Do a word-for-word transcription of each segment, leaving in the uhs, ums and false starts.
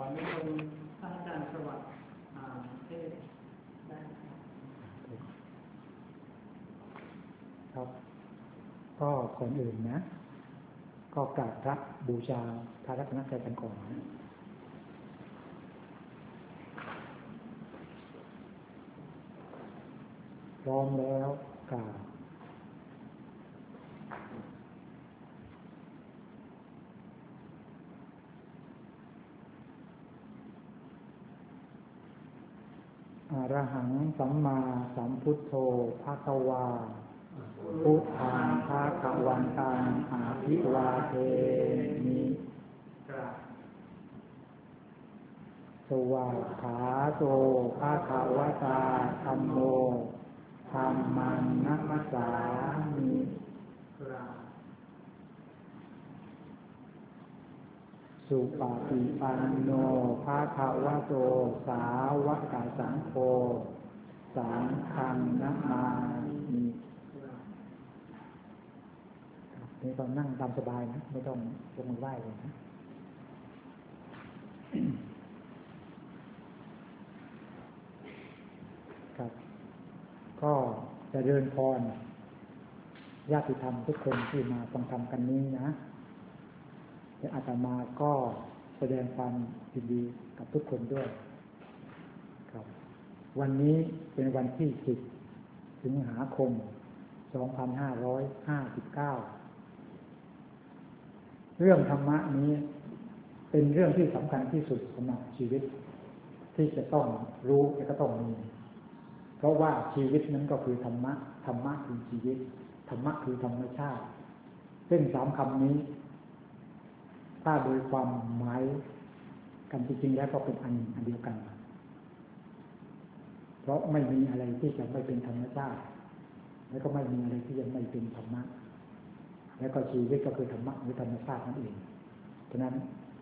นิมนต์ท่านอาจารย์สวัสดิ์เทศได้ครับก็ก่อนอื่นนะก็กราบพระบูชาพระรัตนตรัยกันก่อนนะพร้อมแล้วกราบอะระหังสัมมาสัมพุทโธภะคะวาพุทธังภะคะวันตังอะภิวาเทมิสวากขาโตภะคะวะตาธัมโมธัมมังนัมสสามิสุปฏิปันโนภะคะวะโตสาวกสังโฆสังฆังนะมามินี่ก็นั่งตามสบายนะไม่ต้องยกมือไหว้เลยนะครับก็จะเดินพรญาติธรรมทุกคนที่มาฟังธรรมกันนี้นะและอาตมาก็แสดงความยินดีกับทุกคนด้วยครับวันนี้เป็นวันที่สิบสิงหาคมสองพันห้าร้อยห้าสิบเก้าเรื่องธรรมะนี้เป็นเรื่องที่สำคัญที่สุดสำหรับชีวิตที่จะต้องรู้และก็ต้องมีเพราะว่าชีวิตนั้นก็คือธรรมะธรรมะคือชีวิตธรรมะคือธรรมชาติซึ่งสามคำนี้ถ้าโดยความหมายกันจริงๆแล้วก็เป็นอันอันเดียวกันเพราะไม่มีอะไรที่จะไม่เป็นธรรมชาติแล้วก็ไม่มีอะไรที่จะไม่เป็นธรรมะแล้วก็ชีวิตก็คือธรรมะหรือธรรมชาตินั่นเองฉะนั้น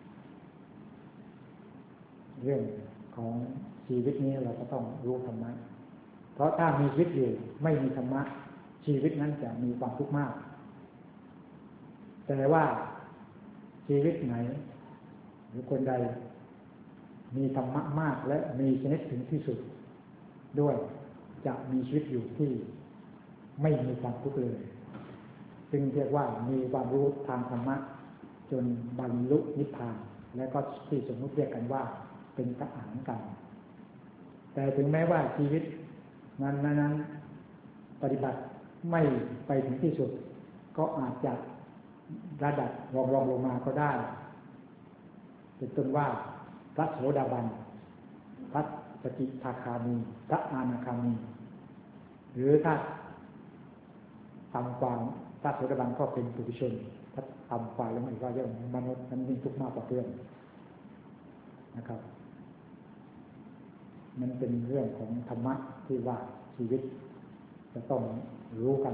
เรื่องของชีวิตนี้เราก็ต้องรู้ธรรมะเพราะถ้ามีชีวิตอยู่ไม่มีธรรมะชีวิตนั้นจะมีความทุกข์มากแต่ว่าชีวิตไหนหรือคนใดมีธรรมะมากและมีชนิดถึงที่สุดด้วยจะมีชีวิตอยู่ที่ไม่มีความทุกข์เลยจึงเรียกว่ามีความรู้ทางธรรมะจนบรรลุนิพพานและก็ที่สมมติเรียกกันว่าเป็นพระอรหันต์กันแต่ถึงแม้ว่าชีวิตนั้นนั้นปฏิบัติไม่ไปถึงที่สุดก็อาจจะระดับรองรองลงมาก็ได้เป็นต้นว่าพระโสดาบันพระสกิทาคามีพระอนาคามีหรือถ้าต่ำกว่าพระโสดาบันก็เป็นปุถุชนถ้าต่ำกว่าแล้วมันก็ยังมนุษย์มันมีทุกข์มากกว่าเพื่อนนะครับมันเป็นเรื่องของธรรมะที่ว่าชีวิตจะต้องรู้กัน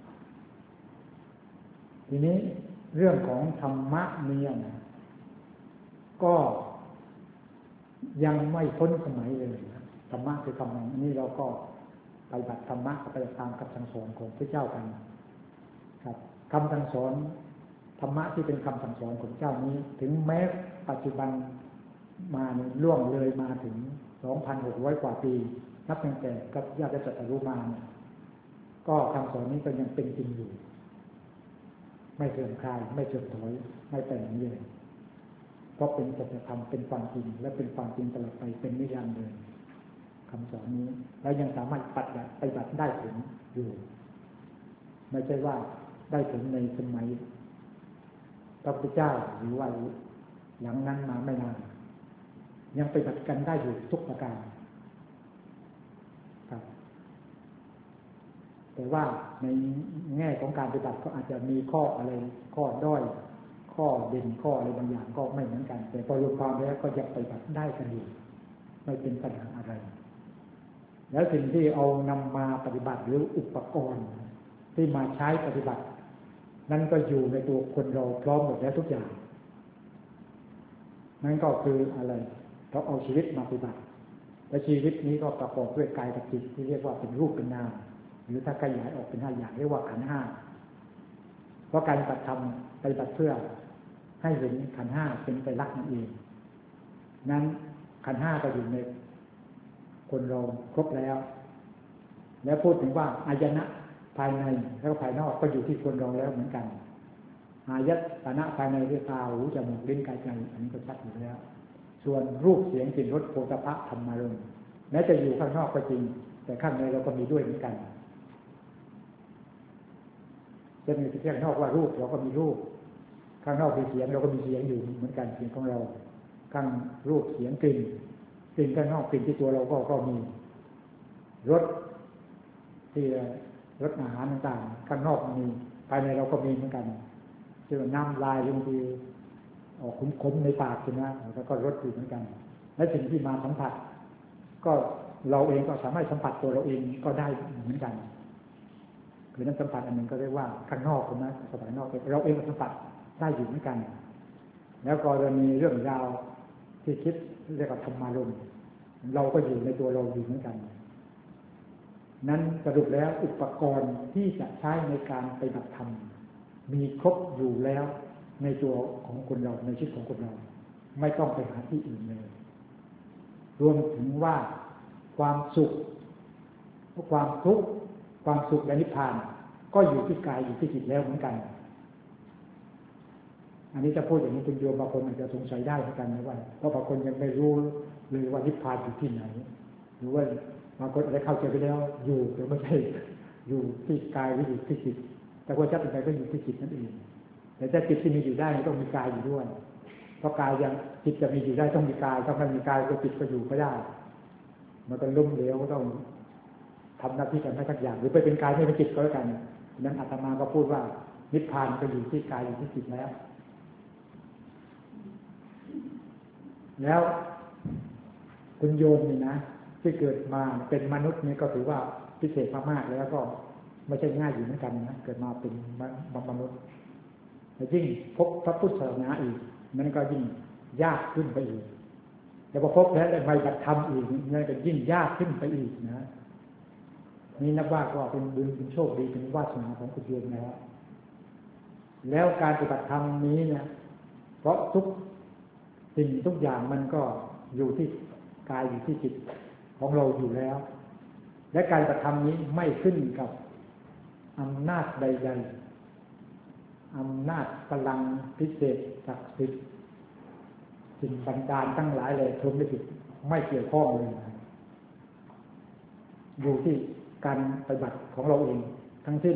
ทีนี้เรื่องของธรรมะเนี่ยนะก็ยังไม่พ้นสมัยเลยนะธรรมะคือคำนั้นนี่เราก็ปฏิบัติธรรมะไปตามคำสั่งสอนของพระเจ้ากันครับคำสั่งสอนธรรมะที่เป็นคำสั่งสอนของเจ้านี้ถึงแม้ปัจจุบันมาล่วงเลยมาถึง สองพันหกร้อย กว่าปีนับตั้งแต่กับญาติจัตตารุมาเนี่ยก็คำสอนนี้ก็ยังเป็นจริงอยู่ไม่เสื่อมคลายไม่เสื่อมถอยไม่แปรเปลี่ยนเพราะเป็นสัจธรรมเป็นความจริงและเป็นความจริงตลอดไปเป็นนิรันดร์เลยคำสอนนี้แล้วยังสามารถปฏิบัติปฏิบัติได้ผลอยู่ไม่ใช่ว่าได้ผลในสมัยพระพุทธเจ้าหรือว่าหลังนั้นมาไม่นานยังปฏิบัติกันได้อยู่ทุกประการครับแต่ว่าในแง่ของการปฏิบัติก็อาจจะมีข้ออะไรข้อด้อยข้อเด่นข้ออะไรบางอย่างก็ไม่เหมือนกันแต่พอรวมความแล้วก็ยังปฏิบัติได้กันอยู่ไม่เป็นปัญหาอะไรแล้วสิ่งที่เอานำมาปฏิบัติหรืออุปกรณ์ที่มาใช้ปฏิบัตินั่นก็อยู่ในตัวคนเราพร้อมหมดแล้วทุกอย่างนั่นก็คืออะไรเราเอาชีวิตมาปฏิบัติและชีวิตนี้ก็ประกอบด้วยกายกับจิตที่เรียกว่าเป็นรูปเป็นนามหรือถ้าขยายออกเป็นห้าอย่างเรียกว่าขันธ์ห้าเพราะการปฏิบัติธรรมปฏิบัติเพื่อให้เห็นขันธ์ห้าเป็นไตรลักษณ์นั่นเองนั้นขันธ์ห้าก็อยู่ในคนเราครบแล้วแล้วพูดถึงว่าอายนะภายในแล้วภายนอกก็อยู่ที่คนเราแล้วเหมือนกันอายตนะภายในคือตาหูจมูกลิ้นกายใจอันนี้ก็ชัดอยู่แล้วส่วนรูปเสียงกลิ่นรสโผฏฐัพพะธรรมารมณ์แม้จะอยู่ข้างนอกก็จริงแต่ข้างในเราก็มีด้วยเหมือนกันจะมีที่ข้างนอกว่ารูปเราก็มีรูปข้างนอกมีเสียงเราก็มีเสียงอยู่เหมือนกันเสียงของเราข้างรูปเสียงกลิ่นกลิ่นข้างนอกกลิ่นที่ตัวเราก็ก็มีรสที่รสอาหารต่างๆข้างนอกมีภายในเราก็มีเหมือนกันเช่นน้ำลายบางทีออกขมๆในปากใช่ไหมแล้วก็รสอยู่เหมือนกันและสิ่งที่มาสัมผัสก็เราเองก็สามารถสัมผัสตัวเราเองก็ได้เหมือนกันคือนั้นสัมผัสอันหนึ่งก็เรียกว่าข้างนอกใช่ไหมสมัยนอกเราเองก็สัมผัสได้อยู่เหมือนกันแล้วก็จะมีเรื่องราวที่คิดเรียกว่าธรรมารมณ์เราก็อยู่ในตัวเราอยู่เหมือนกันนั้นสรุปแล้วอุปกรณ์ที่จะใช้ในการปฏิบัติธรรมมีครบอยู่แล้วในตัวของคนเราในชีวิตของคนเราไม่ต้องไปหาที่อื่นเลยรวมถึงว่าความสุขความทุกข์ความสุขและนิพพานก็อยู่ที่กายอยู่ที่จิตแล้วเหมือนกันอันนี้จะพูดอย่างนี้คุณโยมบางคนอาจจะสงสัยได้เหมือนกันนะว่าเพราะบางคนยังไม่รู้เลยว่านิพพานอยู่ที่ไหนหรือว่าบางคนอะไรเข้าใจไปแล้วอยู่แต่ไม่ใช่อยู่ที่กายหรืออยู่ที่จิตแต่ว่าจะเป็นไปก็อยู่ที่จิตนั่นเองแต่ถ้าจิตที่มีอยู่ได้ต้องมีกายอยู่ด้วยเพราะกายยังจิตจะมีอยู่ได้ต้องมีกายถ้าไม่มีกายก็จิตก็อยู่ไม่ได้มันก็ล้มเหลวก็ต้องทำหน้าที่กันไม่สักอย่างหรือไปเป็นกายไม่เป็นจิตก็แล้วกันนั้นอาตมาก็พูดว่านิพพานก็อยู่ที่กายอยู่ที่จิตแล้วแล้วคุณโยมนี่นะที่เกิดมาเป็นมนุษย์นี่ก็ถือว่าพิเศษมากๆแล้วก็ไม่ใช่ง่ายอยู่เหมือนกันนะเกิดมาเป็นมนุษย์แต่ยิ่งพบพระพุทธศาสนาอีกมันก็ยิ่งยากขึ้นไปอีกแต่พอพบแล้วได้ไปปฏิบัติธรรมอีกนั่นก็ยิ่งยากขึ้นไปอีกนะนี่นับว่าก็เป็นบุญเป็นโชคดีเป็นวาสนาของคุณโยมแล้วแล้วการปฏิบัติธรรมนี้เนี่ยเพราะทุกสิ่งทุกอย่างมันก็อยู่ที่กายอยู่ที่จิตของเราอยู่แล้วและการปฏิบัติธรรมนี้ไม่ขึ้นกับอำนาจใดๆอำนาจพลังพิเศษศักดิ์สิทธิ์สิ่งบันดาลทั้งหลายเลยพรหมลิขิตไม่เกี่ยวข้องเลยอยู่ที่การปฏิบัติของเราเองทั้งสิ้น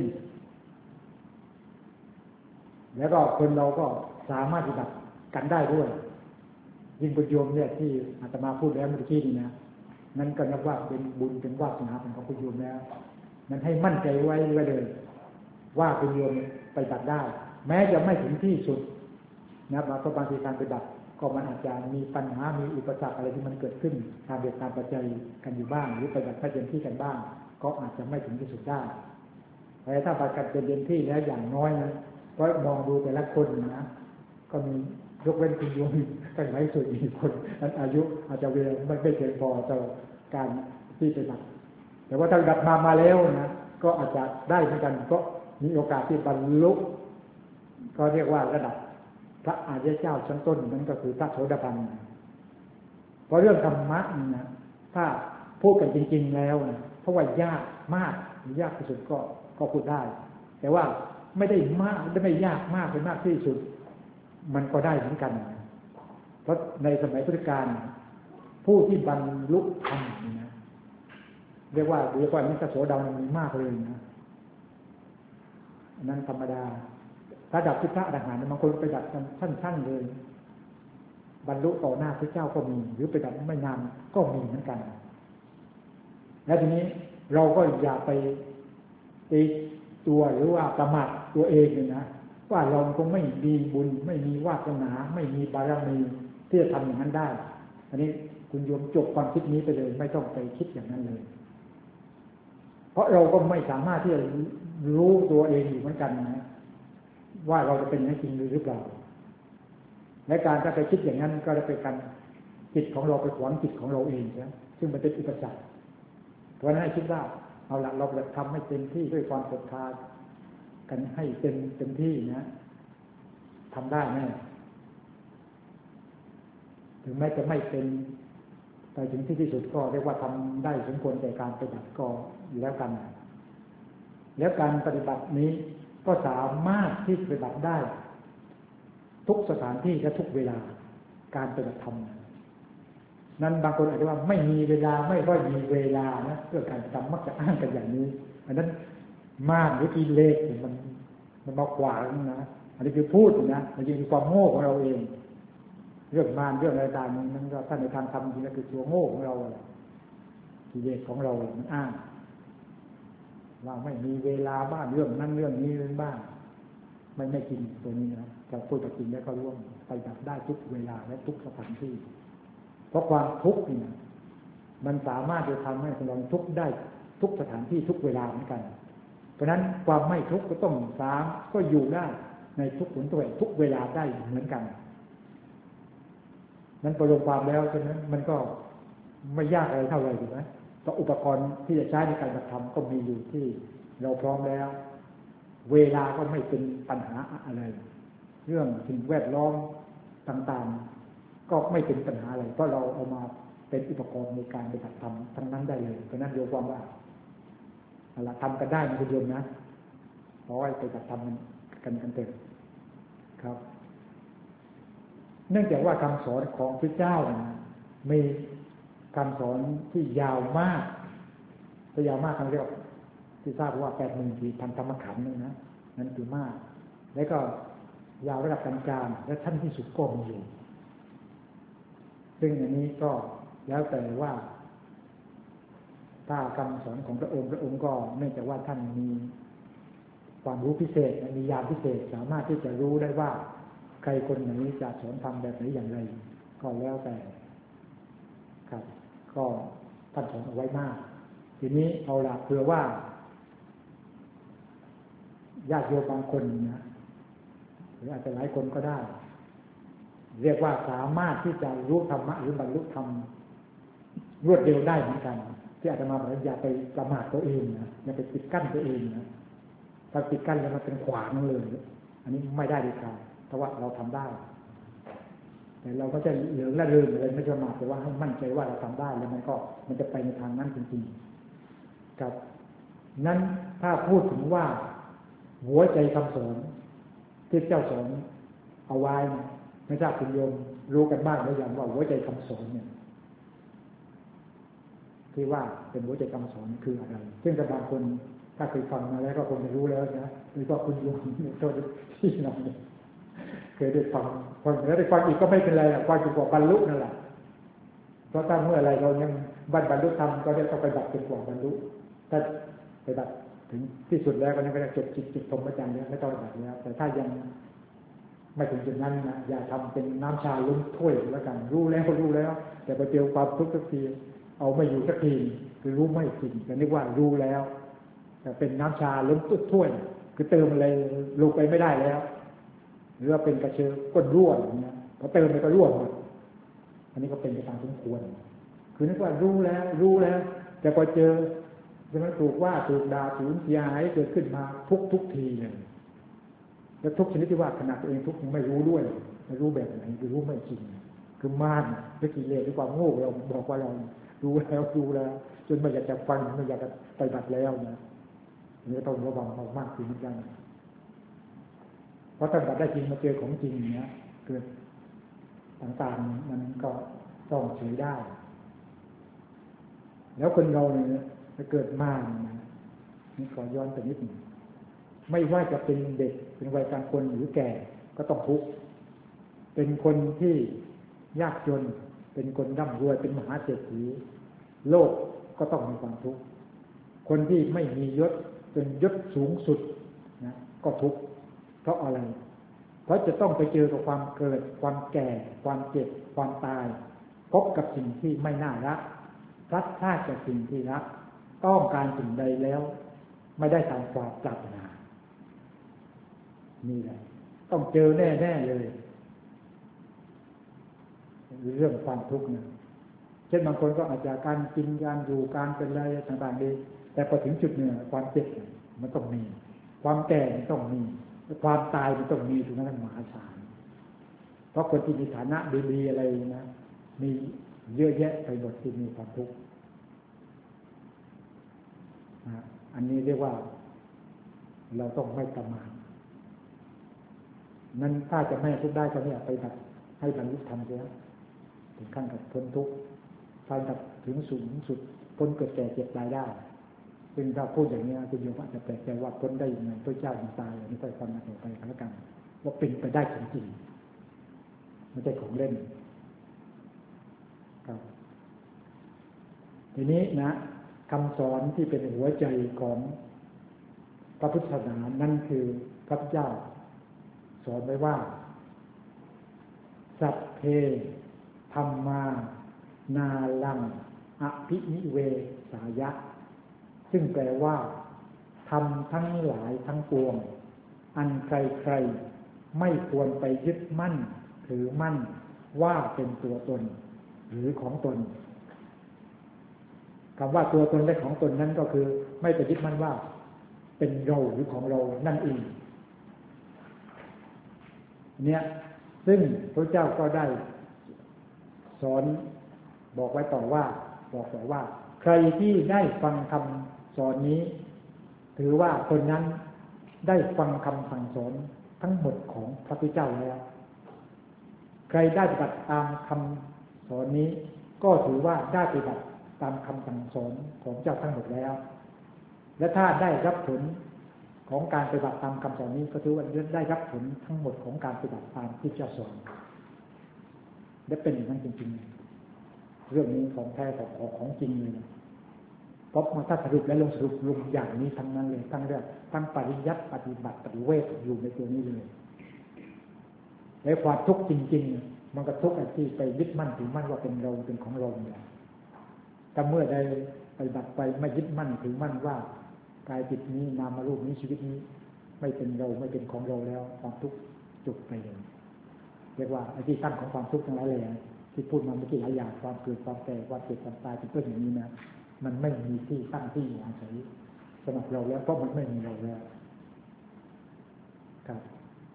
แล้วก็คนเราก็สามารถปฏิบัติกันได้ด้วยยิ่งบุญโยมเนี่ยที่อาตมาพูดแล้วเมื่อกี้นี่นะนั้นก็นับว่าเป็นบุญเป็นวาสนาเป็นของบุญโยมแล้วนั้นให้มั่นใจไว้ไว้เลยว่าบุญโยมไปปฏิบัติได้แม้จะไม่ถึงที่สุดนะบางบางทีการปฏิบัติก็มันอาจจะมีปัญหามีอุปสรรคอะไรที่มันเกิดขึ้นตามเหตุตามปัจจัยกันอยู่บ้างหรือปฏิบัติไม่เต็มที่กันบ้างก็อาจจะไม่ถึงที่สุดได้แต่ถ้าปฏิบัติเต็มที่แล้วอย่างน้อยนะเพราะมองดูแต่ละคนนะก็มียกเว้นคุณโยมตั้งหลายส่วนอีกคนนั้นอายุอาจจะเวลไม่ไม่เพียงพอต่อการที่ปฏิบัติแต่ว่าถ้าปฏิบัติมามาแล้วนะก็อาจจะได้เหมือนกันก็มีโอกาสที่บรรลุก็เรียกว่าระดับพระอริยเจ้าชั้นต้นนั้นก็คือพระโสดาบันเพราะเรื่องธรรมะนี่นะถ้าพูดกันจริงๆแล้วนะเพราะว่ายากมากยากที่สุดก็ก็พูดได้แต่ว่าไม่ได้มากไม่ยากมากเป็นมากที่สุดมันก็ได้เหมือนกันเพราะในสมัยพุทธกาลผู้ที่บรรลุธรรมนะเรียกว่าเรียกว่านิสโสดาบันมีมากเลยนะนั้นธรรมดาระดับที่พระอรหันต์บางคนไปดับสั้นๆเลยบรรลุต่อหน้าพระเจ้าก็มีหรือไปดับไม่นานก็มีเหมือนกันและทีนี้เราก็อย่าไปตีตัวหรือว่าประมาทตัวเองเลยนะว่าเราคงไม่มีบุญไม่มีวาสนาไม่มีบารมีที่จะทำอย่างนั้นได้อันนี้คุณโยมจบความคิดนี้ไปเลยไม่ต้องไปคิดอย่างนั้นเลยเพราะเราก็ไม่สามารถที่จะรู้ตัวเองอยู่เหมือนกันนะว่าเราจะเป็นอย่างนั้นจริงหรือเปล่าและการถ้าไปคิดอย่างนั้นก็จะเป็นการจิตของเราไปขวางจิตของเราเองนะซึ่งมันเป็นอุปสรรคเพราะนั้นให้คิดว่าเอาละเราจะทำให้เต็มที่ด้วยความศรัทธากันให้เต็มเต็มที่นะทำได้แน่ถึงแม้จะไม่เป็นไปถึงที่ที่สุดก็เรียกว่าทำได้สมควรแก่การปฏิบัติก็แล้วกันแล้วการปฏิบัตินี้ก็สามารถที่ปฏิบัติได้ทุกสถานที่และทุกเวลาการปฏิบัติธรรมนั้นบางคนอาจจะว่าไม่มีเวลาไม่ค่อยมีเวลานะเรื่องการทำมักจะอ้างกันอย่างนี้อันนั้นมากหรือกิเลสมันมันมาขวางนะอันนี้คือพูดนะมันจริงคือความโง่ของเราเองเรื่องมารเรื่องอะไรต่างๆนั้นก็ท่านในทางธรรมจริงๆคือตัวโง่ของเรากิเลสของเรามันอ้างว่าไม่มีเวลาบ้างเรื่องนั้นเรื่องนี้เรื่องบ้างไม่ไม่จริงตัวนี้นะจะพูดจริงแล้วก็ร่วมไปดับได้ทุกเวลาและทุกสถานที่เพราะความทุกข์นี่มันสามารถจะทำให้เราทุกข์ได้ทุกสถานที่ทุกเวลาเหมือนกันเพราะฉะนั้นความไม่ทุกข์ก็ต้องสามก็อยู่ได้ในทุกหนทุกทุกเวลาได้เหมือนกันนั้นประโยคความแล้วฉะนั้นมันก็ไม่ยากอะไรเท่าไหร่ถูกไหมก็อุปกรณ์ที่จะใช้ในการกระทำก็มีอยู่ที่เราพร้อมแล้วเวลาก็ไม่เป็นปัญหาอะไรเรื่องสิ่งแวดล้อมต่างๆก็ไม่เป็นปัญหาอะไรเพราะเราเอามาเป็นอุปกรณ์ในการปฏิบัติธรรมทั้งนั้นได้เลยเพราะนั้นโยมความว่าอะไรทำกันได้นะคุณโยมนะขอให้ปฏิบัติธรรมกันกันเถิดครับเนื่องจากว่าคำสอนของพระเจ้านะมีคำสอนที่ยาวมากที่ยาวมากทั้งเรียกที่ทราบว่าแปดหมื่นสี่พันธรรมขันธ์นึงนะนั่นคือมากแล้วก็ยาวระดับกลางๆและท่านที่สุดก็มีอยู่ซึ่งอันนี้ก็แล้วแต่ว่าถ้าคำสอนของพระองค์พระองค์ก็เนื่องจากว่าท่านมีความรู้พิเศษมีญาณพิเศษสามารถที่จะรู้ได้ว่าใครคนไหนจะสอนธรรมแบบไหนอย่างไรก็แล้วแต่ครับก็ท่านสอนเอาไว้มากทีนี้เอาล่ะเผื่อว่าญาติโยมบางคนนะหรืออาจจะหลายคนก็ได้เรียกว่าสามารถที่จะรู้ธรรมะหรือบรรลุธรรมรวดเร็วได้เหมือนกันที่อาจจะมาบอกอย่าไปประมาทตัวเองนะอย่าไปปิดกั้นตัวเองนะถ้าปิดกั้นแล้วมันเป็นขวางเลยอันนี้ไม่ได้ดีครับเพราะว่าเราทำได้แต่เราก็จะเหลืองละเริงอะไรไม่ประมาทแต่ว่าให้มั่นใจว่าเราทำได้แล้วมันก็มันจะไปในทางนั้นจริงๆครับนั้นถ้าพูดถึงว่าหัวใจคำสอนที่เจ้าสอนเอาไว้ไม่ทราบคุณโยมรู้กันบ้างหรือยังว่าหัวใจคำสอนเนี่ยที่ว่าเป็นหัวใจคำสอนคืออะไรซึ่งบางคนถ้าเคยฟังมาแล้วก็คงจะรู้แล้วนะหรือว่าคุณโยมโทษที่เราเคยได้ฟังฟังแล้วได้ฟังอีกก็ไม่เป็นไรฟังจนกว่าบรรลุนั่นแหละเพราะถ้าเมื่อไรเรายังบรรลุธรรมก็ได้ต้องไปดับจนกว่าบรรลุถ้าไปดับถึงที่สุดแล้วก็ยังก็จะจบจิตจิตธรรมจังแล้วไม่ต้องดับแล้วแต่ถ้ายังไม่ถึงจุดนั้นนะอย่าทำเป็นน้ำชาล้นถ้วยแล้วกันรู้แล้วรู้แล้วแต่พอเจอความทุกข์สักทีเอาไม่อยู่สักทีคือรู้ไม่จริงแต่นึกว่ารู้แล้วแต่เป็นน้ำชาล้นถ้วยคือเติมอะไรลงไปไม่ได้แล้วหรือว่าเป็นกระเชือก้นรั่วอย่างเงี้ยพอเติมไปก็รั่วหมดอันนี้ก็เป็นไปตามสมควรคือนึกว่ารู้แล้วรู้แล้วแต่พอเจอจะมันถูกว่าถูกด่าสูญเสียหายเกิดขึ้นมาทุกทุกทีเลยแล้วทุกชนิดที่ว่าขนาดตัวเองทุกยังไม่รู้ด้วยไม่รู้แบบไหนคือรู้ไม่จริงคือมารด้วยกิเลสด้วยความโง่เราบอกว่าเรารู้แล้วรู้แล้วจนไม่อยากจะฟังไม่อยากจะปฏิบัติแล้วนะนี่ต้องระวังมากๆเหมือนกันเพราะถ้าปฏิบัติได้จริงมาเจอของจริงเนี้ยเกิดต่างๆมันก็ต้องเฉยได้แล้วคนเราเนี่ยจะเกิดมานะนี่ขอย้อนไปนิดหนึ่งไม่ว่าจะเป็นเด็กเป็นวัยกลางคนหรือแก่ก็ต้องทุกข์เป็นคนที่ยากจนเป็นคนร่ำรวยเป็นมหาเศรษฐีโลกก็ต้องมีความทุกข์คนที่ไม่มียศเป็นยศสูงสุดนะก็ทุกข์เพราะอะไรเพราะจะต้องไปเจอกับความเกิดความแก่ความเจ็บความตายพบกับสิ่งที่ไม่น่ารักพลัดพรากจากสิ่งที่รักต้องการสิ่งใดแล้วไม่ได้ตามความปรารถนานี่แหละต้องเจอแน่ๆเลยเรื่องความทุกข์นะเช่นบางคนก็อาจจะการกินการอยู่การเป็นอะไรต่างๆดีแต่พอถึงจุดหนึ่งความเจ็บมันต้องมีความแก่มันต้องมีความตายมันต้องมีถึงนั้นมหาศาลเพราะคนที่มีฐานะดีๆอะไรนะมีเยอะแยะไปหมดที่มีความทุกข์อันนี้เรียกว่าเราต้องไม่ประมาทนั้นถ้าจะไม่ทุกข์ได้ก็เนี่ยไปดับให้บรรลุธรรมเสียถึงขั้นกับพ้นทุกข์ไปดับถึงสูงสุดพ้นเกิดแก่เจ็บตายได้ซึ่งถ้าพูดอย่างนี้คุณโยมอาจจะแปลกใจว่าพ้นได้ยังไงพระเจ้าถึงตายนี่ก็ฟังมาต่อไปกันแล้วกันว่าเป็นไปได้จริงๆไม่ใช่ของเล่นครับทีนี้นะคำสอนที่เป็นหัวใจของพระพุทธศาสนานั่นคือพระพุทธเจ้าสอนไว้ว่าสัพเพธัมมานาลังอภินิเวสายะซึ่งแปลว่าธรรมทั้งหลายทั้งปวงอันใครๆไม่ควรไปยึดมั่นถือมั่นว่าเป็นตัวตนหรือของตนคำว่าตัวตนและของตนนั้นก็คือไม่ไปยึดมั่นว่าเป็นเราหรือของเรานั่นเองเนี่ยซึ่งพระเจ้าก็ได้สอนบอกไว้ต่อว่าบอกต่อว่าใครที่ได้ฟังคำสอนนี้ถือว่าคนนั้นได้ฟังคำสั่งสอนทั้งหมดของพระพุทธเจ้าแล้วใครได้ปฏิบัติตามคำสอนนี้ก็ถือว่าได้ปฏิบัติตามคำสั่งสอนของเจ้าทั้งหมดแล้วและถ้าได้รับผลของการปฏิบัติตามคำสอนนี้ก็ถือว่าได้รับผลทั้งหมดของการปฏิบัติตามที่เจ้าสอนและเป็นอย่างนั้นจริงๆเรื่องนี้ของแท้ของของจริงเลยเพราะมาถ้าสรุปและลงสรุปลงอย่างนี้ทั้งนั้นเลยทั้งเรื่องทั้งปริยัติปฏิบัติปฏิเวทอยู่ในตัวนี้เลยและความทุกข์จริงๆมันก็ทุกข์ที่ไปยึดมั่นถือมั่นว่าเป็นเราเป็นของเราเนี่ยแต่เมื่อใดปฏิบัติไปไม่ยึดมั่นถือมั่นว่ากายจิตนี้นามรูปนี้ชีวิตนี้ไม่เป็นเราไม่เป็นของเราแล้วความทุกข์จบไปเลยเรียกว่าไอ้ที่ตั้งของความทุกข์ทั้งหลายเลยที่พูดมาเมื่อกี้หลายอย่างความเกิดความแก่ความเจ็บความตายเป็นต้นอย่างนี้นะมันไม่มีที่ตั้งที่อาศัยสำหรับเราแล้วเพราะมันไม่มีเราแล้วครับ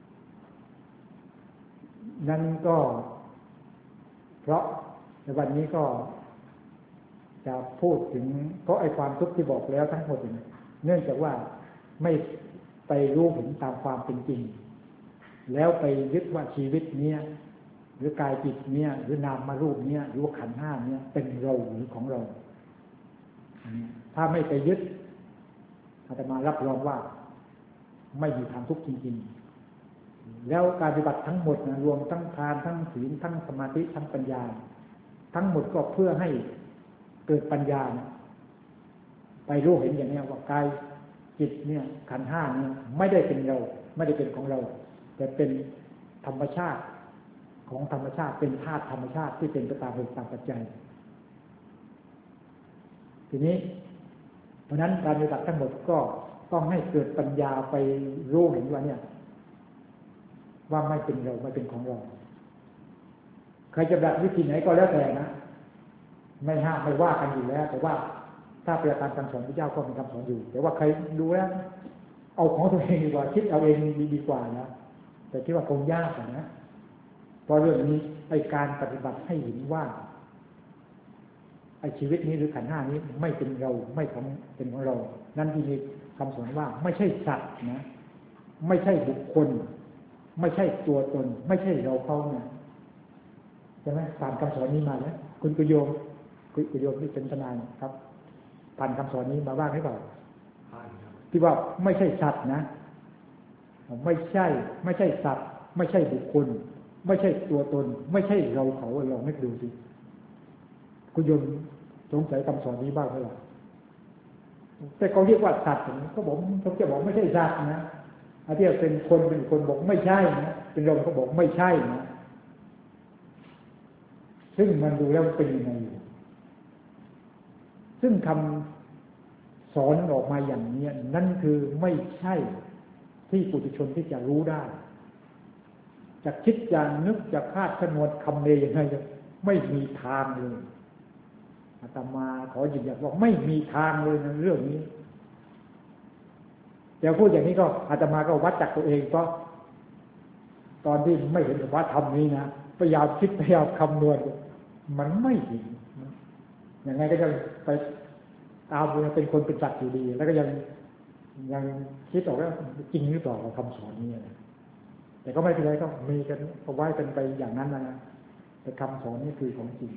นั่นก็เพราะในวันนี้ก็จะพูดถึงเพราะไอ้ความทุกข์ที่บอกแล้วทั้งหมดเนื่องจากว่าไม่ไปรู้เห็นตามความเป็นจริงแล้วไปยึดว่าชีวิตเนี้ยหรือกายจิตเนี้ยหรือนามรูปเนี้ยหรือว่าขันธ์ห้าเนี้ยเป็นเราหรือของเราถ้าไม่ไปยึดอาตมารับรองว่าไม่มีความทุกข์จริงๆแล้วการปฏิบัติทั้งหมดนะรวมทั้งทานทั้งศีลทั้งสมาธิทั้งปัญญาทั้งหมดก็เพื่อให้เกิดปัญญาไปรู้เห็นอย่างนี้ว่ากายจิตเนี่ยขันธ์ห้าเนี่ยไม่ได้เป็นเราไม่ได้เป็นของเราแต่เป็นธรรมชาติของธรรมชาติเป็นธาตุธรรมชาติที่เป็นไปตามเหตุตามปัจจัยทีนี้เพราะนั้นการปฏิบัติทั้งหมดก็ต้องให้เกิดปัญญาไปรู้เห็นว่าเนี่ยว่าไม่เป็นเราไม่เป็นของเราใครจะปฏิบัติวิธีไหนก็แล้วแต่นะไม่ห้ามไม่ว่ากันอยู่แล้วแต่ว่าถ้าปฏิบัติตามคำสอนพระเจ้าก็มีคำสอนอยู่แต่ว่าใครดูแล้วเอาของตัวเองดีกว่าคิดเอาเองดีดีกว่านะแต่คิดว่าคงยากนะเพราะเรื่องนี้ไอ้การปฏิบัติให้เห็นว่าไอ้ชีวิตนี้หรือขันธ์ห้านี้ไม่เป็นเราไม่ของเป็นของเรานั่นที่มีคำสอนว่าไม่ใช่สัตว์นะไม่ใช่บุคคลไม่ใช่ตัวตนไม่ใช่เราเขาเนี่ยใช่ไหมผ่านคำสอนนี้มาแล้วคุณกุโยมคุณกุโยมที่เป็นทนายครับผ่านคำสอนนี้มาบ้างหรือเปล่าที่ว่าไม่ใช่สัตว์นะไม่ใช่ไม่ใช่สัตว์ไม่ใช่บุคคลไม่ใช่ตัวตนไม่ใช่เราเขาลองนึกดูสิคุณโยมสงสัยคำสอนนี้บ้างไหมล่ะแต่เขาเรียกว่าสัตว์เขาบอกเขาจะบอกไม่ใช่สัตว์นะอาที่เป็นคนเป็นคนบอกไม่ใช่นะเป็นเราเขาบอกไม่ใช่นะซึ่งมันดูแล้วเป็นยังไงอยู่ซึ่งคำสอนออกมาอย่างนี้นั่นคือไม่ใช่ที่ปุถุชนที่จะรู้ได้จะคิดจะนึกจะคาดคะนวณคำเนยยังไงไม่มีทางเลยอาตมาขอยืนยันว่าไม่มีทางเลยในเรื่องนี้แต่พูดอย่างนี้ก็อาตมาก็วัดจากตัวเองเพราะตอนที่ไม่เห็นสภาวะธรรมนี้นะพยายามคิดพยายามคำนวณมันไม่เห็นยังไงก็ยังไปตามยังเป็นคนเป็นสัตว์อยู่ดีแล้วก็ยังยังคิดออกว่าจริงหรือเปล่าคำสอนนี้นะแต่ก็ไม่เป็นไรก็มีกันเอาไว้เป็นไปอย่างนั้นนะแต่คำสอนนี่คือของจริง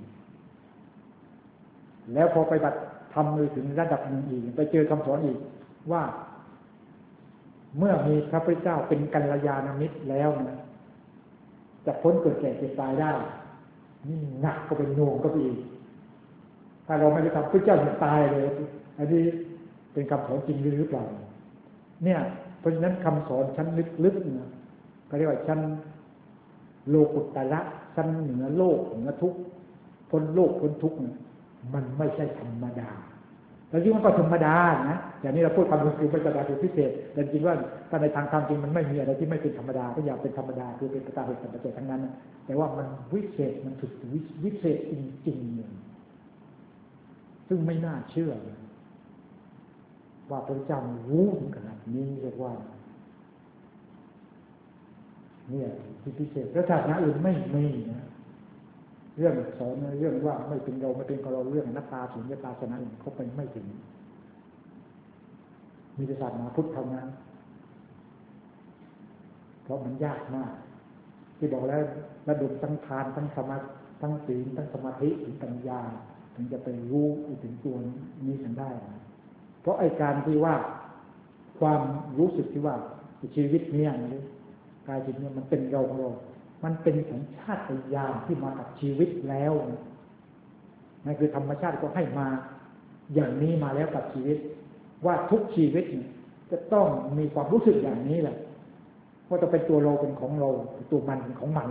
แล้วพอไปบัติทำมือถึงระดับหนึ่งอีกไปเจอคำสอนอีกว่าเมื่อมีพระพุทธเจ้าเป็นกัลยาณมิตรแล้วนะจะพ้นเกิดแก่เจ็บตายได้นี่หนักก็เป็นโยงก็ไปอีกถ้าเราไม่ได้ทำพระเจ้าจะตายเลยอันนี้เป็นคำสอนจริงหรือเปล่าเนี่ยเพราะฉะนั้นคำสอนชั้นลึกๆนะเขาเรียกว่าชั้นโลกุตตระชั้นเหนือโลกเหนือทุกข์พ้นโลกพ้นทุกข์นะมันไม่ใช่ธรรมดาแล้วยิ่งมันก็ธรรมดานะอย่างนี้เราพูดคำคือเป็นธรรมดาคือพิเศษแต่จริงว่าถ้าในทางธรรมจริงมันไม่มีอะไรที่ไม่เป็นธรรมดาทุกอย่างเป็นธรรมดาคือเป็นไปตามเหตุปัจจัยทั้งนั้นแต่ว่ามันวิเศษมันสุดวิเศษจริงๆเนี่ยซึ่งไม่น่าเชื่อว่าพระเจ้ารู้ถึงขนาดนี้เรียกว่าเนี่ยที่พิเศษแล้วศาสนาอื่นไม่มีนะเรื่องสอนเรื่องว่าไม่เป็นเราไม่เป็นของเราเรื่องอนัตตาสุญญตาศาสนาอื่นเขาไปไม่ถึงมีแต่ศาสนาพุทธเท่านั้นเพราะมันยากมากที่บอกแล้วระดมทั้งทานทั้งสมาธิทั้งศีลทั้งสมาธิถึงปัญญาถึงจะไปรู้ถึงตัวนี้กันได้เพราะไอ้การที่ว่าความรู้สึกที่ว่าชีวิตนี้นี่กายจิตเนี่ยมันเป็นเราของเรามันเป็นสัญชาตญาณที่มากับชีวิตแล้วนั่นคือธรรมชาติก็ให้มาอย่างนี้มาแล้วกับชีวิตว่าทุกชีวิตจะต้องมีความรู้สึกอย่างนี้แหละว่าจะเป็นตัวเราเป็นของเราตัวมันเป็นของมัน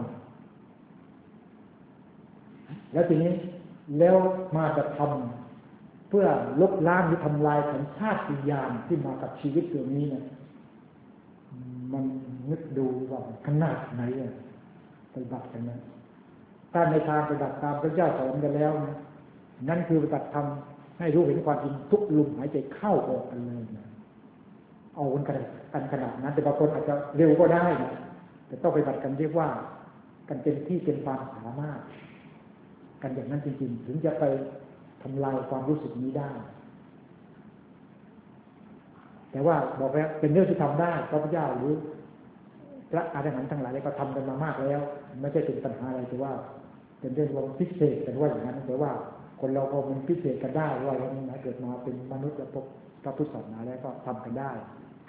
แล้วทีนี้แล้วมาจะทำเพื่อลบล้างหรือทำลายสัญชาตญาณที่มากับชีวิตตัวนี้เนี่ยมันนึกดูว่าขนาดไหนอะปฏิบัติกันนะถ้าในทางปฏิบัติตามพระเจ้าสอนกันแล้วนะนั่นคือปฏิบัติทำให้รู้เห็นความจริงทุกลมหายใจเข้าออกกันเลยนะเอากันกันขนาดนั้นแต่บางคนอาจจะเร็วก็ได้นะแต่ต้องปฏิบัติกันเรียกว่ากันเป็นที่เป็นความสามารถกันอย่างนั้นจริงๆถึงจะไปทำลายความรู้สึกนี้ได้แต่ว่าบอกแล้วเป็นเรื่องที่ทำได้พระพุทธเจ้าหรือพระอรหันต์ทั้งหลายก็ทำกันมามากแล้วไม่ใช่เป็นปัญหาอะไรแต่ว่าเป็นเรื่องของพิเศษกันว่าอย่างนั้นแต่ว่าคนเราก็มันพิเศษกันได้ว่าเราเนี่ยเกิดมาเป็นมนุษย์แล้วพบพระพุทธศาสนาแล้วก็ทำกันได้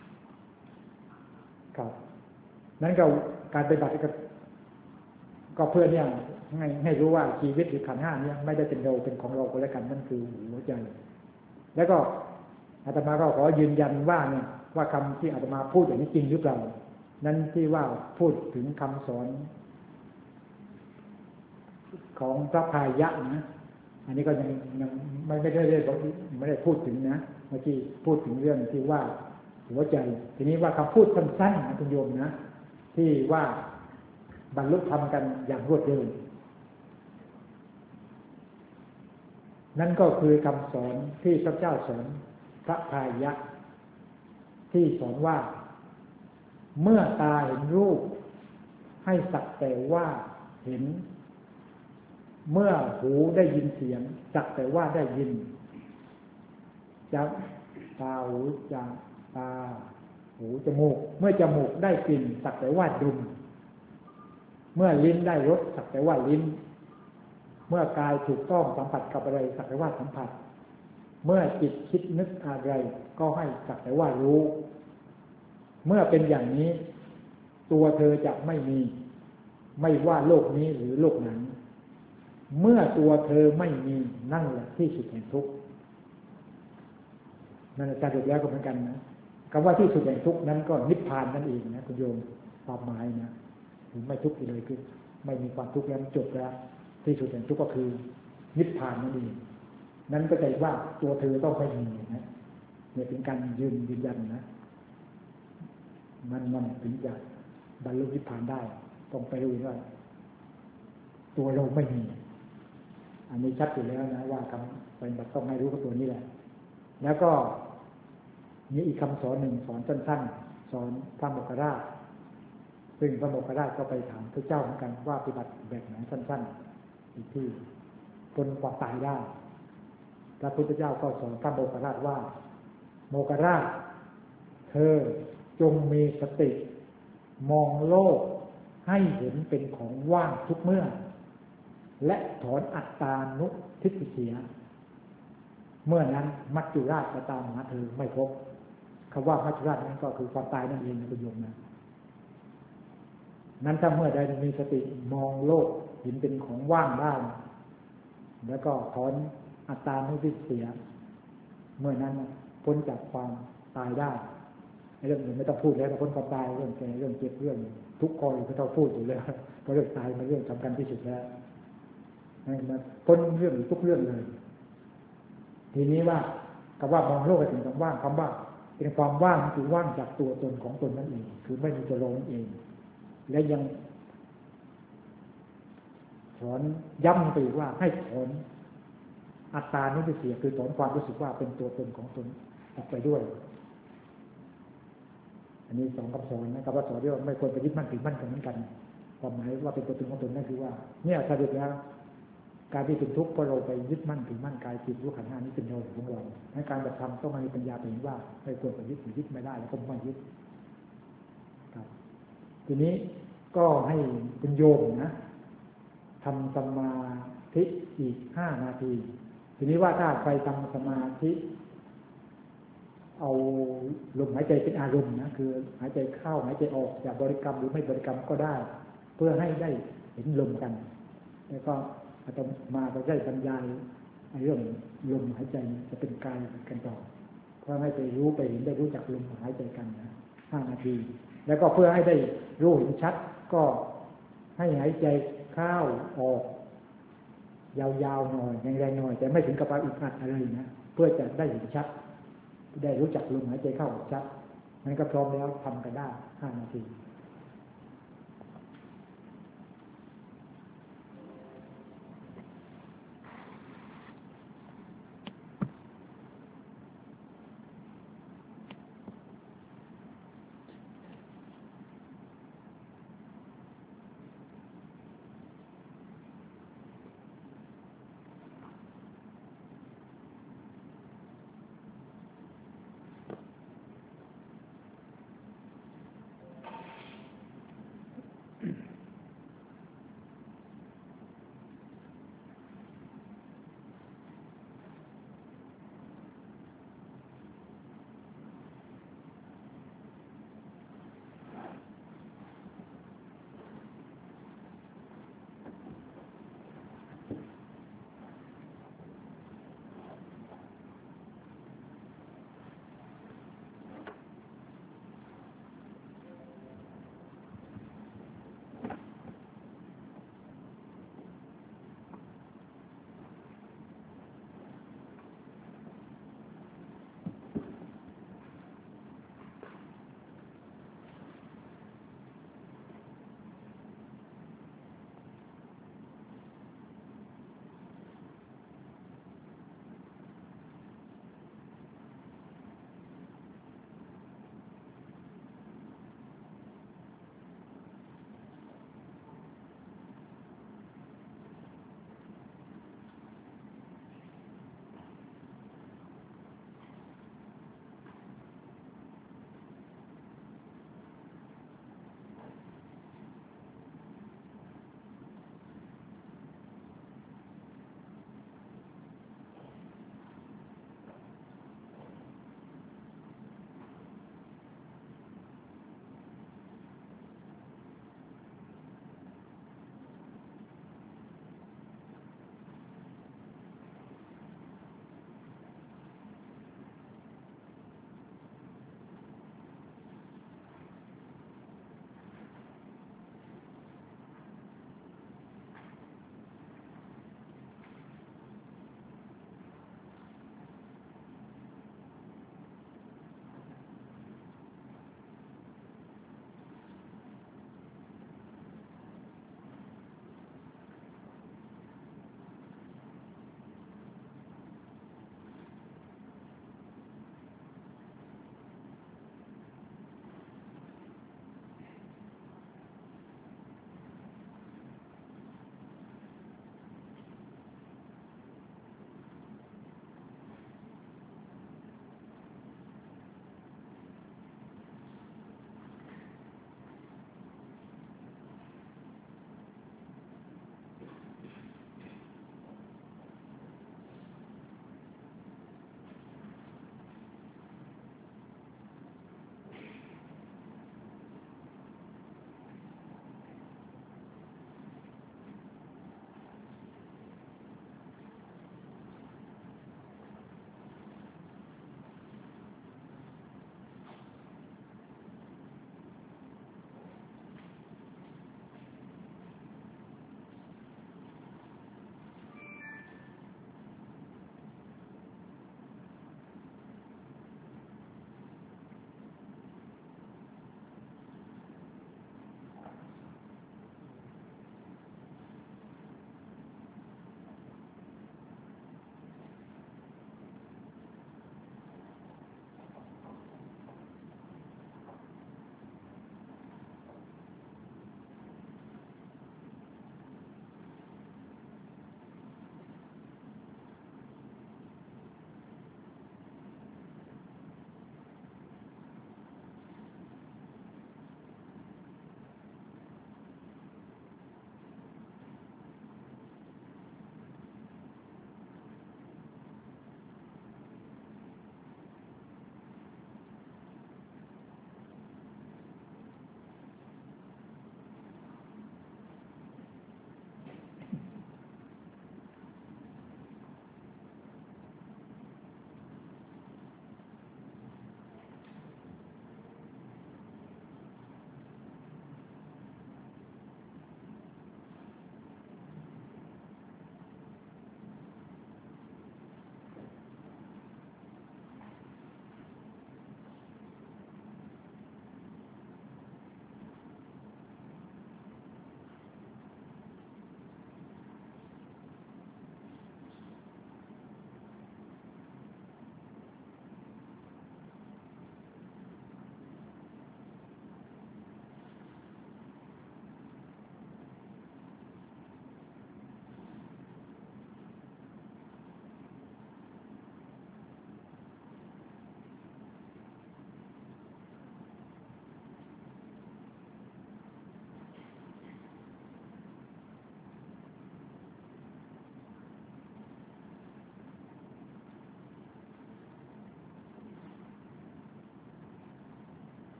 ครับนั้นก็การปฏิบัติก็ก็เพื่อเนี่ยให้ให้รู้ว่าชีวิตหรือขันธ์ห้าเนี่ยไม่ได้เป็นเราเป็นของเราคนละกันนั่นคือหัวใจแล้วก็อาตมาก็ขอยืนยันว่าเนี่ยว่าคำที่อาตมาพูดอย่างนี้จริงหรือเปล่านั้นที่ว่าพูดถึงคำสอนของพระพายะนะอันนี้ก็ยังยังไม่ไม่ได้เรียกไม่ได้พูดถึงนะเมื่อกี้พูดถึงเรื่องที่ว่าหัวใจทีนี้ว่าคำพูดสั้นๆนะคุณโยมนะที่ว่าบรรลุธรรมกันอย่างรวดเร็วนั่นก็คือคำสอนที่พระเจ้าสอนพระพายะที่สอนว่าเมื่อตาเห็นรูปให้สักแต่ว่าเห็นเมื่อหูได้ยินเสียงสักแต่ว่าได้ยินจากตาหูจากตาหูจมูกเมื่อจมูกได้กลิ่นสักแต่ว่าดมเมื่อลิ้นได้รสสักแต่ว่าลิ้นเมื่อกายถูกต้องสัมผัสกับอะไรสักแต่ว่าสัมผัสเมื่อจิตคิดนึกอะไรก็ให้สักแต่ว่ารู้เมื่อเป็นอย่างนี้ตัวเธอจะไม่มีไม่ว่าโลกนี้หรือโลกนั้นเมื่อตัวเธอไม่มีนั่นแหละที่สุดแห่งทุกข์นั่นอาจารย์ดูแล้วก็เหมือนกันนะคำว่าที่สุดแห่งทุกข์นั้นก็นิพพานนั่นเองนะคุณโยมความหมายนะไม่ทุกข์เลยคือไม่มีความทุกข์แล้วจบแล้วที่สุดแห่งทุกข์ก็คือนิพพานนั่นเองนั้นก็ใจว่าตัวเธอต้องไม่มีนะเนี่ยเป็นการยืนยืนยันนะมันมันถึงจะบรรลุนิพพานได้ต้องไปรู้ว่าตัวเราไม่มีอันนี้ชัดอยู่แล้วนะว่าคำปฏิบัติต้องให้รู้กับตัวนี้แหละแล้วก็มีอีกคำสอนหนึ่งสอนสั้นๆสอนพระโมคคัลลาภซึ่งพระโมคคัลลาภก็ไปถามพระเจ้าเหมือนกันว่าปฏิบัติแบบไหนสั้นๆอีกที่พ้นความตายได้พระพุทธเจ้าก็สอนพระโมคคัลลานะว่าโมคคัลลานะเธอจงมีสติมองโลกให้เห็นเป็นของว่างทุกเมื่อและถอนอัตตานุทิฏฐิเสียเมื่อนั้นมัจจุราชจะตามหาเธอไม่พบคำว่ามัจจุราชนั้นก็คือความตายนั่นเองนะคุณโยมนะนั้นถ้าเมื่อใดมีสติมองโลกเห็นเป็นของว่างได้แล้วก็ถอนอัตตานุทิฏฐิเสียเมื่อนั้นพ้นจากความตายได้เรื่องอื่นไม่ต้องพูดแล้วพ้นความตายเรื่องแก่เรื่องเจ็บเรื่องทุกข์คอยก็ต้องพูดอยู่แล้วเพราะเรื่องตายมันเรื่องสำคัญที่สุดแล้วมันพ้นเรื่องทุกเรื่องเลยทีนี้ว่าคำว่ามองโลกเป็นความว่างคำว่าเป็นความว่างคือว่างจากตัวตนของตนนั่นเองคือไม่มีตัวเรานั่นเองและยังถอนย้ำไปอีกว่าให้ถอนอัตตานุทิฏฐิเสียคือถอนความรู้สึกว่าเป็นตัวตนของตนออกไปด้วยอันนี้สองคำสอนนะครับว่าสอนที่ว่าไม่ควรไปยึดมั่นถือมั่นกันเหมือนกันความหมายว่าเป็นตัวตนของตนนั่นคือว่าเนี่ยสรุปแล้วการที่เป็นทุกข์เพราะเราไปยึดมั่นถือมั่นกายจิตรู้ขันธ์ห้านี้เป็นเราของเราในการปฏิบัติต้องมีปัญญาเห็นว่าไม่ควรไปยึดถือยึดไม่ได้แล้วก็ไม่ยึดครับทีนี้ก็ให้คุณโยมนะทำสมาธิอีกห้านาทีทีนี้ว่าถ้าไปทำสมาธิเอาลมหายใจเป็นอารมณ์นะคือหายใจเข้าหายใจออกจากบริกรรมหรือไม่บริกรรมก็ได้เพื่อให้ได้เห็นลมกันแล้วก็อาตมาไปได้บรรยายเรื่องลมหายใจจะเป็นกายกันต่อเพื่อให้ไปรู้ไปเห็นได้รู้จักลมหายใจกันนะห้านาทีแล้วก็เพื่อให้ได้รู้เห็นชัดก็ให้หายใจเข้าออกยาวๆหน่อยแรงๆหน่อยแต่ไม่ถึงกับอึดอัดอะไรนะเพื่อจะได้เห็นชัดได้รู้จักลมหายใจเข้าออกชัดมันก็พร้อมแล้วทำกันได้ห้านาที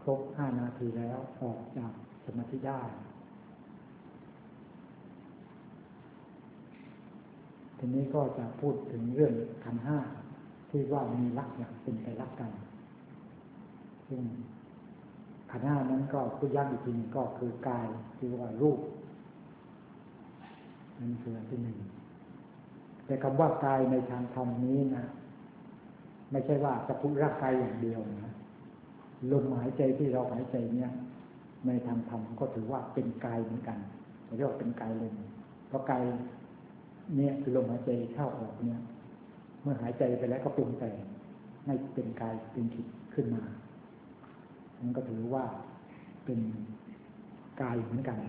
ครบห้านาทีแล้วออกจากสมาธิได้ทีนี้ก็จะพูดถึงเรื่องขันธ์ห้าที่ว่ามีลักษณะเป็นไตรลักษณ์กันซึ่งขันธ์ห้านั้นก็พูดย้ำอีกทีนึงก็คือกายคือว่ารูปนั่นคืออันที่หนึ่งแต่คำว่ากายในทางธรรมนี้นะไม่ใช่ว่าจะพูดร่างกายอย่างเดียวนะลมหายใจที่เราหายใจเนี่ยในทางธรรมก็ถือว่าเป็นกายเหมือนกันเรียกว่าเป็นกายลมเพราะกายเนี่ยคือลมหายใจเข้าออกเนี่ยเมื่อหายใจไปแล้วก็ปรุงแต่งให้เป็นกายเป็นจิตขึ้นมามันก็ถือว่าเป็นกายเหมือนกัน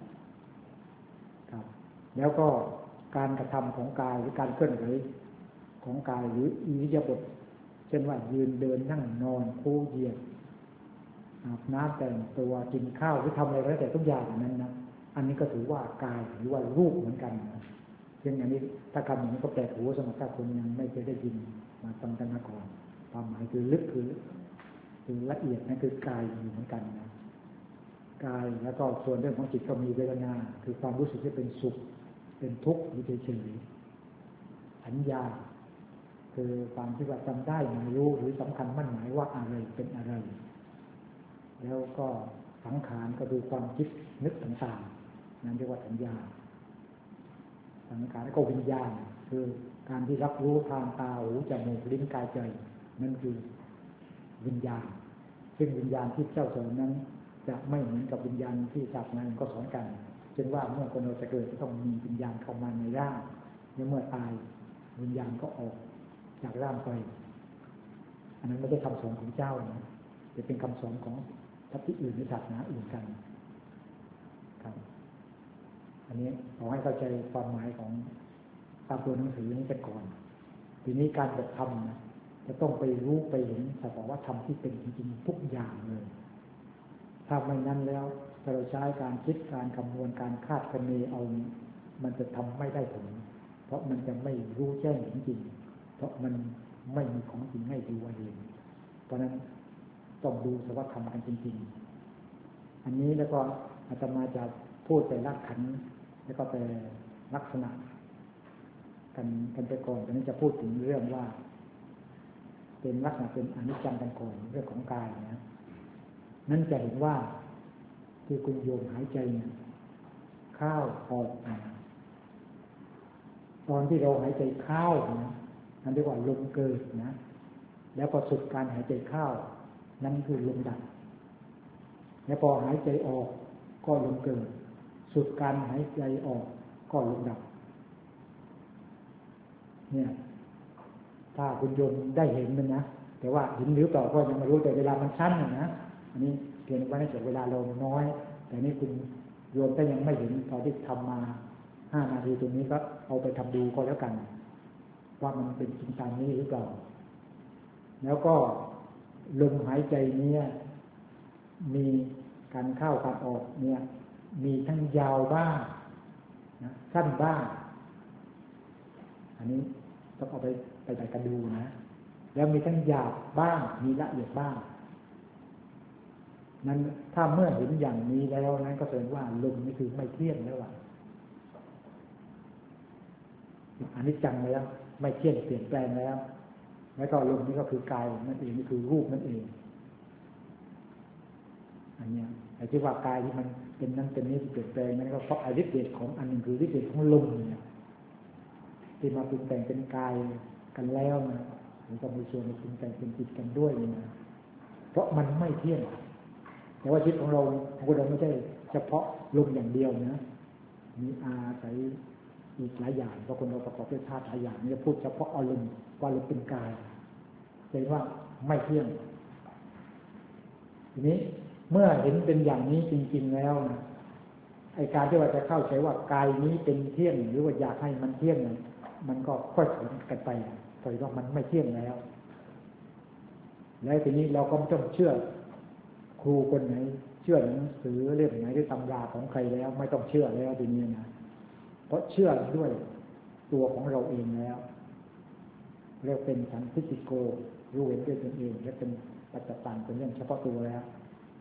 ครับแล้วก็การกระทำของกายหรือการเคลื่อนไหวของกายหรืออิริยาบถเช่นว่ายืนเดินนั่งนอนคู่เหยียดอาบน้ำแต่งตัวกินข้าวหรือทำอะไรก็แล้วแต่ทุกอย่างนั้นนะอันนี้ก็ถือว่ากายหรือว่ารูปเหมือนกันนะซึ่งอันนี้ถ้าคำอย่างนี้ก็แปลกหูสำหรับถ้าคนยังไม่เคยได้ยินมาฟังกันมาก่อนความหมายคือลึกคือคือละเอียดนั่นคือกายอยู่เหมือนกันนะกายแล้วก็ส่วนเรื่องของจิตก็มีเวทนาคือความรู้สึกที่เป็นสุขเป็นทุกข์อยู่เฉยๆสัญญาคือความที่ว่าจำได้หมายรู้หรือสำคัญมั่นหมายว่าอะไรเป็นอะไรแล้วก็สังขารก็คือความคิดนึกต่างๆนั่นเรียกว่าสัญญาสังขารแล้วก็วิญญาณคือการที่รับรู้ทางตาหูจมูกลิ้นกายใจนั่นคือวิญญาณซึ่งวิญญาณที่เจ้าสอนนั้นจะไม่เหมือนกับวิญญาณที่ศาสนาก็สอนกันเช่นว่าเมื่อคนเราจะเกิดจะต้องมีวิญญาณเข้ามาในร่างแล้วเมื่อตายวิญญาณก็ออกจากร่างไปอันนั้นไม่ได้คำสอนของเจ้านะจะเป็นคำสอนของทัพที่อื่นในศาสนาอื่นกันครับอันนี้ขอให้เข้าใจความหมายของตามตัวหนังสือนี้กันก่อนทีนี้การปฏิบัติธรรมนะจะต้องไปรู้ไปเห็นสภาวะธรรมที่เป็นจริงๆทุกอย่างเลยถ้าไม่นั้นแล้วถ้าเราใช้การคิดการคำนวณการคาดคะเนเอามันจะทำไม่ได้ผลเพราะมันจะไม่รู้แจ้งจริงๆเพราะมันไม่มีของจริงให้ดูเองเพราะนั้นต้องดูสภาวะธรรมกันจริงๆอันนี้แล้วก็อาตมาจะพูดแต่ลักขันธ์แล้วก็แต่ลักษณะกันกันไปก่อนตอนนี้จะพูดถึงเรื่องว่าเป็นลักษณะเป็นอนิจจังกันก่อนเรื่องของกายนะนั่นจะเห็นว่าที่คุณโยมหายใจเนี่ยเข้าออกนะตอนที่เราหายใจเข้านะนั่นเรียกว่าลมเกิดนะแล้วพอสุดการหายใจเข้านั่นคือลมดับแล้วพอหายใจออกก็ลมเกิดสุดการหายใจออกก็ลมดับเนี่ยถ้าคุณโยมได้เห็นมันนะแต่ว่าเห็นหรือเปล่าก็ยังไม่รู้แต่เวลามันสั้นนะอันนี้เพียงว่าในส่วนเวลาเราน้อยแต่นี่คุณโยมถ้ายังไม่เห็นตอนที่ทำมาห้านาทีตรงนี้ก็เอาไปทำดูก็แล้วกันว่ามันเป็นจริงตามนี้หรือเปล่าแล้วก็ลมหายใจนี้มีการเข้าการออกเนี่ยมีทั้งยาวบ้างนะสั้นบ้างอันนี้ต้องเอาไปไปไปกันดูนะแล้วมีทั้งหยาบบ้างมีละเอียดบ้างนั้นถ้าเมื่อเห็นอย่างนี้แล้วนั้นก็แสดงว่าลมนี่คือไม่เที่ยงแล้วอ่ะอนิจจังแล้วไม่เที่ยงเปลี่ยนแปลงแล้วแล้วก็ลมนี่ก็คือกายนั่นเองนี่คือรูปนั่นเองอันนี้ไอ้ที่ว่ากายที่มันเป็นนั้นเป็นนี้เปลี่ยนแปลงนั้นก็เพราะอฤทธิ์เดชของอันหนึ่งคือฤทธิ์เดชของลมเนี่ยที่มาปรุงแต่งเป็นกายกันแล้วนะมันก็มีส่วนในปรุงแต่งเป็นจิตกันด้วยนะเพราะมันไม่เที่ยงแต่ว่าชีวิตของเราของเราไม่ใช่เฉพาะลมอย่างเดียวนะมีอาศัยอีกหลายอย่างเพราะคนเราประกอบด้วยธาตุหลายอย่างนี่จะพูดเฉพาะอารมณ์ว่าเราเป็นกายเห็นว่าไม่เที่ยงทีนี้เมื่อเห็นเป็นอย่างนี้จริงๆแล้วนะไอ้การที่ว่าจะเข้าใจว่ากายนี้เป็นเที่ยงหรือว่าอยากให้มันเที่ยงเนี่ยมันก็ค่อยๆกันไปโดยว่ามันไม่เที่ยงแล้วแล้วทีนี้เราก็ไม่ต้องเชื่อครูคนไหนเชื่อหนังสือเล่มไหนหรือตำราของใครแล้วไม่ต้องเชื่อแล้วทีนี้นะเพราะเชื่อด้วยตัวของเราเองแล้วเรียกเป็นสันทิฏฐิโกรู้เห็นด้วยตนเองและเป็นปัจจตังเป็นเรื่องเฉพาะตัวแล้ว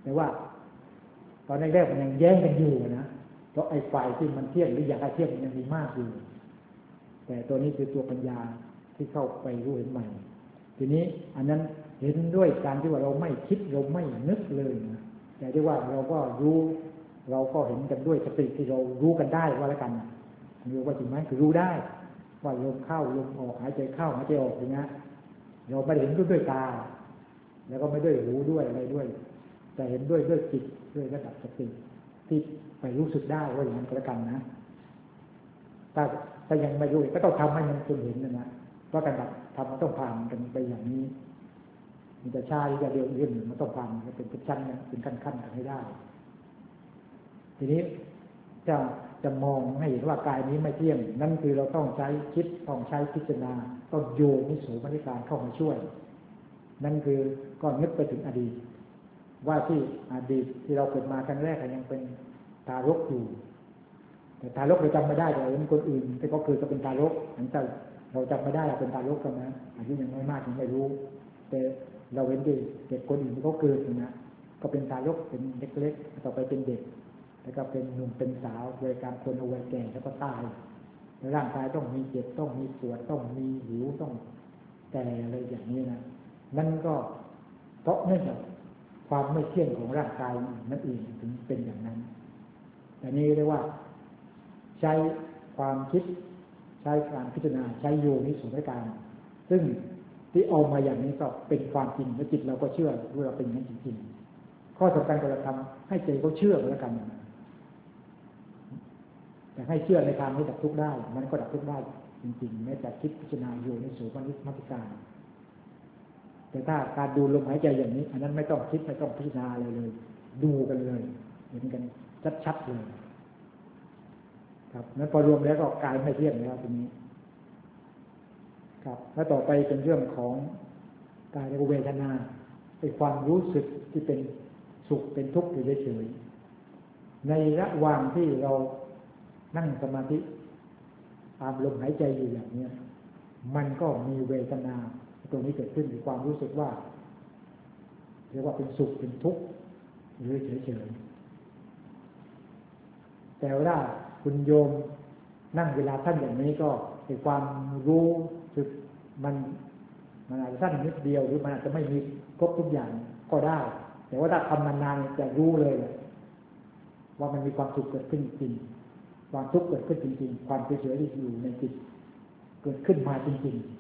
แต่ว่าตอนแรกๆมันยังแย้งกันอยู่นะเพราะไอ้ฝ่ายที่มันเที่ยงหรืออยากให้เที่ยงมันยังมีมากอยู่แต่ตัวนี้คือตัวปัญญาที่เข้าไปรู้เห็นใหม่ทีนี้อันนั้นเห็นด้วยการที่ว่าเราไม่คิดเราไม่นึกเลยนะแต่ที่ว่าเราก็รู้เราก็เห็นกันด้วยสติที่เรารู้กันได้ว่าแล้วกันรู้ว่าจริงไหมคือรู้ได้ว่าลมเข้าลมออกหายใจเข้าหายใจออกอย่างนี้เราไม่ได้เห็นด้วยตาแล้วก็ไม่ด้วยหูด้วยอะไรด้วยแต่เห็นด้วยด้วยจิตด้วยระดับสติที่ไปรู้สึกได้ว่าอย่างนั้นก็แล้วกันนะถ้าถ้ายังไม่รู้ก็ต้องทำให้มันจนเห็นนะนะว่าการทำมันต้องผ่านกันไปอย่างนี้มันจะช้าหรือจะเร็วเรื่องมันต้องผ่านมันเป็นชั้นเป็นขั้นๆกันให้ได้ทีนี้จะจะมองให้เห็นว่ากายนี้ไม่เที่ยงนั่นคือเราต้องใช้คิดต้องใช้พิจารณาต้องโยนิโสมนสิการเข้ามาช่วยนั่นคือก็นึกไปถึงอดีตว่าที่อดีตที่เราเกิดมาครั้งแรกยังเป็นทารกอยู่แต่ทารกเราจำไม่ได้แต่เห็นคนอื่นที่เขาเกิดก็เป็นทารกอันนั้นเราจำไม่ได้เราเป็นทารกกันนะอายุยังไม่มากยังไม่รู้แต่เราเห็นดิเด็กคนอื่นที่เขาเกิดนะก็เป็นทารกเป็นเล็กๆต่อไปเป็นเด็กแล้วก็เป็นหนุ่มเป็นสาวโดยการคนเอาไว้แก่แล้วก็ตายร่างกายต้องมีเจ็บต้องมีปวดต้องมีหิวต้องแก่อะไรอย่างนี้นะนั่นก็เพราะเนื่องจากความไม่เที่ยงของร่างกายนั่นเองถึงเป็นอย่างนั้นแต่นี้เรียกว่าใช้ความคิดใช้การพิจารณาใช้โยนิโสมนสิการซึ่งที่เอามาอย่างนี้ก็เป็นความจริงและจิตเราก็เชื่อว่าเราเป็นอย่างนั้นจริงๆข้อสำคัญก็จะทำให้ใจเขาเชื่อแล้วกันแต่ให้เชื่อในทางที่ดับทุกข์ได้มันก็ดับทุกข์ได้จริงๆแม้แต่คิดพิจารณาโยนิโสมนสิการแต่ถ้าการดูลมหายใจอย่างนี้อันนั้นไม่ต้องคิดไม่ต้องพิจารณาอะไรเลยดูกันเลยเห็นกันชัดๆเลยครับนั้นพอรวมแล้วก็กายไม่เที่ยงแล้วทีนี้ครับแล้วต่อไปเป็นเรื่องของกายเวทนาเป็นความรู้สึกที่เป็นสุขเป็นทุกข์อยู่เฉยๆในระหว่างที่เรานั่งสมาธิตามลมหายใจอยู่อย่างนี้มันก็มีเวทนาตรงนี้เกิดขึ้นมีความรู้สึกว่าเรียกว่าเป็นสุขเป็นทุกข์หรือเฉยๆแต่ว่าคุณโยมนั่งเวลาท่านอย่างนี้ก็เป็นความรู้สึกมันมันอาจจะสั้นนิดเดียวหรือมันอาจจะไม่มีครบทุกอย่างก็ได้แต่ว่าถ้าทำนานๆจะรู้เลยว่ามันมีความสุขเกิดขึ้นจริงความทุกข์เกิดขึ้นจริงๆความเฉยๆที่อยู่ในจิตเกิดขึ้นมาจริงๆ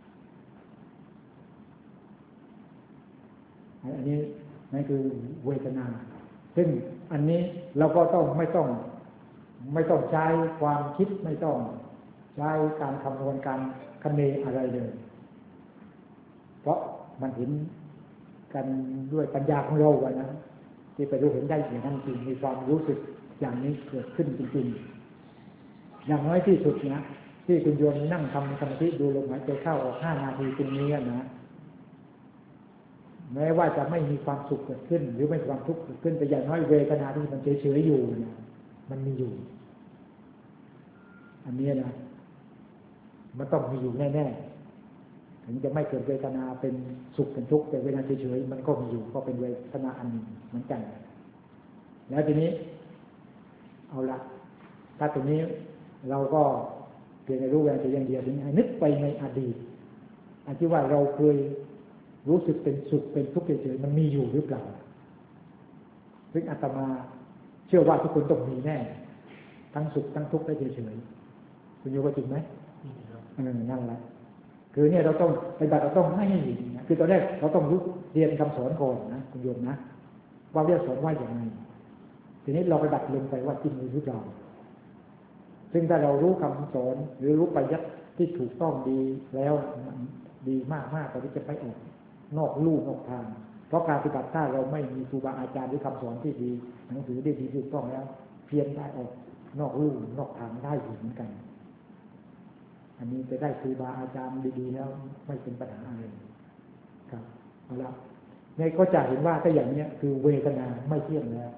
อันนี้นั่นคือเวทนาซึ่งอันนี้เราก็ต้องไม่ต้องไม่ต้องใช้ความคิดไม่ต้องใช้การคำนวณการคำเนอะไรเลยเพราะมันเห็นกันด้วยปัญญาของเราอะนะที่ไปรู้เห็นได้อย่างนั้นจริงมีความรู้สึกอย่างนี้เกิดขึ้นจริงๆอย่างน้อยที่สุดนะที่คุณโยมนั่งทำสมาธิดูลมหายใจเข้าออกห้านาทีตรงนี้นะแม้ว่าจะไม่มีความสุขเกิดขึ้นหรือไม่มีความทุกข์เกิดขึ้นแต่อย่างน้อยเวทนาที่มันเฉยๆอยู่เนี่ยมันมีอยู่อันนี้นะมันต้องมีอยู่แน่ๆถึงจะไม่เกิดเวทนาเป็นสุขเป็นทุกข์แต่เวทนาเฉยๆมันก็มีอยู่ก็เป็นเวทนาอันหนึ่งเหมือนกันแล้วทีนี้เอาละถ้าตรงนี้เราก็เพียงแต่รู้เวลาอย่างเดียวถึงให้นึกไปในอดีตอันที่ว่าเราเคยรู้สึกเป็นสุขเป็นทุกข์เฉยๆมันมีอยู่หรือเปล่าซึ่งอาตมาเชื่อว่าทุกคนต้องมีแน่ทั้งสุขทั้งทุกข์ได้เฉยๆคุณโยมว่าจริงไหมเออนั่นแหละคือเนี่ยเราต้องปฏิบัติเราต้องให้เห็นนะคือตอนแรกเราต้องรู้เรียนคำสอนก่อนนะคุณโยมนะว่าเรียนสอนว่าอย่างไรทีนี้เราปฏิบัติลงไปว่าจริงหรือเปล่าซึ่งถ้าเรารู้คำสอนหรือรู้ปริยัติที่ถูกต้องดีแล้วดีมากๆตอนที่จะไปออกนอกลู่นอกทางเพราะการปฏิบัติถ้าเราไม่มีครูบาอาจารย์หรือคำสอนที่ดีหนังสือได้ดีถูกต้องแล้วเพียรได้ออกนอกลู่นอกทางได้อยู่เหมือนกันอันนี้จะได้ครูบาอาจารย์ดีๆแล้วไม่เป็นปัญหาอะไรครับเอาละเนี่ยก็จะเห็นว่าถ้าอย่างนี้คือเวทนาไม่เที่ยงแล้ว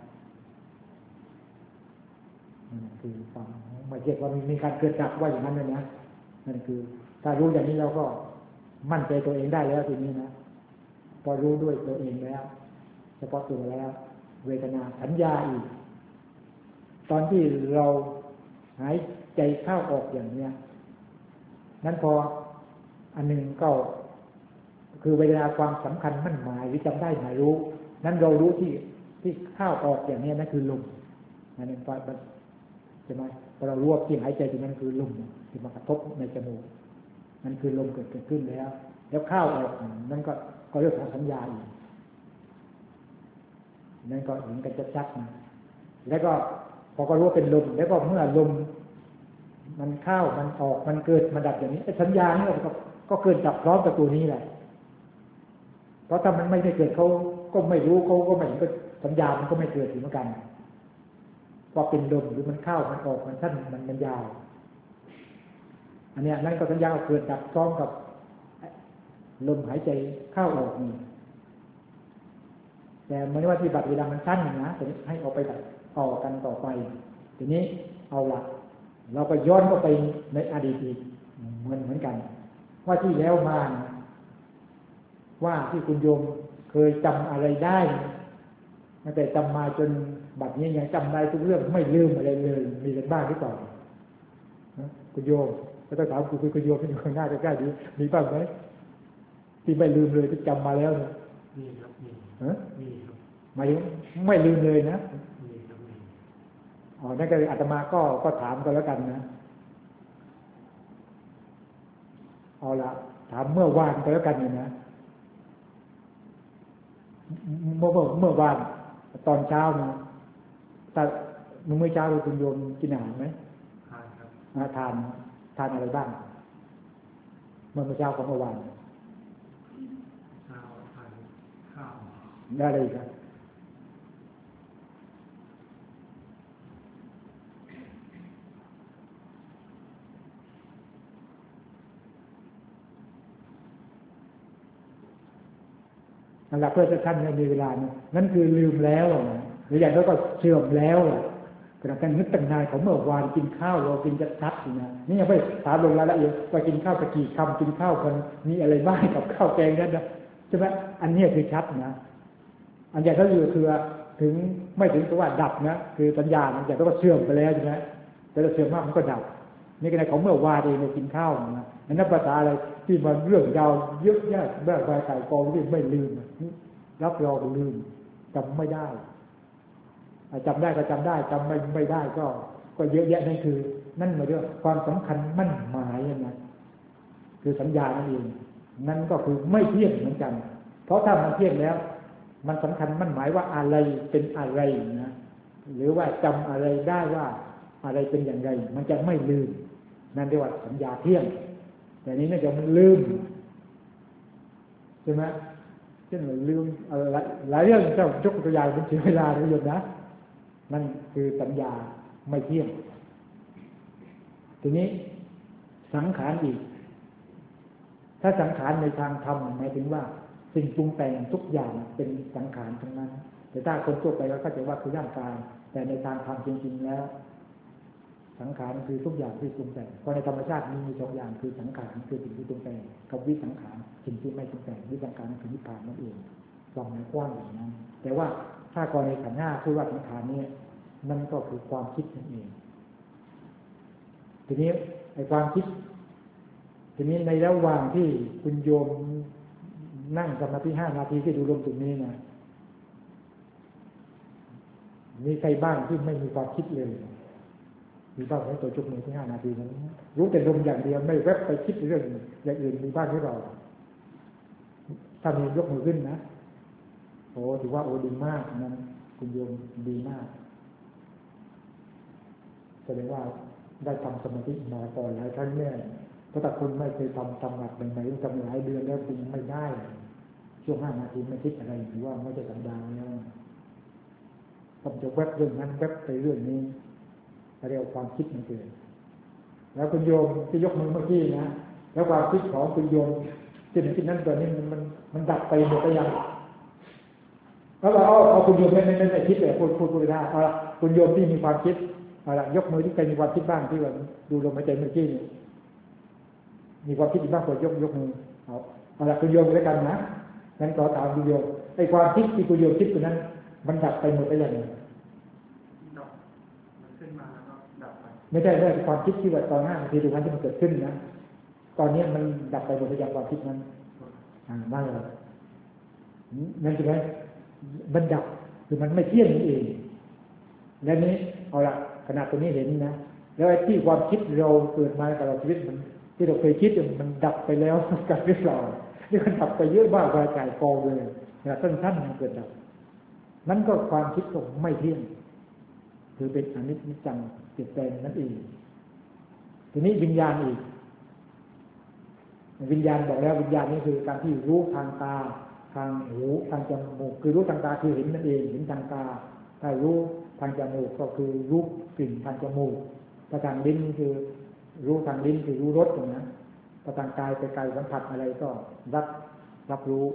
คือความไม่เที่ยงว่ามีการเกิดดับว่าอย่างนั้นเลยนะนั่นคือถ้ารู้อย่างนี้เราก็มั่นใจตัวเองได้แล้วทีนี้นะพอรู้ด้วยตัวเองแล้วเฉพาะตัวแล้วเวทนาสัญญาอีกตอนที่เราหายใจเข้าออกอย่างเนี้ยนั้นพออันหนึ่งก็คือเวลาความสำคัญมั่นหมายหรือจำได้หมายรู้นั้นเรารู้ที่ที่เข้าออกอย่างนี้นั่นคือลมนั่นเองใช่ไหมพอเรารู้ว่าที่หายใจตรงนั้นคือลมที่มากระทบในจมูกนั่นคือลมเกิดเกิดขึ้นแล้วแล้วเข้าออกนั่นก็ก็เรื่องของสัญญาอีกนั่นก็เห็นกันชัดๆนะแล้วก็พอก็รู้ว่าเป็นลมแล้วก็เมื่อลมมันเข้ามันออกมันเกิดมันดับอย่างนี้สัญญานี่ก็ก็เกิดดับพร้อมกับตัวนี้แหละเพราะถ้ามันไม่ได้เกิดเขาก็ไม่รู้เขาก็ไม่เห็นก็สัญญามันก็ไม่เกิดเหมือนกันว่าเป็นลมหรือมันเข้ามันออกมันสั้นมันมันยาวอันนี้นั่นก็สัญญาเกิดดับพร้อมกับลมหายใจเข้าออกนี่แต่เมื่อว่าที่บัดเวลามันสั้นนะแต่ให้เอาไปแบบต่อกันต่อไปทีนี้เอาละเราก็ย้อนเข้าไปในอดีตอีกเหมือนเหมือนกันว่าที่แล้วมาว่าที่คุณโยมเคยจำอะไรได้แต่จำมาจนบัดนี้ยังจำได้ทุกเรื่องไม่ลืมอะไรเลยมีกันบ้างหรือเปล่าคุณโยมก็ต้องถามคุณคุณโยมที่อยู่ข้างหน้าใกล้ๆดีมีบ้างไหมที่ไม่ลืมเลยที่จำมาแล้วเนี่ยมีครับมีฮะมีครับหมายถึงไม่ลืมเลยนะมีครับมีอ๋อนั่นก็อาตมาก็ก็ถามกันแล้วกันนะเอาละถามเมื่อวานก็แล้วกันเนี่ยนะเมื่อเมื่อวานตอนเช้านะแต่เมื่อเช้าคุณโยมกินอาหารไหมทานครับทานทานอะไรบ้างเมื่อเช้าของเมื่อวานเช้าทานข้าวได้อะไรครับนั่นแหละเพื่อจะท่านในเวลานี้นั่นคือลืมแล้วนะหรืออย่างนั้นก็เสื่อมแล้วขณะการนึกตั้งนานของเมื่อวานกินข้าวเรากินจะชัดนะนี่ยังไม่ถามลงรายละเอียดว่ากินข้าวตะกี้คำกินข้าวคนมีอะไรบ้างกับข้าวแกงนั่นนะใช่ไหมอันนี้คือชัดนะอันอย่างนั้นคือถึงไม่ถึงกับว่าดับนะคือสัญญาณอย่างนั้นก็เสื่อมไปแล้วใช่ไหมแต่เราเสื่อมมากมันก็ดับนี่ก็ในของเมื่อวานเองเรากินข้าวนะนั่นภาษาอะไรที่มันเรื่องยาวเยอะแยะแบบใบไก่กองที่ไม่ลืมรับรองลืมจำไม่ได้จำได้ก็จำได้จำไม่ไม่ได้ก็ก็เยอะแยะนั่นคือนั่นหมายถึงความสำคัญมั่นหมายนะคือสัญญานั่นเองนั่นก็คือไม่เที่ยงเหมือนกันเพราะถ้ามันเที่ยงแล้วมันสำคัญมั่นหมายว่าอะไรเป็นอะไรนะหรือว่าจำอะไรได้ว่าอะไรเป็นอย่างไรมันจะไม่ลืมนั่นเรียกว่าสัญญาเที่ยงแต่นี้น่าจะมันลืมใช่ไหมเช่นลืมอะไรหลายเรื่องเจ้ายกตัวอย่างเป็นเสียเวลาประโยชน์นะนั่นคือสัญญาไม่เที่ยงทีนี้สังขารอีกถ้าสังขารในทางธรรมหมายถึงว่าสิ่งปรุงแต่งทุกอย่างเป็นสังขารทั้งนั้นแต่ถ้าคนทั่วไปก็เข้าใจว่าคือร่างกายแต่ในทางธรรมจริงๆแล้วสังขารคือทุกอย่างที่ปรุงแต่งเพราะในธรรมชาติมีสองอย่างคือสังขารคือสิ่งที่ปรุงแต่งกับวิสังขารสิ่งที่ไม่ปรุงแต่งวิสังขารคือนิพพานนั่นเองความหมายกว้างอย่างนั้นแต่ว่าถ้ากรณีขันธ์ห้าพูดว่าสังขารนี้มันก็คือความคิดนั่นเองทีนี้ไอ้ความคิดทีนี้ในระหว่างที่คุณโยมนั่งสมาธิห้านาทีที่ดูลมตรงนี้นะมีใครบ้างที่ไม่มีความคิดเลยมีบ้างไหมตัวจุกมือที่ห้านาทีนั้นรู้แต่ลมอย่างเดียวไม่แวบไปคิดเรื่องอย่างอื่นมีบ้างหรือเปล่าถ้ามียกมือขึ้นนะโอ้ถือว่าโอ้ดีมากนั้นคุณโยมดีมากแสดงว่าได้ทำสมาธิมาก่อนหลายครั้งแน่เพราะถ้าคุณไม่เคยทำทำหนักใหม่ๆทำหลายเดือนแล้วจริงไม่ได้ช่วงห้านาทีไม่คิดอะไรถือว่าไม่ใช่สัญญาแล้วผมจะแวบเรื่องนั้นแวบไปเรื่องนี้เรียกความคิดมันเกิดแล้วคุณโยมที่ยกมือเมื่อกี้นะแล้วความคิดของคุณโยมที่ไหนที่นั่นตัวนี้มันมันมันดับไปหมดไปยังแล้วเราเอาเอาคุณโยมไม่ไม่ไม่คิดเลยพูดพูดพูดได้เอาละคุณโยมที่มีความคิดเอาละยกมือที่ใครมีความคิดบ้างที่ว่าดูลมหายใจเมื่อกี้นี่มีความคิดบ้างก็ยกยกมือเอาเอาละคุณโยมด้วยกันนะงั้นขอถามคุณโยมไอ้ความคิดที่คุณโยมคิดตัวนั้นมันดับไปหมดไปเลยดับมันขึ้นมาแล้วก็ดับไปไม่ใช่ไม่ใช่ความคิดที่ว่าตอนห้านาทีตรงนั้นที่มันเกิดขึ้นนะตอนนี้มันดับไปหมดไปจากความคิดนั้นอ่าบ้างเลยนั่นใช่ไหมมันดับคือมันไม่เที่ยงนี่เองแล้วนี้เอาละขณะตัวนี้เห็นนะแล้วไอ้ที่ความคิดเราเกิดมาตลอดชีวิตมันที่เราเคยคิดมันดับไปแล้วกับเรื่องเรานี่มันดับไปเยอะมากกว่าใจกองเลยนะสั้นๆมันเกิดดับนั่นก็ความคิดก็ไม่เที่ยงคือเป็นอนิจจังเปลี่ยนแปลงนั่นเองทีนี้วิญญาณอีกวิญญาณบอกแล้ววิญญาณนี้คือการที่รู้ทางตาทางหูทางจมูกคือรู้ทางตาคือเห็นนั่นเองเห็นทางตาถ้ารู้ทางจมูกก็คือรู้กลิ่นทางจมูกถ้าทางลิ้นคือรู้ทางลิ้นคือรู้รสอย่างนั้นถ้าทางกายไปกายสัมผัสอะไรก็รับรับรู้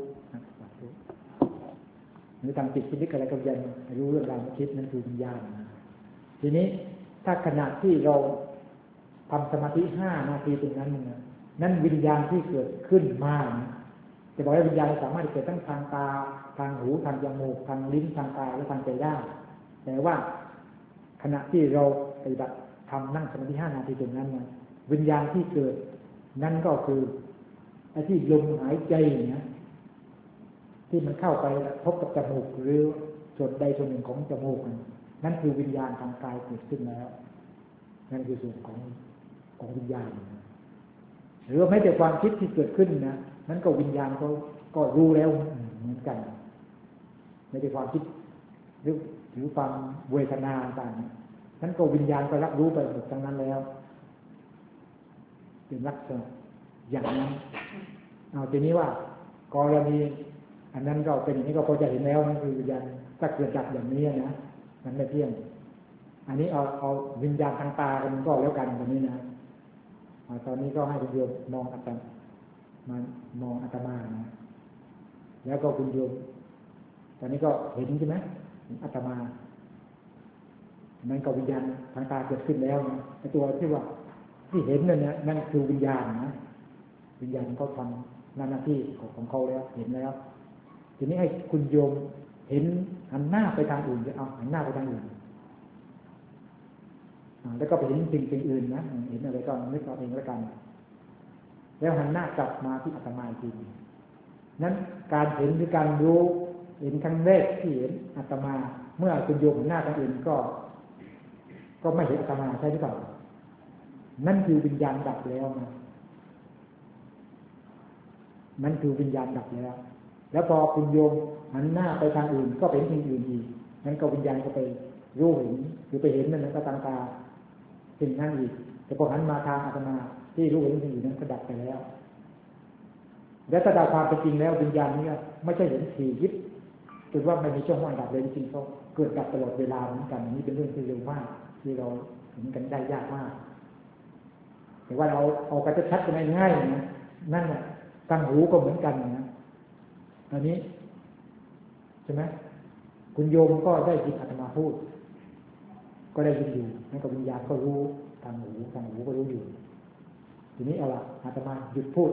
หรือทางจิตคิดอะไรก็ยังรู้เรื่องราวคิดนั่นคือวิญญาณทีนี้ถ้าขณะที่เราทำสมาธิห้านาทีตรงนั้นนะนั่นวิญญาณที่เกิดขึ้นมาจะบอกว่าวิญญาณสามารถเกิดทั้งทางตาทางหูทางจมูกทางลิ้นทางกายและทางใจได้แต่ว่าขณะที่เราปฏิบัติทำนั่งสมาธิห้านาทีตรงนั้นนะวิญญาณที่เกิดนั่นก็คือไอ้ที่ลมหายใจเนี่ยที่มันเข้าไปพบกับจมูกหรือส่วนใดส่วนหนึ่งของจมูกนั่นคือวิญญาณทางกายเกิดขึ้นแล้วนั่นคือส่วนของของวิญญาณหรือไม่แต่ความคิดที่เกิดขึ้นนะนั้นก็วิญญาณเขาก็รู้แล้วเหมือนกันไม่ได้ความคิดหรือหรือความเวทนาต่างนั้นก็วิญญาณก็รับรู้ไปหมดทั้งนั้นแล้วเป็นลักษณะอย่างนั้นเอาทีนี้ว่ากรณีอันนั้นก็เป็นอย่างนี้ก็พอจะเห็นแล้วนั่นคือวิญญาณถ้าเกิดดับอย่างนี้นะมันไม่เที่ยงอันนี้เอาเอาวิญญาณทางตากันก็แล้วกันตรงนี้นะตอนนี้ก็ให้คุณโยมมองอาตมามามองอาตมานะแล้วก็คุณโยมตอนนี้ก็เห็นใช่ไหมอาตมามันก็วิญญาณทางตาเกิดขึ้นแล้วนะไอ้ตัวที่ว่าที่เห็นนั่นเนี่ยนั่นคือวิญญาณนะวิญญาณเขาทำหน้าที่ของของเขาแล้วเห็นแล้วทีนี้ให้คุณโยมเห็นหันหน้าไปทางอื่นจะเอาหันหน้าไปทางอื่นแล้วก็ไปเห็นสิ่งสิ่งอื่นนะเห็นอะไรก็นึกเอาเองแล้วกันแล้วหันหน้ากลับมาที่อาตมาอีกทีนั้นการเห็นหรือการรู้เห็นครั้งแรกที่เห็นอาตมาเมื่อคุณโยมหันหน้าทางอื่นก็ก็ไม่เห็นอาตมาใช่หรือเปล่านั่นคือวิญญาณดับแล้วนะนั่นคือวิญญาณดับแล้วแล้วพอคุณโยมหันหน้าไปทางอื่นก็เป็นสิ่งอื่นอีกนั้นก็วิญญาณก็ไปรู้เห็นหรือไปเห็นนั่นก็ทางตาสิ่งนั้นอีกแต่พอหันมาทางอาตมาที่รู้เห็นสิ่งอื่นนั้นก็ดับไปแล้วและถ้าตามความเป็นจริงแล้ววิญญาณนี้ไม่ใช่เห็นถี่ยิบจนว่าไม่มีช่วงว่างดับเลยจริงๆเขาเกิดดับตลอดเวลาเหมือนกันนี่เป็นเรื่องที่เร็วมากที่เราเห็นกันได้ยากมากแต่ว่าเราเอากระชัดกันง่ายๆนะนั่นแหละทางหูก็เหมือนกันนะอันนี้ใช่ไหมคุณโยมก็ได้ยินอาตมาพูดก็ได้ยินอยู่นั่นกับวิญญาณก็รู้ทางหูทางหูก็รู้อยู่ทีนี้เอาละอาตมาหยุดพูด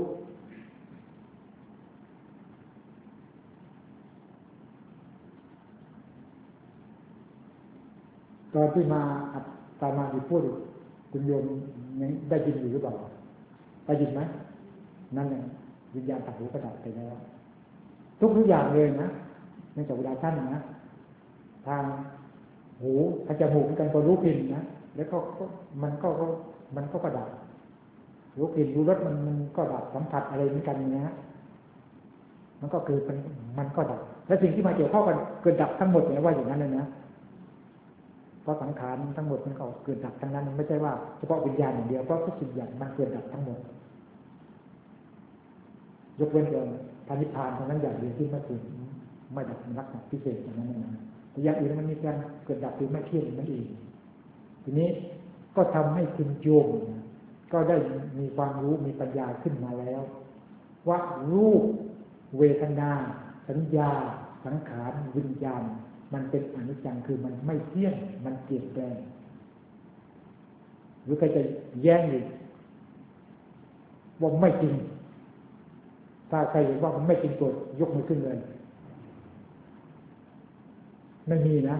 ตอนที่มาอาตมาหยุดพูดคุณโยมยังได้ยินอยู่หรือเปล่าได้ยินไหมนั่นแหละวิญญาณทางหูก็ดับไปแล้วทุกทุกอย่างเลยนะในจากเวลาท่านนะทางหูทางจมูกกันก็รู้กลิ่นนะแล้วก็มันก็มันก็กระดับรู้กลิ่นรู้รสมันมันก็ดับสัมผัสอะไรเหมือนกันนะมันก็คือมันมันก็ดับและสิ่งที่มาเกี่ยวข้องกันเกิดดับทั้งหมดเนี่ยว่าอย่างนั้นเลยนะเพราะสังขารทั้งหมดมันก็เกิดดับทั้งนั้นมันไม่ใช่ว่าเฉพาะวิญญาณอย่างเดียวเพราะทุกสิ่งอย่างมันเกิดดับทั้งหมดยกเว้นแต่พระนิพพานเท่านั้นอย่างเดียวที่ไม่ถึงไม่ดับลักษณะพิเศษอย่างนั้นนะแต่อย่างอื่นมันมีการเกิดดับคือไม่เที่ยงนั่นเองทีนี้ก็ทำให้คุณโยมก็ได้มีความรู้มีปัญญาขึ้นมาแล้วว่ารูปเวทนาสัญญาสังขารวิญญาณมันเป็นอนิจจังคือมันไม่เที่ยงมันเปลี่ยนแปลงหรือใครจะแย้งอีกว่าไม่จริงถ้าใครเห็นว่ามันไม่จริงกดยกมือขึ้นเลยไม่มีนะ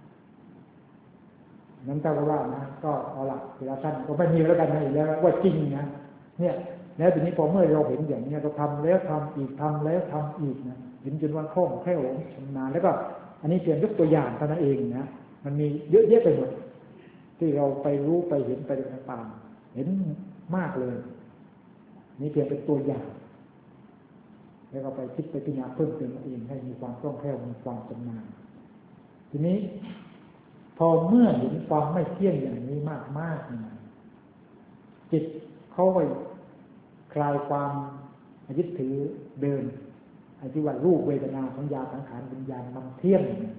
นั้นเจ้าก็ว่านะก็เอาละเวลาท่านก็ไม่มีแล้วกันนะอีกแล้วว่าจริงนะเนี่ยแล้วทีนี้พอเมื่อเราเห็นอย่างนี้เราทำแล้วทำอีกทำแล้วทำอีกนะเห็นจนว่าคล่องแคล่วชำนาญแล้วก็อันนี้เพียงยกตัวอย่างเท่านั้นเองนะมันมีเยอะแยะไปหมดที่เราไปรู้ไปเห็นไปต่างๆเห็นมากเลยนี่เพียงเป็นตัวอย่างแล้วก็ไปคิดไปพิจารณาเพิ่มเติมเองให้มีความคล่องแคล่วมีความชำนาญทีนี้พอเมื่อเห็นความไม่เที่ยงอย่างนี้มากๆนะจิตเขาไปคลายความยึดถือเดิมไอ้ที่ว่ารูปเวทนาสัญญาสังขารวิญญาณมันเที่ยง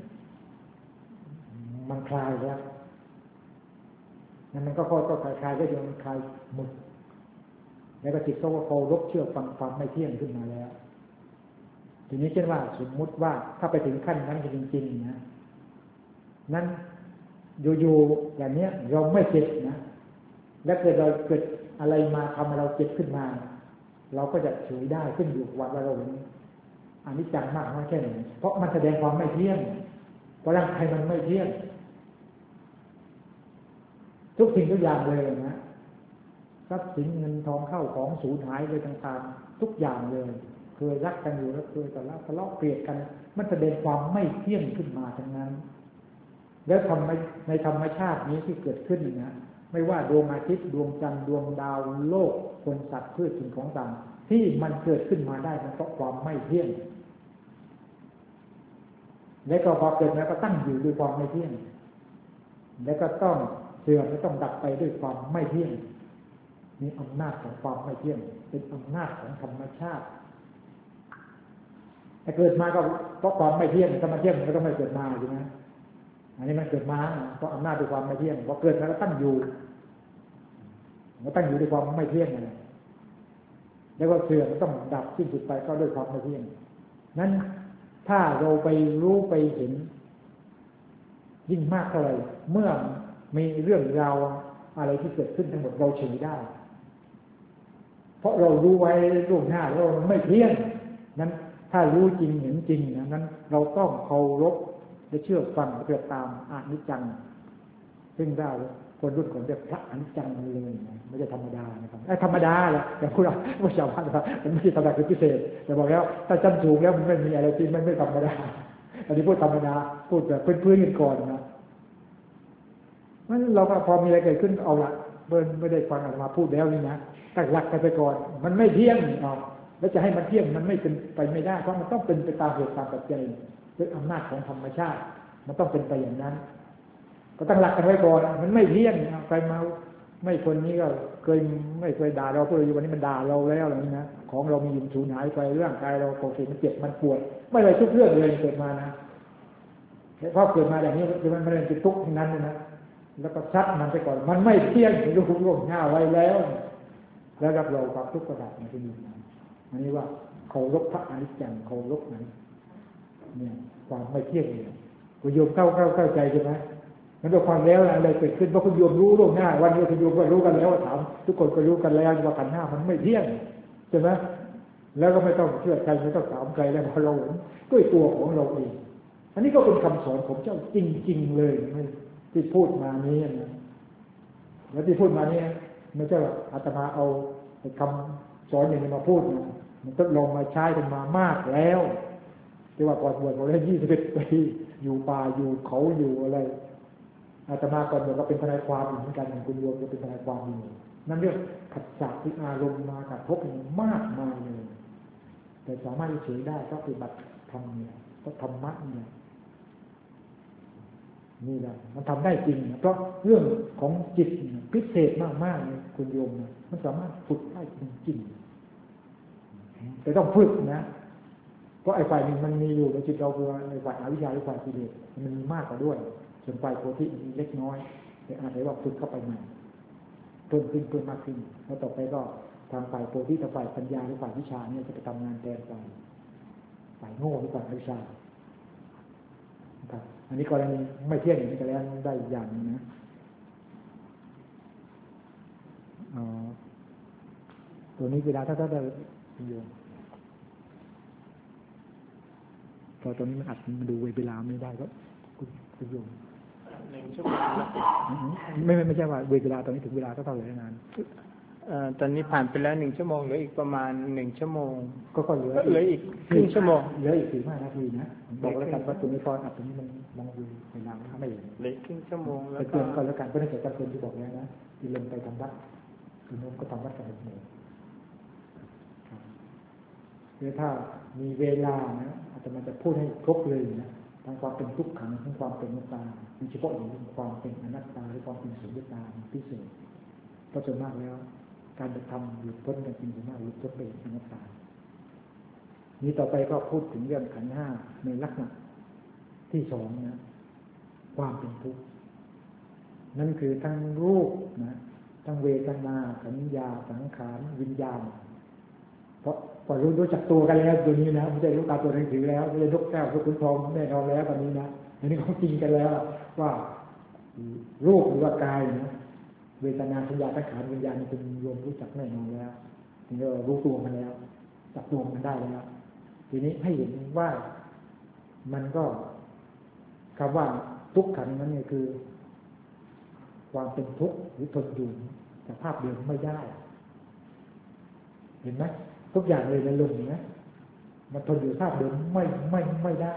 มันคลายแล้วนั่นมันก็ค่อยๆคลายๆก็จนมันคลายหมดแล้วก็จิตเขาก็เคารพเชื่อฟังความไม่เที่ยงขึ้นมาแล้วทีนี้เช่นว่าสมมุติว่าถ้าไปถึงขั้นนั้นจริงๆนะนั้นอยู่ๆอย่างนี้เราไม่เจ็บนะแล้วเกิดเราเกิดอะไรมาทำให้เราเจ็บขึ้นมาเราก็จะเฉยได้ขึ้นอยู่กับว่าเราเห็นอนิจจังมากน้อยแค่ไหนเพราะมันแสดงความไม่เที่ยงเพราะร่างกายมันไม่เที่ยงทุกสิ่งทุกอย่างเลยนะทรัพย์สินเงินทองเข้าของสูญหายเลยต่างๆทุกอย่างเลยเคยรักกันอยู่แล้วเคยทะเลาะทะเลาะเกลียดกันมันแสดงความไม่เที่ยงขึ้นมาทั้งนั้นแล้วทำในในธรรมชาตินี้ที่เกิดขึ้นนะไม่ว่าดวงอาทิตย์ดวงจันทร์ดวงดาวโลกคนสัตว์พืชสิ่งของต่างที่มันเกิดขึ้นมาได้มันเพราะความไม่เที่ยงและก็พอเกิดแล้วก็ตั้งอยู่ด้วยความไม่เที่ยงและก็ต้องเสื่อมและต้องดับไปด้วยความไม่เที่ยงมีอำนาจของความไม่เที่ยงเป็นอำนาจของธรรมชาติแต่เกิดมาก็เพราะความไม่เที่ยงธรรมชาติมันก็ต้องไม่เกิดมาใช่ไหมอันนี้มันเกิดมาเพราะอำนาจด้วยความไม่เที่ยงพอเกิดมาแล้วตั้งอยู่มันตั้งอยู่ด้วยความไม่เที่ยงนั่นแหละแล้วก็เสื่อมต้องดับสิ้นสุดไปก็ด้วยความไม่เที่ยงนั้นถ้าเราไปรู้ไปเห็นยิ่งมากเท่าไหร่เมื่อมีเรื่องราวอะไรที่เกิดขึ้นทั้งหมดเราเฉยได้เพราะเรารู้ไว้ล่วงหน้าแล้วมันไม่เที่ยงนั้นถ้ารู้จริงเห็นจริงนะนั้นเราต้องเคารพและเชื่อฟังเพื่อตามอนิจจังซึ่งได้คนรุ่นก่อนเรียกพระอนิจจังเลยไม่ใช่ธรรมดานะครับไอ้ธรรมดาแหละแต่พวกเราไม่ชาวบ้านว่ามันไม่ใช่ธรรมดาคือพิเศษแต่บอกแล้วถ้าชั้นสูงแล้วมันไม่มีอะไรที่มันไม่ธรรมดาอันนี้พูดธรรมดาพูดแบบพื้นๆกันก่อนนะนั้นเราก็พอมีอะไรเกิดขึ้นเอาละเบิ้ลไม่ได้ฟังอาตมาพูดแล้วนี่นะตั้งหลักกันไปก่อนมันไม่เที่ยงเอาแล้วจะให้มันเที่ยงมันไม่เป็นไปไม่ได้เพราะมันต้องเป็นไปตามเหตุตามปัจจัยด้วยอำนาจของธรรมชาติมันต้องเป็นไปอย่างนั้นก็ตั้งหลักกันไว้ก่อนมันไม่เที่ยงใครมาไม่คนนี้ก็เคยไม่เคยด่าเราพูดอยู่วันนี้มันด่าเราแล้วอะไรนี้นะของเรามีอยู่สูญหายไปเรื่องกายเราปกติมันเจ็บมันปวดไม่เลยทุกเรื่องเลยเกิดมานะเพราะเกิดมาอย่างนี้มันไม่ได้เป็นทุกข์ทั้งนั้นนะแล้วก็ชัดมันไปก่อนมันไม่เที่ยงรู้ร่วงหน้าไว้แล้วแล้วรับเราความทุกข์ระดับในที่นี้อันนี้ว่าเคารพพระอนิจจังเคารพนั้นเนี่ยความไม่เที่ยงเนี่ยคุณโยมเข้าเข้าเข้าใจใช่ไหมมันก็ความแล้วอะไรเกิดขึ้นเพราะคุณโยมรู้ล่วงหน้าวันนี้คุณโยมก็รู้กันแล้วถามทุกคนก็รู้กันแล้วว่าขันธ์ห้ามันไม่เที่ยงใช่ไหมแล้วก็ไม่ต้องเชื่อใครไม่ต้องถามใครแล้วพอเราเห็นด้วยตัวของเราเองอันนี้ก็เป็นคำสอนของเจ้าจริงๆเลยที่พูดมานี้นะแล้วที่พูดมานี้ไม่ใช่ว่าอาตมาเอาคำสอนอย่างนี้มาพูดนะมันทดลองมาใช้กันมามากแล้วที่ว่าก่อนบวชเราได้ยี่สิบเอ็ดปีอยู่ป่าอยู่เขาอยู่อะไรอาตมาก่อนบวชก็เป็นทนายความเหมือนกันคุณโยมก็เป็นทนายความอยู่นั่นเรื่องขัดจักที่อารมณ์มากระทบมากมายเลยแต่สามารถเฉยได้ก็ปฏิบัติธรรมเนี่ยก็ธรรมะเนี่ยนี่แหละมันทำได้จริงนะเพราะเรื่องของจิตพิเศษมากๆเลยคุณโยมนะมันสามารถฝึกได้จริงๆแต่ต้องฝึกนะเพราะไอ้ฝ่ายนึงมันมีอยู่ในจิตเราคือไอ้ฝ่ายอวิชชาหรือฝ่ายกิเลสมันมีมากกว่าด้วยส่วนฝ่ายโพธิมีเล็กน้อยแต่อาจจะว่าฝึกเข้าไปใหม่เพิ่มขึ้นเพิ่มมากขึ้นแล้วต่อไปก็ทางฝ่ายโพธิกับฝ่ายปัญญาหรือฝ่ายวิชาเนี่ยจะไปทำงานแทนฝ่ายฝ่ายโง่หรือฝ่ายอวิชชาครับอันนี้กรณีไม่เที่ยงอย่างนี้ก็แล้วได้อย่างนึงนะอ๋อตัวนี้เวลาถ้าถ้าได้โยมพอตอนนี้มันอัดมันดูเวลาไม่ได้ก็คุณคุณโยมหนึ่งชั่วโมงแล้วไม่ไม่ไม่ใช่ว่าเวลาตอนนี้ถึงเวลาเท่าไหร่นานเอ่อตอนนี้ผ่านไปแล้วหนึ่งชั่วโมงเหลืออีกประมาณหนึ่งชั่วโมงก็ก็เหลือเหลืออีกครึ่งชั่วโมงเหลืออีกสี่ห้านาทีนะบอกแล้วกันว่าตรงนี้พออัดตรงนี้มันมองดูเวลาไม่เห็นเหลือครึ่งชั่วโมงแล้วก็เตือนก็แล้วกันเพราะนั่นเกิดการเตือนที่บอกแล้วนะที่ลงไปทำวัดคือน้องก็ทำวัดกันหมดหรือถ้ามีเวลานะอาจจะมันจะพูดให้ครบเลยนะทั้งความเป็นทุกขังทั้งความเป็นอนัตตาโดยเฉพาะอย่างยิ่งความเป็นอนัตตาหรือความเป็นสุญญตาพิเศษเพราะส่วนมากแล้วการจะทำหลุดพ้นกันจริงๆมากหลุดพ้นไปอนัตตานี้ต่อไปก็พูดถึงเรื่องขันธ์ห้าในลักษณะที่สองนะความเป็นทุกข์นั่นคือทั้งรูปนะทั้งเวทนาสัญญาสังขารวิญญาณเพราะพอรู้รู้จักตัวกันแล้วตัวนี้นะไม่ใช่รู้ตามตัวหนังสือแล้วไม่ใช่นกแก้วนกขุนทองแน่นอนแล้ววันนี้นะอันนี้ของจริงกันแล้วว่ารูปหรือว่ากายนะเวทนาสัญญาสังขารวิญญาณมันเป็นรวมรู้จักแน่นอนแล้วทีนี้เรารู้ตัวมันแล้วจับตัวมันได้แล้วทีนี้ให้เห็นว่ามันก็คำว่าทุกขันนั้นเนี่ยคือความเป็นทุกข์หรือทนอยู่สภาพเดิมไม่ได้เห็นไหมทุกอย่างเลยในลมนะมันทนอยู่สภาพเดิมไม่ไม่ไม่ได้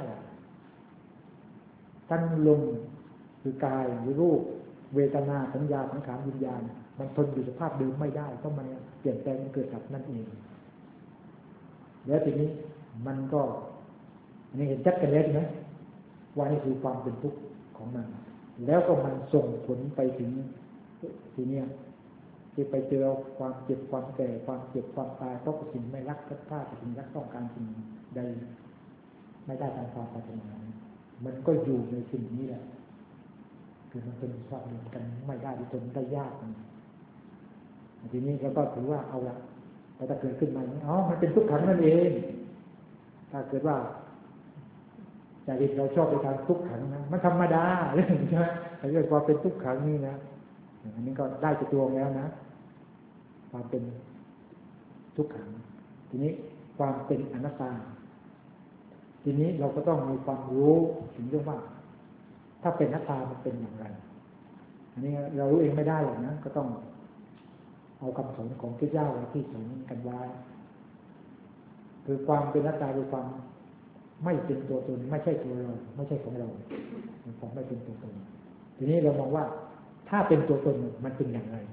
ทั้งลมคือกายหรือรูปเวทนาสัญญาสังขารวิญญาณมันทนอยู่สภาพเดิมไม่ได้เพราะมันเปลี่ยนแปลงเกิดดับนั่นเองแล้วทีนี้มันก็อันนี้เห็นชัดกันแล้วใช่ไหมว่านี่คือความเป็นทุกข์ของมันแล้วก็มันส่งผลไปถึงทีเนี้ยที่ไปเจอความเจ็บความแก่ความเจ็บความตายเพราะสิ่งไม่รักก็ถ้าสิ่งรักต้องการสิ่งใดไม่ได้ตามความปรารถนามันก็อยู่ในสิ่งนี้แหละคือมันเป็นความเหมือนกันไม่ได้จนได้ยากทีนี้เราก็ถือว่าเอาละแต่ถ้าเกิดขึ้นมาอ๋อมันเป็นทุกขังนั่นเองถ้าเกิดว่าใจเราชอบไปทางทุกขังนะมันธรรมดาเรื่องใช่ไหมแต่เรื่องความเป็นทุกขังนี่นะอันนี้ก็ได้จะตัวแล้วนะความเป็นทุกขังทีนี้ความเป็นอนัตตาทีนี้เราก็ต้องมีความรู้ถึงเรื่องว่าถ้าเป็นอนัตตามันเป็นอย่างไรอันนี้เรารู้เองไม่ได้หรอกนะก็ต้องเอาคำสอนของพระเจ้าที่สอนกันไว้คือความเป็นอนัตตาคือความไม่เป็นตัวตนไม่ใช่ตัวเราไม่ใช่ของเราเป็นของไม่เป็นตัวตนทีนี้เรามองว่าถ้าเป็นตัวตนมันเป็นอย่างไร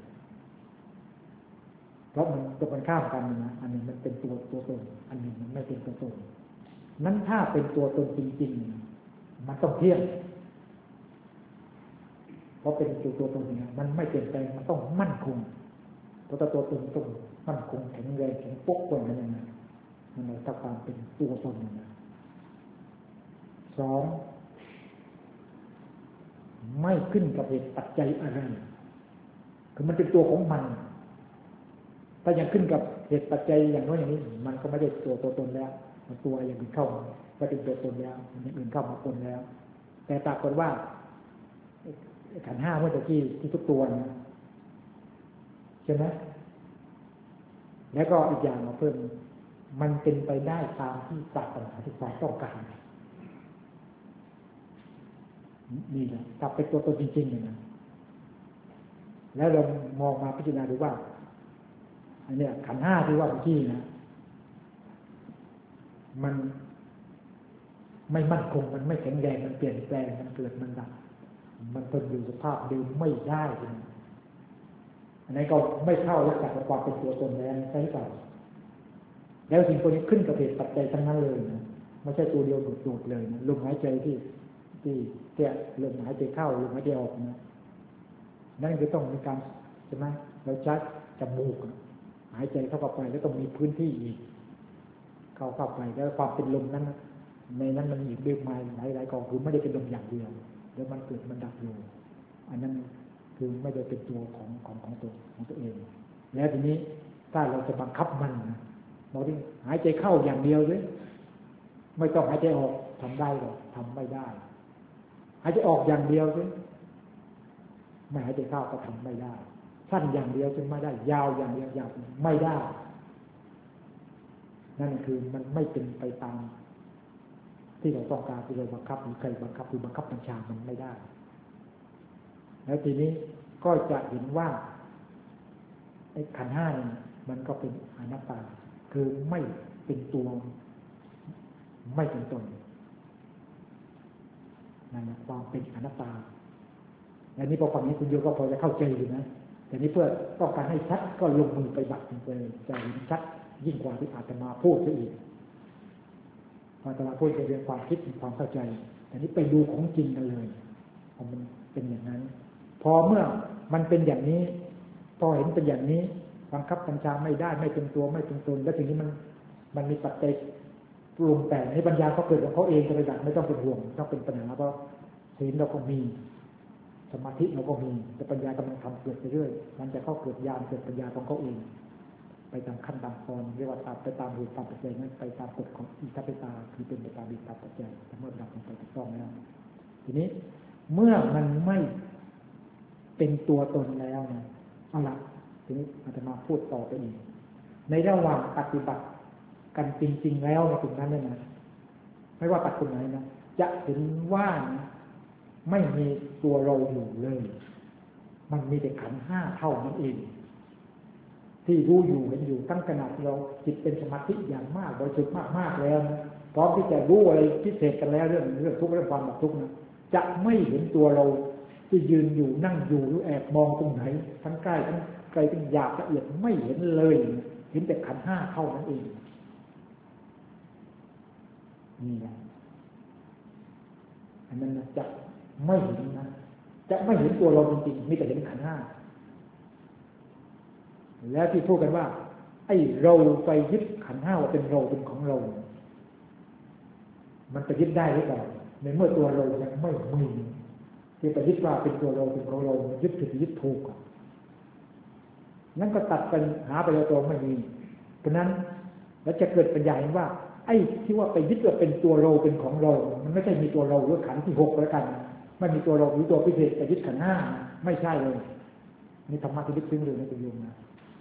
เพราะมันตรงกันข้ามกันนะอันนึงมันเป็นตัวตัวตนอันนึงมันไม่เป็นตัวตนนั้นถ้าเป็นตัวตนจริงๆมันต้องเที่ยงเพราะเป็นตัวตัวตนเนี่ยมันไม่เปลี่ยนแปลงมันต้องมั่นคงตัวตัวตนต้องมั่นคงแข็งแรงแข็งปกป้องนั่นเองนะมันเลยถ้าความเป็นตัวตนนะสองไม่ขึ้นกับเหตุปัจจัยอะไรคือมันเป็นตัวของมันถ้ายังขึ้นกับเหตุปัจจัยอย่างโน้นอย่างนี้มันก็ไม่ได้ตัวตัวตนแล้วมันตัวอย่างอื่นเข้าก็เป็นตัวตนแล้วอย่างอื่นเข้ามาปนแล้วแต่ปรากฏว่าขันธ์ห้าเมื่อตะกี้ที่ทุกตัวนะใช่ไหมแล้วก็อีกอย่างมาเพิ่มมันเป็นไปได้ตามที่ปรารถนาที่ใจต้องการนี่แหละกลับเป็นตัวตนจริงๆเลยนะแล้วเรามองมาพิจารณาดูว่าอันเนี้ยขันธ์ห้าที่ว่าเมื่อกี้นะมันไม่มั่นคงมันไม่แข็งแรงมันเปลี่ยนแปลงมันเกิดมันดับมันทนอยู่สภาพเดิมไม่ได้เลยอันนี้ก็ไม่เข้าลักษณะของความเป็นตัวตนแล้วใช่ไหมแล้วสิ่งพวกนี้ขึ้นกับเหตุปัจจัยทั้งนั้นเลยนะไม่ใช่ตัวเดียวโดดๆเลยนะลมหายใจที่ที่เที่ยลมหายใจเข้าลมหายใจออกนะนั่นคือต้องมีการใช่ไหมเราชัดจมูกหายใจเข้าไปแล้วต้องมีพื้นที่อีกเข้าเข้าไปแล้วความเป็นลมนั้นในนั้นมันมีอีกเรื่องใหม่หลายๆกองคือไม่ได้เป็นลมอย่างเดียวแล้วมันเกิดมันดับอยู่อันนั้นคือไม่ได้เป็นตัวของของของตัวของตัวเองแล้วทีนี้ถ้าเราจะบังคับมันนะบอกที่หายใจเข้าอย่างเดียวเลยไม่ต้องหายใจออกทำได้หรอกทำไม่ได้หายใจออกอย่างเดียวเลยไม่หายใจเข้าก็ทำไม่ได้สั้นอย่างเดียวจึงไม่ได้ยาวอย่างเดียวยาวไม่ได้นั่นคือมันไม่เป็นไปตามที่เราต้องการที่เราบังคับหรือใครบังคับคือบังคับบัญชามันไม่ได้แล้วทีนี้ก็จะเห็นว่าไอ้ขันธ์ห้านี่มันก็เป็นอนัตตาคือไม่เป็นตัวไม่เป็นตนนั่นแหละความเป็นอนัตตาอันนี้พอฟังนี้คุณโยก็พอจะเข้าใจอยู่นะแต่นี้เพื่อต้องการให้ชัดก็ลงมือไปบัตรไปใจชัดยิ่งกว่าที่อาตมาพูดซะอีกอาตมาพูดเป็นเรื่องความคิดความเข้าใจแต่นี้ไปดูของจริงกันเลยพอมันเป็นอย่างนั้นพอเมื่อมันเป็นอย่างนี้พอเห็นเป็นอย่างนี้บังคับบัญชาไม่ได้ไม่เป็นตัวไม่เป็นตนแล้วทีนี้มันมันมีปัจจัยปรุงแต่งให้ปัญญาเขาเกิดของเขาเองจะไปดักไม่ต้องเป็นห่วงต้องเป็นปัญหาเพราะศีลเราก็มีสมาธิเราก็มีแต่ปัญญากำลังทำเกิดไปเรื่อยมันจะเข้าเกิดญาณเกิดปัญญาของเขาเองไปตามขั้นตามตอนเรียกว่าตามไปตามเหตุตามปัจจัยนั้นไปตามกฎของอิทธิปตาคือเป็นไปตามเหตุตามปัจจัยแต่เมื่อดับลงไปถูกต้องแล้วทีนี้เมื่อมันไม่เป็นตัวตนแล้วนะเอาละทีนี้อาตมาพูดต่อไปอีกในระหว่างปฏิบัติกันจริงๆแล้วในตรงนั้นเลยนะไม่ว่าปัจจุบันไหนนะจะเห็นว่าไม่มีตัวเราอยู่เลยมันมีแต่ขันธ์ห้าเท่านั้นเองที่รู้อยู่เห็นอยู่ตั้งขนาดเราจิตเป็นสมาธิอย่างมากบริสุทธิ์มากๆแล้วนะพร้อมที่จะรู้อะไรพิเศษกันแล้วเรื่องเรื่องทุกข์เรื่องความดับทุกข์นะจะไม่เห็นตัวเราที่ยืนอยู่นั่งอยู่หรือแอบมองตรงไหนทั้งใกล้ทั้งไกลทั้งหยาบละเอียดไม่เห็นเลยเห็นแต่ขันธ์ห้าเท่านั้นเองนี่แหละอันนั้นนะจะไม่เห็นนะจะไม่เห็นตัวเราจริงๆมีแต่เห็นขันธ์ห้าแล้วที่พูดกันว่าไอ้เราไปยึดขันธ์ห้าว่าเป็นเราเป็นของเรามันจะยึดได้หรือเปล่าในเมื่อตัวเรายังไม่มีที่ไปยึดว่าเป็นตัวเราเป็นของเรายึดผิดยึดถูกนั้นก็ตัดปัญหาไปแล้วตัวไม่มีเพราะนั้นแล้วจะเกิดปัญญาเห็นว่าไอ้ที่ว่าไปยึดว่าเป็นตัวเราเป็นของเรามันไม่ใช่มีตัวเราหรือขันธ์ที่หกแล้วกันไม่มีตัวเราหรือตัวพิเศษไปยึดขันธ์ห้าไม่ใช่เลยนี่ธรรมะที่ลึกซึ้งเลยนะคุณโยมนะ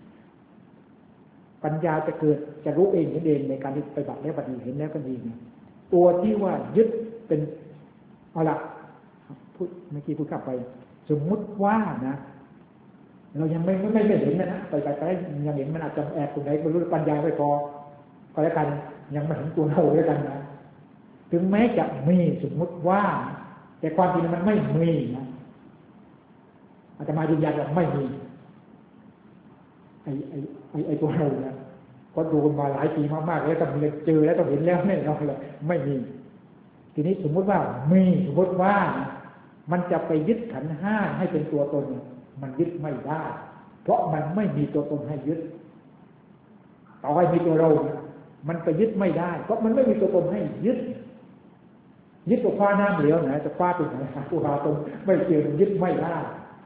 ปัญญาจะเกิดจะรู้เองเห็นเองในการที่ไปบัติแล้วบัดนี้เห็นแล้วก็ดีนะตัวที่ว่ายึดเป็นเอาละพูดเมื่อกี้พูดกลับไปสมมุติว่านะเรายังไม่ไม่ไม่เห็นนะไปไปไปยังเห็นมันอาจจะแอบตรงไหนไม่รู้ปัญญาไม่พอก็แล้วกันยังไม่เห็นตัวเราด้วยกันนะถึงแม้จะมีสมมุติว่าแต่ความจริงมันไม่มีนะอาจจะมายืนยันว่าไม่มีไอ้ไอ้ไอ้ไอ้ตัวเราเนี่ยก็ดูมาหลายปีมากๆแล้วต้องมีเจอแล้วต้องเห็นแล้วเนี่ยเราเลยไม่มีทีนี้สมมุติว่ามีสมมติว่ามันจะไปยึดขันธ์ห้าให้เป็นตัวตนมันยึดไม่ได้เพราะมันไม่มีตัวตนให้ยึดต่อให้มีตัวเรามันไปยึดไม่ได้เพราะมันไม่มีตัวตนให้ยึดยึดกับฟ้าน้ำเหลวนะจะฟ้าเป็นไหนตัวเราตรงไม่เกี่ยวยึดไม่ได้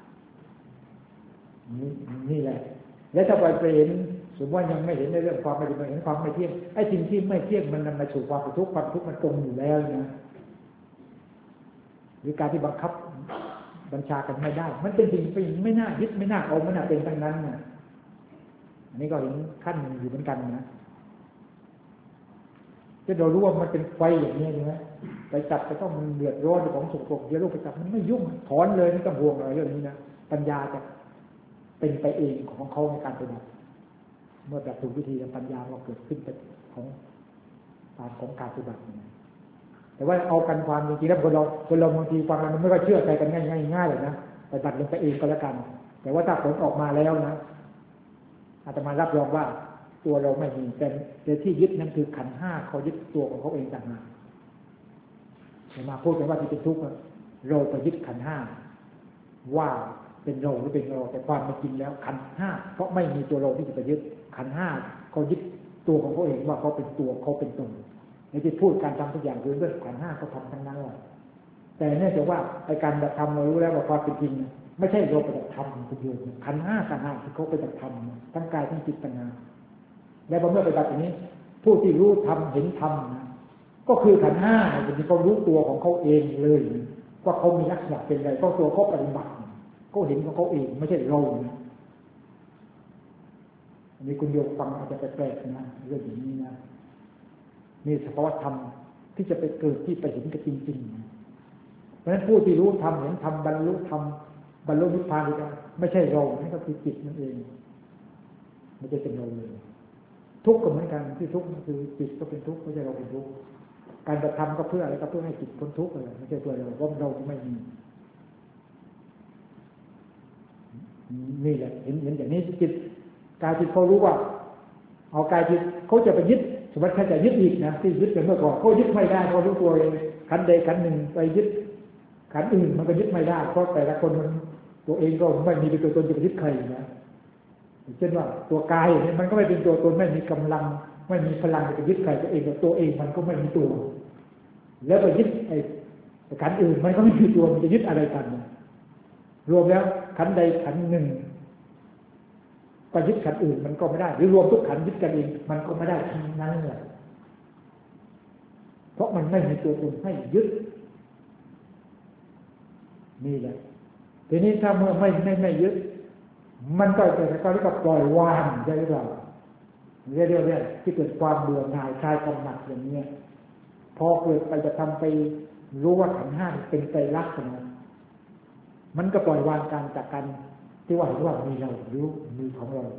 นี่นี่แหละแล้วถ้าไปเห็นสมมติว่ายังไม่เห็นในเรื่องความไม่เห็นความไม่เที่ยงไอ้สิ่งที่ไม่เที่ยงมันนำมาสู่ความทุกข์ความทุกข์มันตรงอยู่แล้วนะหรือการที่บังคับบัญชากันไม่ได้มันเป็นสิ่งที่ไม่น่ายึดไม่น่าเอาไม่น่าเป็นทั้งนั้นนะอันนี้ก็เห็นขั้นอยู่เหมือนกันนะจะเรารู้ว่ามันเป็นไฟอย่างนี้ใช่ไหมไปจับไปต้องมันเดือดร้อนของสกปรกเดี๋ยวลูกไปจับมันไม่ยุ่งถอนเลยไม่ต้องห่วงอะไรเรื่องนี้นะปัญญาจะเป็นไปเองของเขาในการปฏิบัติเมื่อแบบถูกวิธีปัญญาเราเกิดขึ้นเป็นของตามของการปฏิบัติแต่ว่าเอากันความจริงๆแล้วคนเราคนเราบางทีฟังแล้วมันไม่ค่อยเชื่อใจกันง่ายๆง่ายเลยนะปฏิบัติลงไปเองก็แล้วกันแต่ว่าถ้าผลออกมาแล้วนะอาตมารับรองว่าตัวเราไม่มีแต่แต่ที่ยึดนั้นคือขันธ์ห้าเขายึดตัวของเขาเองต่างหากแต่มาพูดกันว่าที่เป็นทุกข์เราไปยึดขันธ์ห้าว่าเป็นเราหรือเป็นเราแต่ความเป็นจริงแล้วขันธ์ห้าเพราะไม่มีตัวเราที่จะไปยึดขันธ์ห้าเขายึดตัวของเขาเองว่าเขาเป็นตัวเขาเป็นตนในที่พูดการทำทุกอย่างคือเรื่องขันธ์ห้าเขาทำทั้งนั้นแหละแต่เนื่องจากว่าไอ้การกระทำเรารู้แล้วว่าความเป็นจริงไม่ใช่เราไปกระทำประโยชน์ขันธ์ห้าต่างหากที่เขาไปกระทำทั้งกายทั้งจิตต่างหากและเมื่อไปแบบนี้ผู้ที่รู้ทำเห็นทำก็คือขันธ์ห้าที่เขารู้ตัวของเขาเองเลยว่าเขามีลักษณะเป็นไรก็ตัวเขาปฏิบัติก็เห็นของเขาเองไม่ใช่เราอันนี้คุณโยมฟังอาจจะแปลกๆนะเรื่องอย่างนี้นะนี่เฉพาะธรรมที่จะไปเกิดที่ไปเห็นกันจริงๆเพราะฉะนั้นผู้ที่รู้ธรรมเห็นธรรมบรรลุธรรมบรรลุนิพพานได้ไม่ใช่เรานั่นก็คือจิตนั่นเองไม่ใช่เป็นเราเลยทุกข์ก็เหมือนกันที่ทุกข์ก็คือจิตก็เป็นทุกข์ไม่ใช่เราเป็นทุกข์การกระทำก็เพื่ออะไรก็เพื่อให้จิตพ้นทุกข์อะไรไม่ใช่เพื่อเราเพราะเราไม่มีนี่แหละเห็นเห็นอย่างนี้จิตกายจิตเขารู้ว่าเอากายจิตเขาจะไปยึดสมมติเขาจะยึดอีกนะที่ยึดกันเมื่อก่อนเขายึดไม่ได้เขารู้ตัวเองขันใดขันหนึ่งไปยึดขันอื่นมันก็ยึดไม่ได้เพราะแต่ละคนมันตัวเองก็ไม่มีเป็นตัวตนจะไปยึดใครนะเช่นว่าตัวกายเนี่ยมันก็ไม่เป็นตัวตนไม่มีกำลังไม่มีพลังจะยึดใครตัวเองตัวเองมันก็ไม่มีตัวแล้วไปยึดไอ้ขันอื่นมันก็ไม่มีตัวมันจะยึดอะไรกันรวมแล้วขันใดขันหนึ่งไปยึดขันอื่นมันก็ไม่ได้หรือรวมทุกขันยึดกันเองมันก็ไม่ได้ทั้งนั้นเลยเพราะมันไม่มีตัวตนให้ยึดนี่แหละทีนี้ถ้าเมื่อไม่ไม่ไม่ยึดมันก็จะก็เรียกว่าปล่อยวางได้หรือเปล่าเรียกเรียกที่เกิดความเบื่อหน่ายคลายกำหนัดอย่างนี้พอเกิดไปจะทำไปรู้ว่าขันธ์ห้าเป็นไตรลักษณ์นะมันก็ปล่อยวางการจากกันที่ว่าว่ามีเรารู้มีของเรา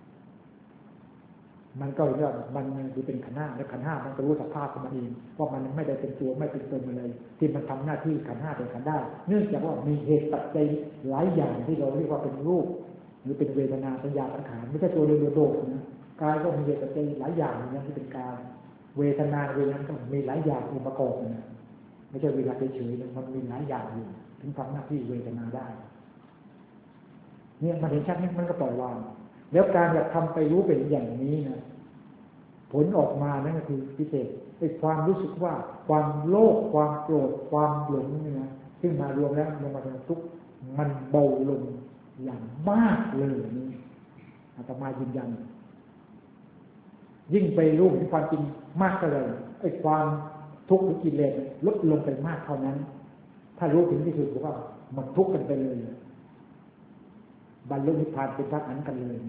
มันก็เรียกมันดูเป็นขันธ์ห้าและขันธ์ห้ามันก็รู้สภาพของมันเองว่ามันไม่ได้เป็นตัวไม่เป็นตนอะไรที่มันทำหน้าที่ขันธ์ห้าเป็นขันธ์ได้เนื่องจากว่ามีเหตุปัจจัยหลายอย่างที่เราเรียกว่าเป็นรูปหรือเป็นเวทนาสัญญาสังขารไม่ใช่ตัวเดียวโดดนะกายก็มีเหตุปัจจัยหลายอย่างนะที่เป็นกายเวทนาเวทนาก็มีหลายอย่างองค์ประกอบนะไม่ใช่เวลาเฉยๆมันมีหลายอย่างอยู่ถึงทำหน้าที่เวทนาได้เนี่ยมันเห็นชัดนี่มันก็ปล่อยวางแล้วการแบบทำไปรู้เป็นอย่างนี้นะผลออกมานั่นก็คือพิเศษไอ้ความรู้สึกว่าความโลภความโกรธความหลงเนี่ยนะซึ่งมารวมแล้วรวมมาเป็นทุกข์มันเบาลงอย่างมากเลยนี่อาตมายืนยันยิ่งไปรู้ถึงความจริงมากเท่าไหร่ไอ้ความทุกข์หรือกิเลสลดลงไปมากเท่านั้นถ้ารู้ถึงที่สุดว่ามันทุกข์กันไปเลยบรรลุนิพพานเป็นพระอรหันต์กันเลย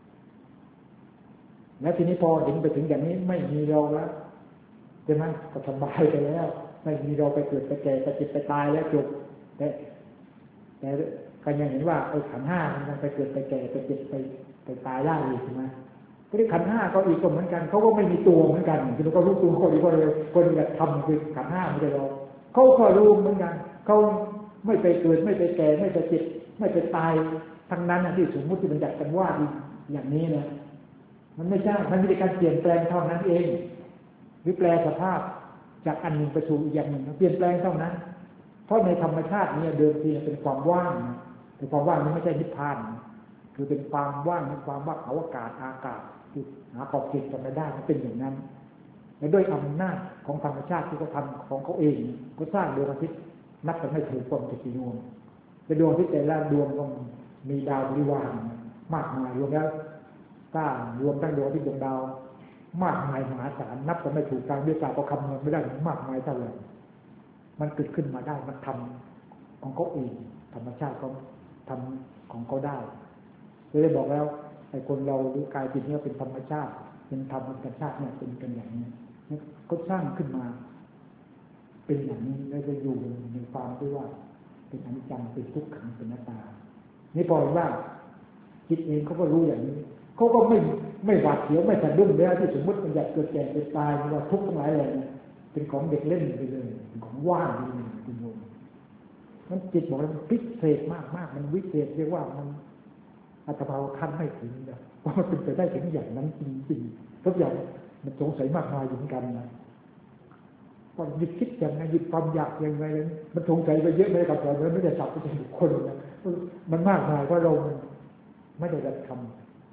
แล้วทีนี้พอเห็นไปถึงอย่างนี้ไม่มีเราแล้วใช่ไหมก็สบายไปแล้วไม่มีเราไปเกิดไปแก่ไปเจ็บไปตายแล้วจบแต่แต่ก็ยังเห็นว่าไอ้ขันธ์ห้ามันไปเกิดไปแก่ไปเจ็บไปไปตายได้อีกใช่ไหมทีนี้ขันธ์ห้าก็อีกก็เหมือนกันเขาก็ไม่มีตัวเหมือนกันคือเราก็รู้ตัวคนอีกคนเลยคนแบบทำคือขันธ์ห้าไม่ใช่เราเขาก็รู้เหมือนกันเขาไม่ไปเกิดไม่ไปแก่ไม่ไปเจ็บไม่ไปตายทั้งนั้นที่สมมติที่มันอยากกันว่าอย่างนี้นะมันไม่ใช่มันมีการเปลี่ยนแปลงเท่านั้นเองหรือแปลสภาพจากอันหนึ่งไปสู่อีกอย่างหนึ่งเปลี่ยนแปลงเท่านั้นเพราะในธรรมชาตินี้เดิมทีเป็นความว่างแต่ความว่างนี้ไม่ใช่นิพพานคือเป็นความว่างเป็นความว่างอวกาศอากาศที่หาขอบเขตกันไม่ได้มันเป็นอย่างนั้นและด้วยอำนาจของธรรมชาติที่เขาทำของเขาเองก็สร้างดวงอาทิตย์นับกันไม่ถึงความจะกี่ดวงแต่ดวงอาทิตย์แต่ละดวงก็มีดาวบริวารมากมายรวมแล้วสร้างรวมทั้งดวงอาทิตย์ดวงดาวมากมายมหาศาลนับกันไม่ถูกทางวิทยาศาสตร์ก็คำนวณไม่ได้มากมายเท่าไหร่มันเกิดขึ้นมาได้มันทำของเขาเองธรรมชาติเขาทำของเขาได้เลยบอกแล้วไอ้คนเราหรือกายจิตเนี่ยเป็นธรรมชาติเป็นธรรมชาติเนี่ยเป็นกันอย่างนี้เขาสร้างขึ้นมาเป็นอย่างนี้แล้วจะอยู่ในความที่ว่าเป็นอนิจจังเป็นทุกขังเป็นอนัตตานี่พอว่าจิตเองเขาก็รู้อย่างนี้เขาก็ไม่ไม่หวาดเสียวไม่สะดุ้งแล้วที่สมมติมันอยากเกิดแก่เกิดตายว่าทุกข์ทั้งหลายอะไรเป็นของเด็กเล่นไปเลยเป็นของว่างไปเลยคุณโยมมันจิตบอกว่ามันพิเศษมากมากมันวิเศษเรียกว่ามันอัตภาพขั้นไม่ถึงนะว่ามันเป็นไปได้ถึงอย่างนั้นจริงๆทุกอย่างมันสงสัยมากมายอยู่เหมือนกันนะว่าหยุดคิดอย่างไรหยุดความอยากอย่างไรมันสงสัยไปเยอะไม่ได้กับเราไม่ได้สับไปถึงบุคคลนะมันมากมายเพราะเราไม่ได้รับคำ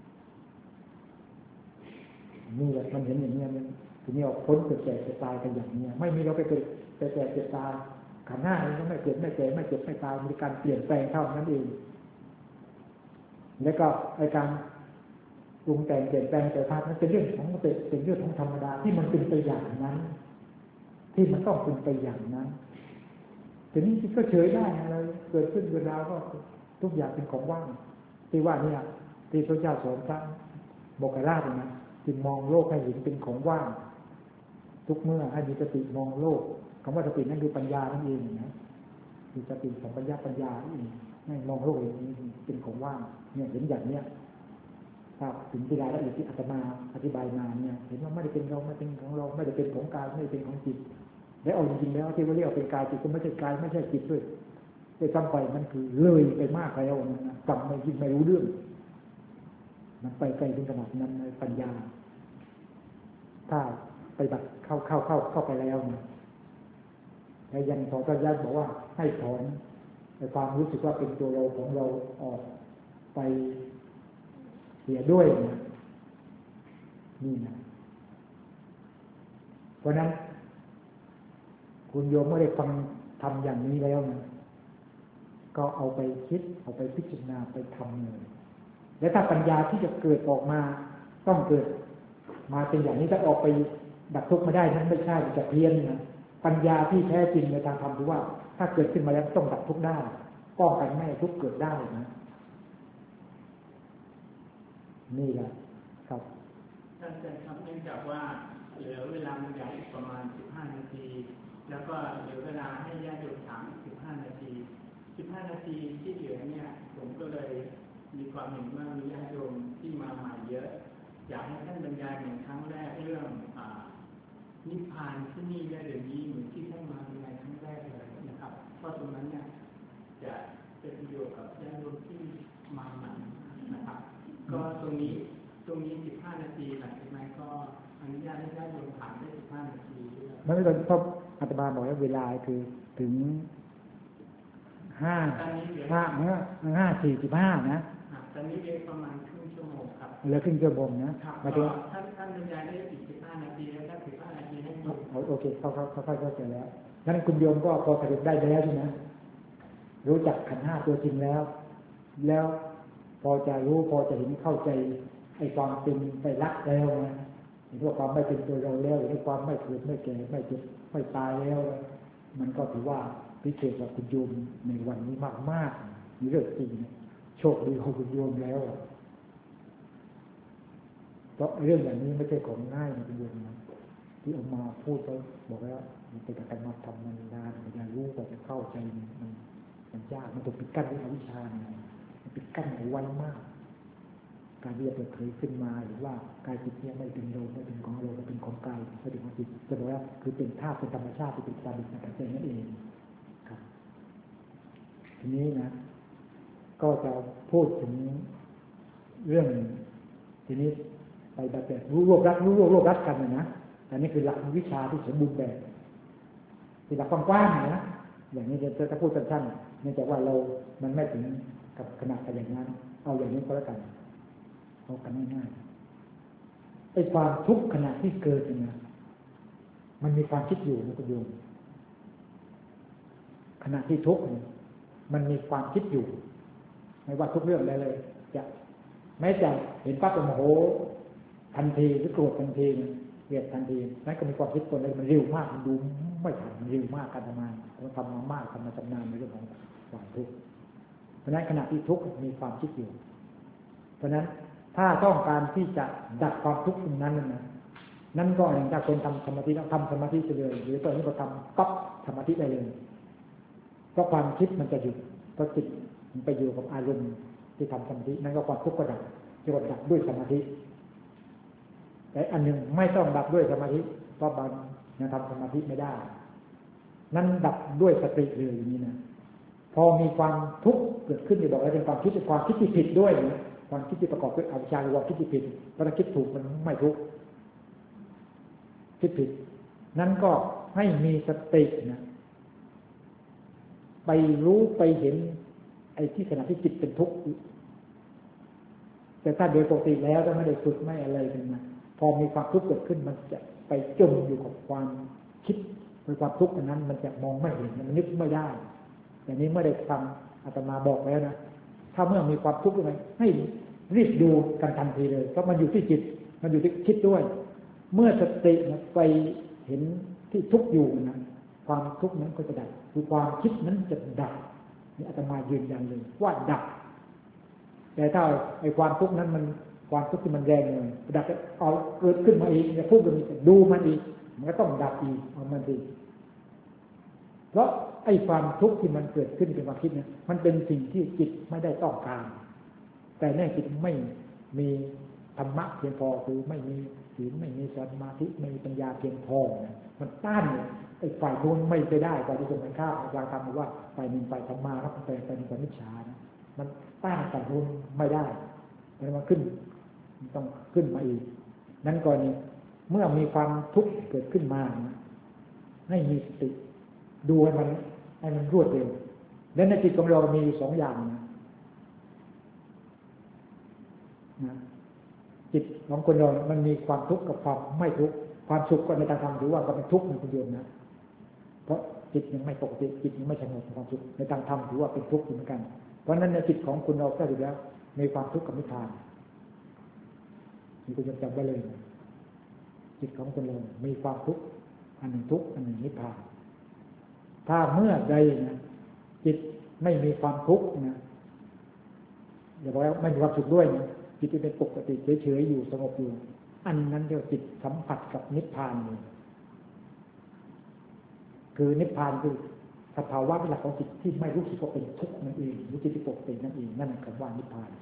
นี่แหละมันเห็นอย่างนี้มันทีนี้เอาพ้นเกิดแก่เจ็บตายกันอย่างนี้ไม่มีเราไปเกิดแก่เจ็บตายขันธ์ห้านี้ก็ไม่เกิดไม่แก่ไม่เจ็บไม่ตายมีการเปลี่ยนแปลงเท่านั้นเองแล้วก็ไอ้การปรุงแต่งเปลี่ยนแปลงแต่ภาพนั้นเป็นเรื่องของเป็นเรื่องของธรรมดาที่มันเป็นไปอย่างนั้นที่มันต้องเป็นไปอย่างนั้นทีนี้ก็เฉยได้อะไรเกิดขึ้นเวลาก็ทุกอย่างเป็นของว่างที่ว่านี่ที่พระเจ้าสอนพระโมคคัลลานะจึงมองโลกให้เห็นเป็นของว่างทุกเมื่อให้มีสติมองโลกคำว่าสตินั่นคือปัญญานั่นเองนะมีสติสัมปชัญญะปัญญาเองให้มองโลกอย่างนี้เป็นของว่างเนี่ยเห็นอย่างเนี้ยถ้าถึงที่รายละเอียดที่อาตมาอธิบายมาเนี่ยเห็นว่าไม่ได้เป็นเราไม่เป็นของเราไม่ได้เป็นของกายไม่ได้เป็นของจิตและเอาจริงๆแล้วที่ว่าเรียกเป็นกายจิตก็ไม่ใช่กายไม่ใช่จิตด้วยแต่จำไปมันคือเลยไปมากแล้วนะจำไม่ยิ่งไม่รู้เรื่องมันไปไกลถึงขนาดนั้นในปัญญาถ้าไปบัดเข้าเข้าเข้าเข้าไปแล้วนะแต่ยังสอนก็ยันบอกว่าให้ถอนในความรู้สึกว่าเป็นตัวเราของเราออกไปเสียด้วยนะนี่นะเพราะนั้นคุณโยมเมื่อได้ฟังทำอย่างนี้แล้วนะก็เอาไปคิดเอาไปพิจารณาไปทำเลยและถ้าปัญญาที่จะเกิดออกมาต้องเกิดมาเป็นอย่างนี้ถ้าออกไปดับทุกข์ไม่ได้นั้นไม่ใช่จะเพี้ยนนะปัญญาที่แท้จริงในทางธรรมคือว่าถ้าเกิดขึ้นมาแล้วต้องดับทุกข์ได้ป้องกันไม่ให้ทุกข์เกิดได้นะนี่แหละครับท่านอาจารย์ครับเนื่องจากว่าเหลือเวลาบางอย่างอีกประมาณสิบห้านาทีแล้วก็เหลือเวลาให้ญาติโยมถามสิบห้านาทีสิบห้านาทีที่เหลือเนี่ยผมก็เลยมีความเห็นว่ามีญาติโยมที่มาใหม่เยอะอยากให้ท่านบรรยายเหมือนครั้งแรกเรื่องนิพพานที่นี่ได้หรือนี้เหมือนที่ท่านมาบรรยายครั้งแรกเลยนะครับเพราะตรงนั้นเนี่ยจะเป็นประโยชน์กับญาติโยมที่มาใหม่นะครับก็ตรงนี้ตรงนี้สิบห้านาทีหลังจากนั้นก็อนุญาตให้ญาติโยมถามได้สิบห้านาทีไม่ไม่ต้องเพราะอาตมาบอกว่าเวลาคือถึงห้าห้าห้าสี่สิบห้านะตอนนี้เรียนประมาณครึ่งชั่วโมงครับเหลือครึ่งชั่วโมงนะมาถึงท่านท่านบรรยายได้อีกสิบห้านาทีแล้วถ้าสิบห้านาทีให้ดูโอเคเขาเขาเขาเข้าใจแล้วงั้นคุณโยมก็พอสรุปได้แล้วใช่ไหมรู้จักขันธ์ห้าตัวจริงแล้วแล้วพอจะรู้พอจะเห็นเข้าใจไอ้ความเป็นไปรักแล้วนะเห็นว่าความไม่เป็นตัวเราแล้วเห็นความไม่เกิดไม่แก่ไม่เจ็บไม่ตายแล้วมันก็ถือว่าพิเศษกับคุณโยมในวันนี้มากมากมีเรื่องจริงโชคดีของคุณโยมแล้วเพราะเรื่องอย่างนี้ไม่ใช่ของง่ายนะคุณโยมนะที่เอามาพูดเขาบอกแล้วมันเป็นการมาทำมันนานมันจะรู้กว่าจะเข้าใจมันมันยากมันต้องปิดกั้นด้วยอวิชชาเนี่ยมันปิดกั้นเอาไว้มากการที่จะเปิดเผยขึ้นมาหรือว่ากายจิตเนี่ยไม่เป็นเราไม่เป็นของเราไม่เป็นของกายไม่เป็นของจิตจะบอกว่าคือเป็นธาตุเป็นธรรมชาติเป็นตาดิบในปัจจัยนั่นเองครับทีนี้นะก็จะพูดถึงเรื่องทีนี้ไปแบบแบบรู้รวบรัดรู้รวบรวบรัดกันนะแต่นี่คือหลักวิชาที่สมบูรณ์แบบที่หลักกว้างๆนะอย่างนี้จะจะพูดสั้นๆเนื่องจากว่าเรามันไม่ถึงกับขนาดอย่างนั้นเอาอย่างนี้ก็แล้วกันเอากันง่ายๆไอ้ความทุกข์ขณะที่เกิดเนี่ยมันมีความคิดอยู่นะคุณโยมขณะที่ทุกข์มันมีความคิดอยู่ไม่ว่าทุกเรื่องอะไรเลยจะแม้จะเห็นปั๊บโมโหทันทีหรือโกรธทันทีเกลียดทันทีนั่นก็มีความคิดตัวเลยมันเร็วมากมันดูไม่ทันมันเร็วมากการทำงานเราทำมามากทำมาจำนานในเรื่องของความทุกข์เพราะนั้นขณะที่ทุกข์มีความคิดอยู่เพราะนั้นถ้าต้องการที่จะดับความทุกข์ตรงนั้นนะนั่นก็อย่างถ้าคนทำสมาธิต้องทำสมาธิเลยหรือตอนนี้ก็ทำก๊อปสมาธิได้เลยเพราะความคิดมันจะหยุดเพราะจิตมันไปอยู่กับอารมณ์ที่ทำสมาธินั่นก็ความทุกข์ก็ดับจะดับด้วยสมาธิแต่อันหนึ่งไม่ต้องดับด้วยสมาธิเพราะบางยังทำสมาธิไม่ได้นั่นดับด้วยสติเลยอย่างนี้นะพอมีความทุกข์เกิดขึ้นจะบอกว่าเป็นความคิดเป็นความคิดที่ผิดด้วยนะความคิดที่ประกอบด้วยอวิชชาหรือว่าคิดที่ผิดเพราะถ้าคิดถูกมันไม่ทุกข์คิดผิดนั่นก็ให้มีสตินะไปรู้ไปเห็นไอ้ที่ขณะที่จิตเป็นทุกข์แต่ถ้าโดยปกติแล้วถ้าไม่ได้ฝึกไม่อะไรกันนะพอมีความทุกข์เกิดขึ้นมันจะไปจมอยู่กับความคิดในความทุกข์นั้นมันจะมองไม่เห็นมันนึกไม่ได้อย่างนี้เมื่อได้ฟังอาตมาบอกแล้วนะถ้าเมื่อมีความทุกข์อะไรให้รีบดูกันทันทีเลยเพราะมันอยู่ที่จิตมันอยู่ที่คิดด้วยเมื่อสติไปเห็นที่ทุกข์อยู่นะความทุกข์นั้นก็จะดับคือความคิดนั้นจะดับนี่อาตมายืนยันเลยว่าดับแต่ถ้าไอ้ความทุกข์นั้นมันความทุกข์ที่มันแรงเลยดับเอาเกิดขึ้นมาอีกจะทุกข์กันอีกดูมันอีกมันก็ต้องดับอีกเอามันดีเพราะไอ้ความทุกข์ที่มันเกิดขึ้นเป็นความคิดเนี่ยมันเป็นสิ่งที่จิตไม่ได้ต้องการแต่แน่จิตไม่มีธรรมะเพียงพอคือไม่มีศีลไม่มีสมาธิไม่มีปัญญาเพียงพอมันต้านไอ้ฝ่ายโน้นไม่ไปได้ฝ่ายที่ตรงกันข้ามอาจารย์ทำว่าฝ่ายหนึ่งฝ่ายธรรมะแล้วฝ่ายฝ่ายหนึ่งฝ่ายมิจฉานะมันต้านฝ่ายโน้นไม่ได้มันมาขึ้นต้องขึ้นมาอีกนั้นก่อนนี้เมื่อมีความทุกข์เกิดขึ้นมาให้มีสติดูให้มันให้มันรวดเร็วและในจิตของเรามีสองอย่างนะนะจิตของคนเรามันมีความทุกข์กับความไม่ทุกข์ความสุขก็ในทางธรรมถือว่าก็เป็นทุกข์ในคนเดียวนะเพราะจิตยังไม่ปกติจิตยังไม่สงบความสุขในทางธรรมถือว่าเป็นทุกข์เหมือนกันเพราะนั้นในจิตของคุณเราก็ถือแล้วมีความทุกข์กับนิพพานนี่คุณจำไว้เลยจิตของคนเรามีความทุกข์อันหนึ่งทุกข์อันหนึ่งนิพพานถ้าเมื่อใดนะจิตไม่มีความทุกข์นะอย่าบอกว่าไม่มีความสุขด้วยนะจิตที่เป็นปกติเฉยๆอยู่สงบอยู่อันนั้นเรียกว่าจิตสัมผัสกับนิพพานเลยคือนิพพานคือสภาวะหลักของจิตที่ไม่รู้สึกว่าเป็นทุกข์นั่นเองรู้จิตที่ปกตินั่นเองนั่นคือคำว่านิพพาน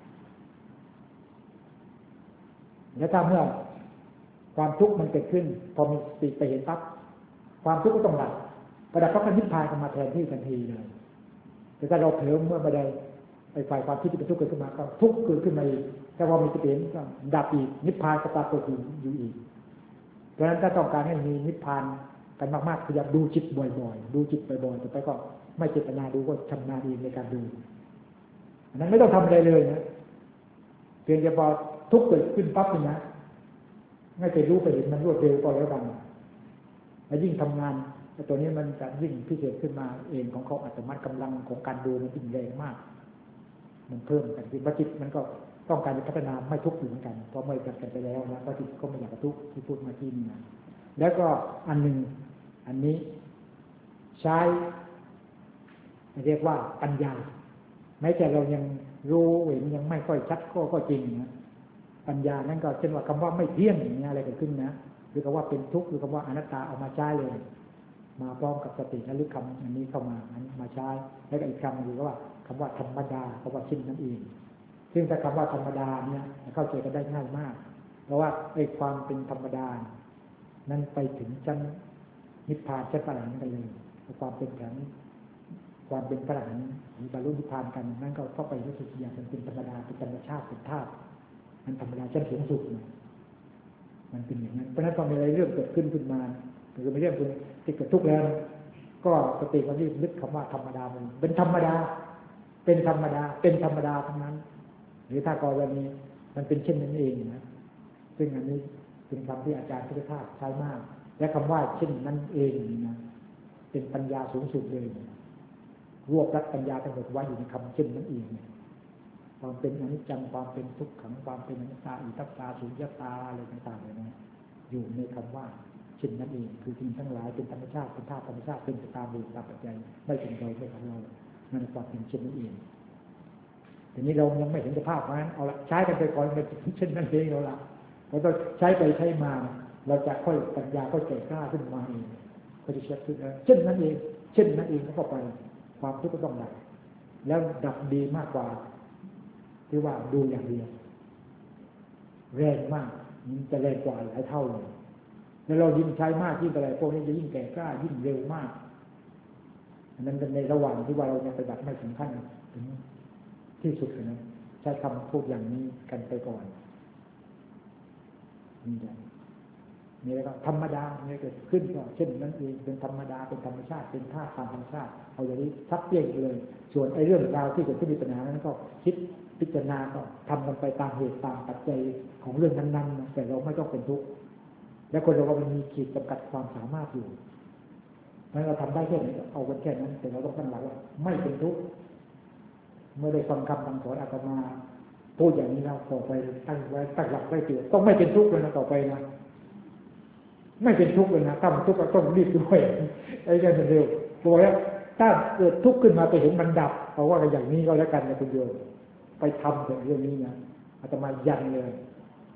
แล้วถ้าเมื่อความทุกข์มันเกิดขึ้นพอมีสติไปเห็นปั๊บความทุกข์ก็ต้องหลับประดับพระนิพพานก็มาแทนที่ทันทีเลยแต่ถ้าเราเผลอเมื่อไม่ได้ไอ้ฝ่ายความคิดที่เป็นทุกข์เกิดขึ้นมาก็ทุกข์เกิดขึ้นมาอีกแต่พอมีสติเห็นก็ดับอีกนิพพานก็ปรากฏอยู่อีกเพราะฉะนั้นถ้าต้องการให้มีนิพพานกันมากๆคืออยากดูจิตบ่อยๆดูจิตบ่อยๆต่อไปก็ไม่เจตนาดูก็ชำนาญเองในการดูอันนั้นไม่ต้องทำอะไรเลยนะเพียงแต่พอทุกข์เกิดขึ้นปั๊บนี่นะไม่ไปรู้ไปเห็นมันรวดเร็วก็แล้วกันแล้วยิ่งทำงานแต่ตัวนี้มันจะยิ่งพิเศษขึ้นมาเองของเขาอัตโนมัติกำลังของการดูมันยิ่งแรงมากมันเพิ่มกันคือจิตมันก็ต้องการจะพัฒนาไม่ทุกข์อยู่เหมือนกันเพราะไม่กันกันไปแล้วนะก็จิตก็ไม่อยากทุกข์ที่พูดมาที่นี่นะแล้วก็อันหนึ่งอันนี้ใช้เรียกว่าปัญญาแม้แต่เรายังรู้เห็นยังไม่ค่อยชัดก็ก็จริงนะปัญญานั้นก็เช่นว่าคำว่าไม่เที่ยงอย่างนี้อะไรเกิดขึ้นนะหรือคำว่าเป็นทุกข์หรือคำว่าอนัตตาเอามาใช้เลยมาพร้อมกับสติและลึกคำอันนี้เข้ามาอันมาใช้แล้วก็อีกคำหนึ่งก็ว่าคำว่าธรรมดาคำว่าชิ้นนั่นเองซึ่งถ้าคำว่าธรรมดาเนี่ยเข้าใจกันได้ง่ายมากเพราะว่าไอ้ความเป็นธรรมดานั้นไปถึงชั้นนิพพานชั้นพระอรหันต์กันเลยความเป็นอย่างความเป็นพระอรหันต์มีบรรลุนิพพานกันนั่นก็เข้าไปรู้สึกอย่างเป็นธรรมดาเป็นธรรมชาติเป็นธาตุมันธรรมดาชั้นสูงสุดมันเป็นอย่างนั้นเพราะฉะนั้นตอนมีอะไรเรื่องเกิดขึ้นขึ้นมาหรือไม่เรื่องคุณที่เกิดทุกข์แล้วก็สติมันรีบนึกคำว่าธรรมดามันเป็นธรรมดาเป็นธรรมดาเป็นธรรมดาทั้งนั้นหรือถ้ากรณีมันเป็นเช่นนั้นเองนะซึ่งอันนี้เป็นคำที่อาจารย์พุทธทาสใช้มากและคำว่าเช่นนั้นเองนะเป็นปัญญาสูงสุดเลยรวบรัดปัญญาทั้งหมดไว้อยู่ในคำเช่นนั้นเองความเป็นอนิจจังความเป็นทุกขังความเป็นอนัตตาอิทัปตาสุญญตาอะไรต่างๆเลยนะอยู่ในคำว่าเช่นนั้นเองคือสิ่งทั้งหลายเป็นธรรมชาติเป็นธาตุธรรมชาติเป็นตามเหตุตามปัจจัยไม่เป็นเราไม่ของเรานั่นความเป็นเช่นนั้นเองทีนี้เรายังไม่เห็นสภาพนั้นเอาละใช้กันไปก่อนเป็นเช่นนั้นเองเราละเราต้องใช้ไปใช้มาเราจะค่อยปัญญาค่อยแก่กล้าขึ้นมาเองก็จะเชื่อขึ้นเช่นนั้นเองเช่นนั้นเองก็ไปความทุกข์ก็ต้องดับแล้วดับดีมากกว่าที่ว่าดูอย่างเดียวแรงมากมันจะแรงกว่าหลายเท่าเลยแล้วเรายิ่งใช้มากยิ่งอะไรพวกนี้จะยิ่งแก่กล้ายิ่งเร็วมากอันนั้นเป็นในระหว่างที่ว่าเรายังปฏิบัติไม่ถึงขั้นถึงที่สุดเลยนะใช้คำพูดอย่างนี้กันไปก่อนนี่แหละนี่แล้วก็ธรรมดาเนี่ยเกิดขึ้นก็เช่นนั้นเองเป็นธรรมดาเป็นธรรมชาติเป็นธาตุตามธรรมชาติเอาอย่างนี้ทับเตี้ยงเลยส่วนไอ้เรื่องราวที่เกิดขึ้นในปัญหานั้นก็คิดพิจารณาก็ทำกันไปตามเหตุตามปัจจัยของเรื่องนั้นๆแต่เราไม่ต้องเป็นทุกข์และคนเราก็มันมีขีดจำกัดความสามารถอยู่นั้นเราทำได้แค่ไหนเอากันแค่นั้นแต่เราต้องตั้งหลักว่าไม่เป็นทุกข์เมื่อได้ฟังคำสั่งสอนอาตมาพูดอย่างนี้แล้วต่อไปตั้งไว้ตั้งหลักไว้เตือนต้องไม่เป็นทุกข์เลยนะต่อไปนะไม่เป็นทุกข์เลยนะถ้ามันทุกข์ก็ต้องรีบด้วยไอ้เรื่องเร็วบอกว่าถ้าเกิดทุกข์ขึ้นมาไปเห็นมันดับเอาว่ากันอย่างนี้ก็แล้วกันนะคุณโยมไปทำแต่เรื่องนี้นะอาตมายันเลย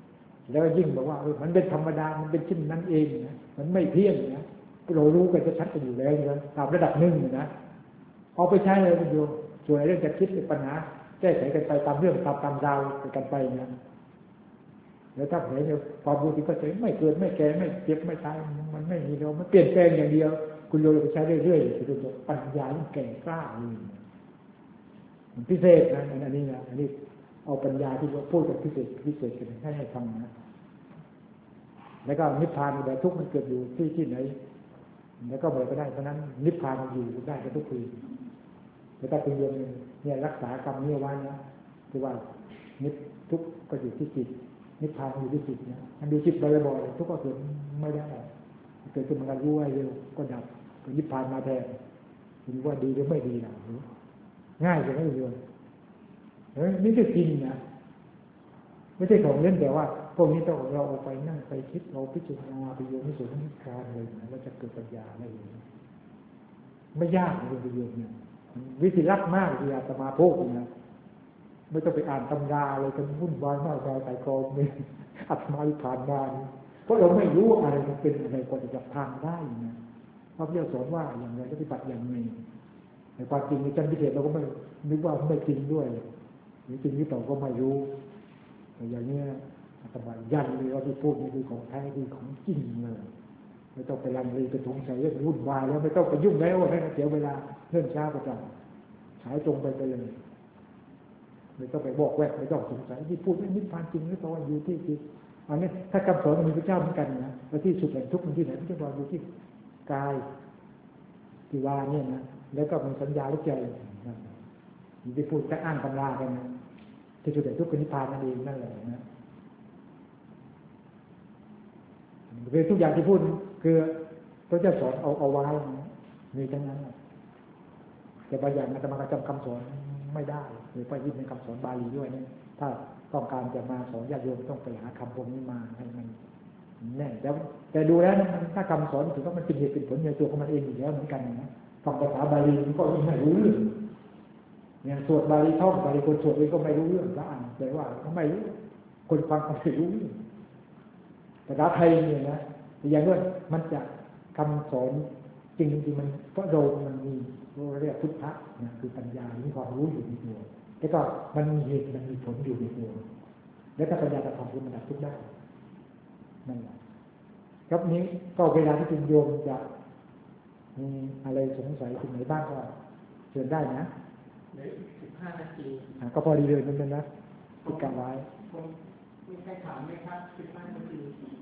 แล้วยิ่งบอกว่าเออมันเป็นธรรมดามันเป็นเช่นนั้นเองนะมันไม่เที่ยงนะเรารู้กันจะชัดกันอยู่แล้วนะตามระดับหนึ่งนะเอาไปใช้เลยคุณโยมส่วนเรื่องจะคิดปัญหาแก้ไขกันไปตามเรื่องตามตามราวกันไปนะแล้วถ้าเห็นเนี่ยความรู้ที่ก็จะไม่เกิดไม่แก่ไม่เจ็บไม่ตายมันไม่มีเรามันเปลี่ยนแปลงอย่างเดียวคุณโยมไปใช้เรื่อยๆคุณโยมปัญญาที่แก่กล้าเลยมันพิเศษนะอันนี้นะอันนี้เอาปัญญาที่เราพูดกันพิเศษพิเศษกันให้ให้ฟังนะแล้วก็นิพพานแบบทุกข์มันเกิดอยู่ที่ที่ไหนแล้วก็เมื่อก็ได้เพราะนั้นนิพพานมันอยู่ได้กันทุกทีแล้วถ้าคุณโยมเนี่ยรักษากรรมนี้ไว้นะคือว่านิพทุกข์ก็อยู่ที่จิตนิพพานอยู่ที่จิตนะมันดูจิตบ่อยๆทุกข์ก็เกิดไม่ได้เกิดขึ้นมันรู้ไว้เร็วก็ดับนิพพานมาแทนคุณว่าดีหรือไม่ดีนะง่ายจะไม่เยอะเฮ้ยนี่คือจริงนะไม่ใช่ของเล่นแต่ว่าพวกนี้ต้องเราเอาไปนั่งไปคิดเราพิจารณาไปโยมไม่สุดทั้งการเลยนะเราจะเกิดปัญญาอะไรอย่างนี้ไม่ยากเลยคุณโยมเนี่ยวิธีลัดมากที่อาตมาพูดนะไม่ต้องไปอ่านตำราอะไรกันวุ่นวายมากมายใส่กรองเนี่ยอาตมาผ่านมาเพราะเราไม่รู้อะไรมันเป็นอะไรกว่าจะจับทางได้นะพระพุทธเจ้าสอนว่าอย่างไรปฏิบัติอย่างไรในความจริงในชั้นพิเศษเราก็ไม่นึกว่าไม่จริงด้วยหรือจริงหรือเปล่าก็ไม่รู้แต่อย่างนี้อาตมายันเลยว่าที่พูดนี่คือของแท้คือของจริงเลยไม่ต้องไปลังเลไปสงสัยเรื่องวุ่นวายแล้วไม่ต้องไปยุ่งแล้วให้เสียเวลาเรื่องช้าประจันฉายตรงไปไปเลยไม่ต้องไปบอกแวกไม่ต้องสงสัยที่พูดนี่นิพพานจริงหรือเปล่าอยู่ที่จิตอันนี้ถ้าคำสอนมันมีพระเจ้าเหมือนกันนะแล้วที่สุดแห่งทุกข์มันที่ไหนพระเจ้าบอกอยู่ที่กายที่ว่าเนี่ยนะแล้วก็มีสัญญาและใจมีที่พูดจะอ้างตำรากันนะที่สุดแห่งทุกข์คือนิพพานนั่นเองนั่นแหละนะคือทุกอย่างที่พูดคือพระเจ้าสอนเอาเอาไว้มีทั้งนั้นแต่บางอย่างอาตมาจำคำสอนไม่ได้หรือไปยึดในคำสอนบาลีด้วยเนี่ยถ้าต้องการจะมาสอนญาติโยมต้องไปหาคำพวกนี้มาให้มันแน่แต่แต่ดูแล้วนะถ้าคำสอนถือว่ามันเป็นเหตุเป็นผลในตัวของมันเองอยู่แล้วเหมือนกันนะฟังภาษาบาลีมันก็ไม่รู้เรื่องอย่างสวดบาลีท่องบาลีคนสวดเองก็ไม่รู้เรื่องพระอ่านแต่ว่าเขาไม่รู้คนฟังก็ไม่รู้ภาษาไทยเนี่ยนะอย่างนั้นมันจะคำสอนจริงจริงมันเพราะเรามันมีเรียกพุทธะนะคือปัญญามีความรู้อยู่ในตัวแล้วก็มันมีเหตุมันมีผลอยู่ในตัวแล้วถ้าปัญญาจะทำให้มันดับทุกข์ได้นั่นแหละครับนี้ก็เวลาที่คุณโยมจะมีอะไรสงสัยตรงไหนบ้างก็เชิญได้นะเหลือสิบห้านาทีก็พอดีเลยนั่นนะที่กำไว้มีใครถามไหมครับสิบห้านาที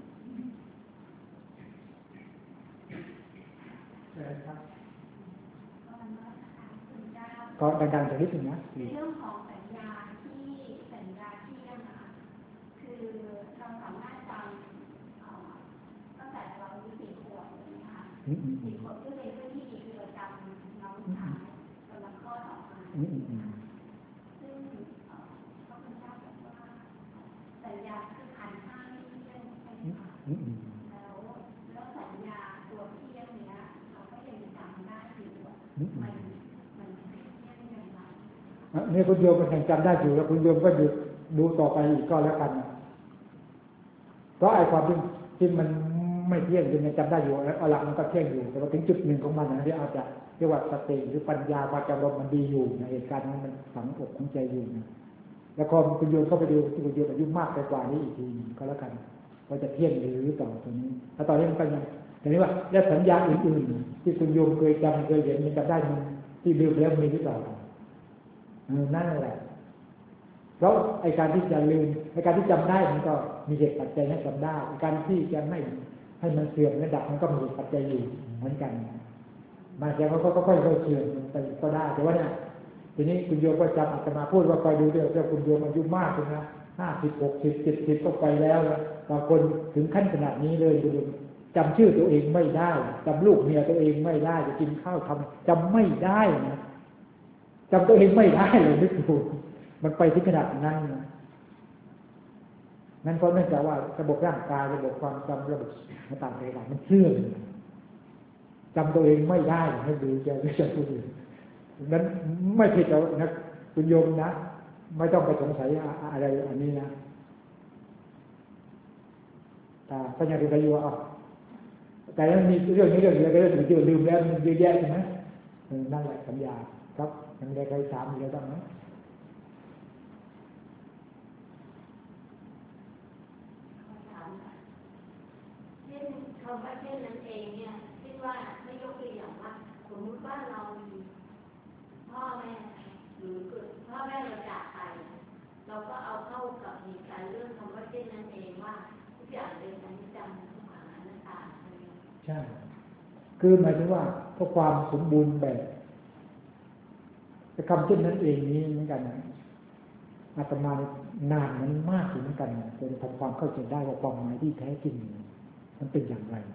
เชิญครับก็ดังๆจะนิดนึงนะในเรื่องของสัญญาที่สัญญาที่นะคะคือเราสามารถจำตั้งแต่เราอายุสี่ขวบนะคะสี่ขวบก็เป็นเรื่องที่คือเราจำน้องชายกำลังคลอดออกมาซึ่งพระพุทธเจ้าบอกว่าสัญญาคือขันธ์ห้าไม่เที่ยงใช่ไหมคะแล้วแล้วสัญญาตัวเที่ยงเนี้ยเราก็ยังจำได้อยู่มันนี่คุณโยมมันยังจำได้อยู่แล้วคุณโยมก็ดูดูต่อไปอีกก็แล้วกันเพราะไอ้ความที่ที่มันไม่เที่ยงยังจำได้อยู่เอาหลักมันก็เที่ยงอยู่แต่ว่าถึงจุดหนึ่งของมันนะที่อาจจะเรียกว่าสติหรือปัญญาความจำลมมันดีอยู่ในเหตุการณ์นั้นมันฝังอกของใจอยู่นะแล้วพอคุณโยมเข้าไปดูที่คุณโยมอายุมากไปกว่านี้อีกทีก็แล้วกันว่าจะเที่ยงหรือเปล่าตรงนี้แล้วตอนนี้มันก็ยังแต่นี้ว่าแล้วสัญญาอื่นๆที่คุณโยมเคยจำเคยเห็นมันจำได้มันที่ลืมแล้วมีหรือเปล่านั่นแหละเพราะไอ้การที่จะลืมไอ้การที่จำได้มันก็มีเหตุปัจจัยให้จำได้การที่จะไม่ให้มันเสื่อมระดับมันก็มีเหตุปัจจัยอยู่เหมือนกันบางทีเขาก็ค่อยๆเสื่อมไปก็ได้แต่ว่าเนี่ยทีนี้คุณโยมก็จำอาตมาพูดว่าคอยดูเรื่องเรื่องคุณโยมอายุมากเลยนะห้าสิบหกสิบเจ็ดสิบก็ไปแล้วนะบางคนถึงขั้นขนาดนี้เลยคุณโยมจำชื่อตัวเองไม่ได้จำลูกเมียตัวเองไม่ได้จะกินข้าวทำจำไม่ได้นะจำตัวเองไม่ได้เลยนึกดูมันไปที่ขนาดนั้นนะนั่นก็เนื่องจากว่าระบบร่างกายระบบความจำระบบต่างๆต่างๆมันเสื่อมจำตัวเองไม่ได้ให้ดูใจไม่ใช่ผู้อื่นนั้นไม่ผิดแล้วนะคุณโยมนะไม่ต้องไปสงสัยอะไรอันนี้นะาก็ยังดูได้อยู่อ่ะแต่แล้วมีเรื่องนี้เรื่องเดียวเรื่องอื่นลืมแล้วมันเยอะแยะใช่ไหมนั่นแหละสัญญาครับยังได้ใครถามมีอะไรบ้างไหมเช่นคำว่าเช่นนั้นเองเนี่ยคิดว่าไม่ยกตัวอย่างว่าสมมติว่าเรามีพ่อแม่หรือพ่อแม่เราจากไปเราก็เอาเข้ากับเหตุการณ์เรื่องคำว่าเช่นนั้นเองว่าทุกอย่างเป็นอนิจจังทุกขังอนัตตาใช่คือหมายถึงว่าเพราะความสมบูรณ์แบบคำเช่นนั้นเองนี้เหมือนกันอาตมานานนั้นมากเหมือนกันจนทำความเข้าใจได้ว่าความหมายที่แท้จริงมันเป็นอย่างไร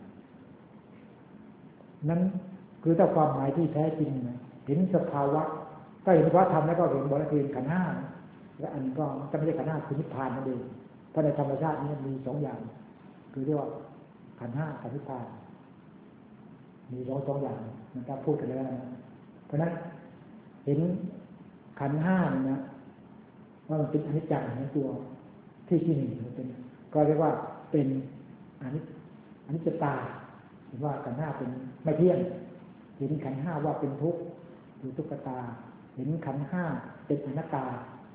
นั้นคือถ้าความหมายที่แท้จริงนะเห็นสภาวะถ้าเห็นสภาวะธรรมแล้วก็เห็นบริเวณขันธ์ห้าและอันนี้ก็จะไม่ใช่ขันธ์ห้าคือนิพพานนั่นเองเพราะในธรรมชาตินี้มีสองอย่างคือเรียกว่าขันธ์ห้ากับนิพพานมีสองสองอย่างมันจะพูดกันแล้วนะเพราะนั้นเห็นขันธ์ห้านะว่ามันเป็นอนิจจังในตัวที่ที่หนึ่งเป็นก็เรียกว่าเป็นอนิจอนิจจตาเห็นว่าขันธ์ห้าเป็นไม่เที่ยงเห็นขันธ์ห้าว่าเป็นทุกข์หรือทุกขตาเห็นขันธ์ห้าเป็นอนัตตา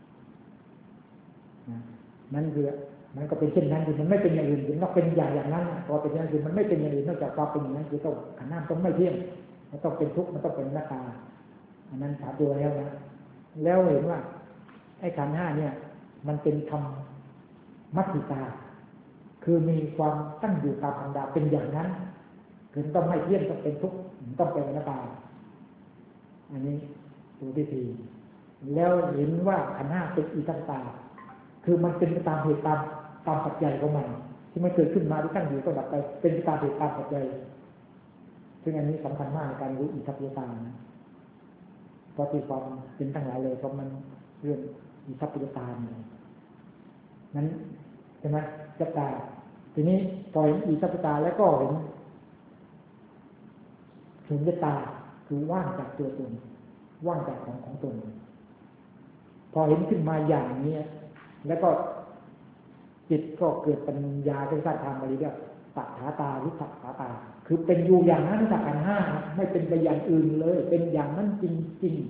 นั่นคือมันก็เป็นเช่นนั้นคือมันไม่เป็นอย่างอื่นมันต้องเป็นอย่างอย่างนั้นพอเป็นอย่างอื่นมันไม่เป็นอย่างอื่นนอกจากความเป็นอย่างนั้นคือต้องขันธ์ห้าต้องไม่เที่ยงมันต้องเป็นทุกข์มันต้องเป็นอนัตตาอันนั้นถามตัวแล้วนะแล้วเห็นว่าไอ้ขันธ์ห้าเนี่ยมันเป็นธรรมมัตติตาคือมีความตั้งอยู่ตามธรรมดาเป็นอย่างนั้นคือต้องไม่เที่ยงต้องเป็นทุกข์ต้องเป็นอนัตตาอันนี้ตัวที่สี่แล้วเห็นว่าขันธ์ห้าเป็นอิทัปตาคือมันเป็นไปตามเหตุตามตามปัจจัยของมันที่มันเกิดขึ้นมาที่ตั้งอยู่ก็ดับไปเป็นไปตามเหตุตามปัจจัยซึ่งอันนี้สำคัญมากในการรู้อิทัปตานะเพราะที่ความเป็นทั้งหลายเลยเพราะมันเรื่องอิทัปตาเนี่ยนั้นใช่ไหมจัตตาทีนี้พอเห็นอิทัปตาแล้วก็เห็นสุญญตาคือว่างจากตัวตนว่างจากของของตนพอเห็นขึ้นมาอย่างนี้แล้วก็จิตก็เกิดปัญญาที่สร้างทางบาลีเรียกปัฏฐาตาหรือสัพพาตาคือเป็นอยู่อย่างนั้นจากขันธ์ห้าไม่เป็นไปอย่างอื่นเลยเป็นอย่างนั้นจริง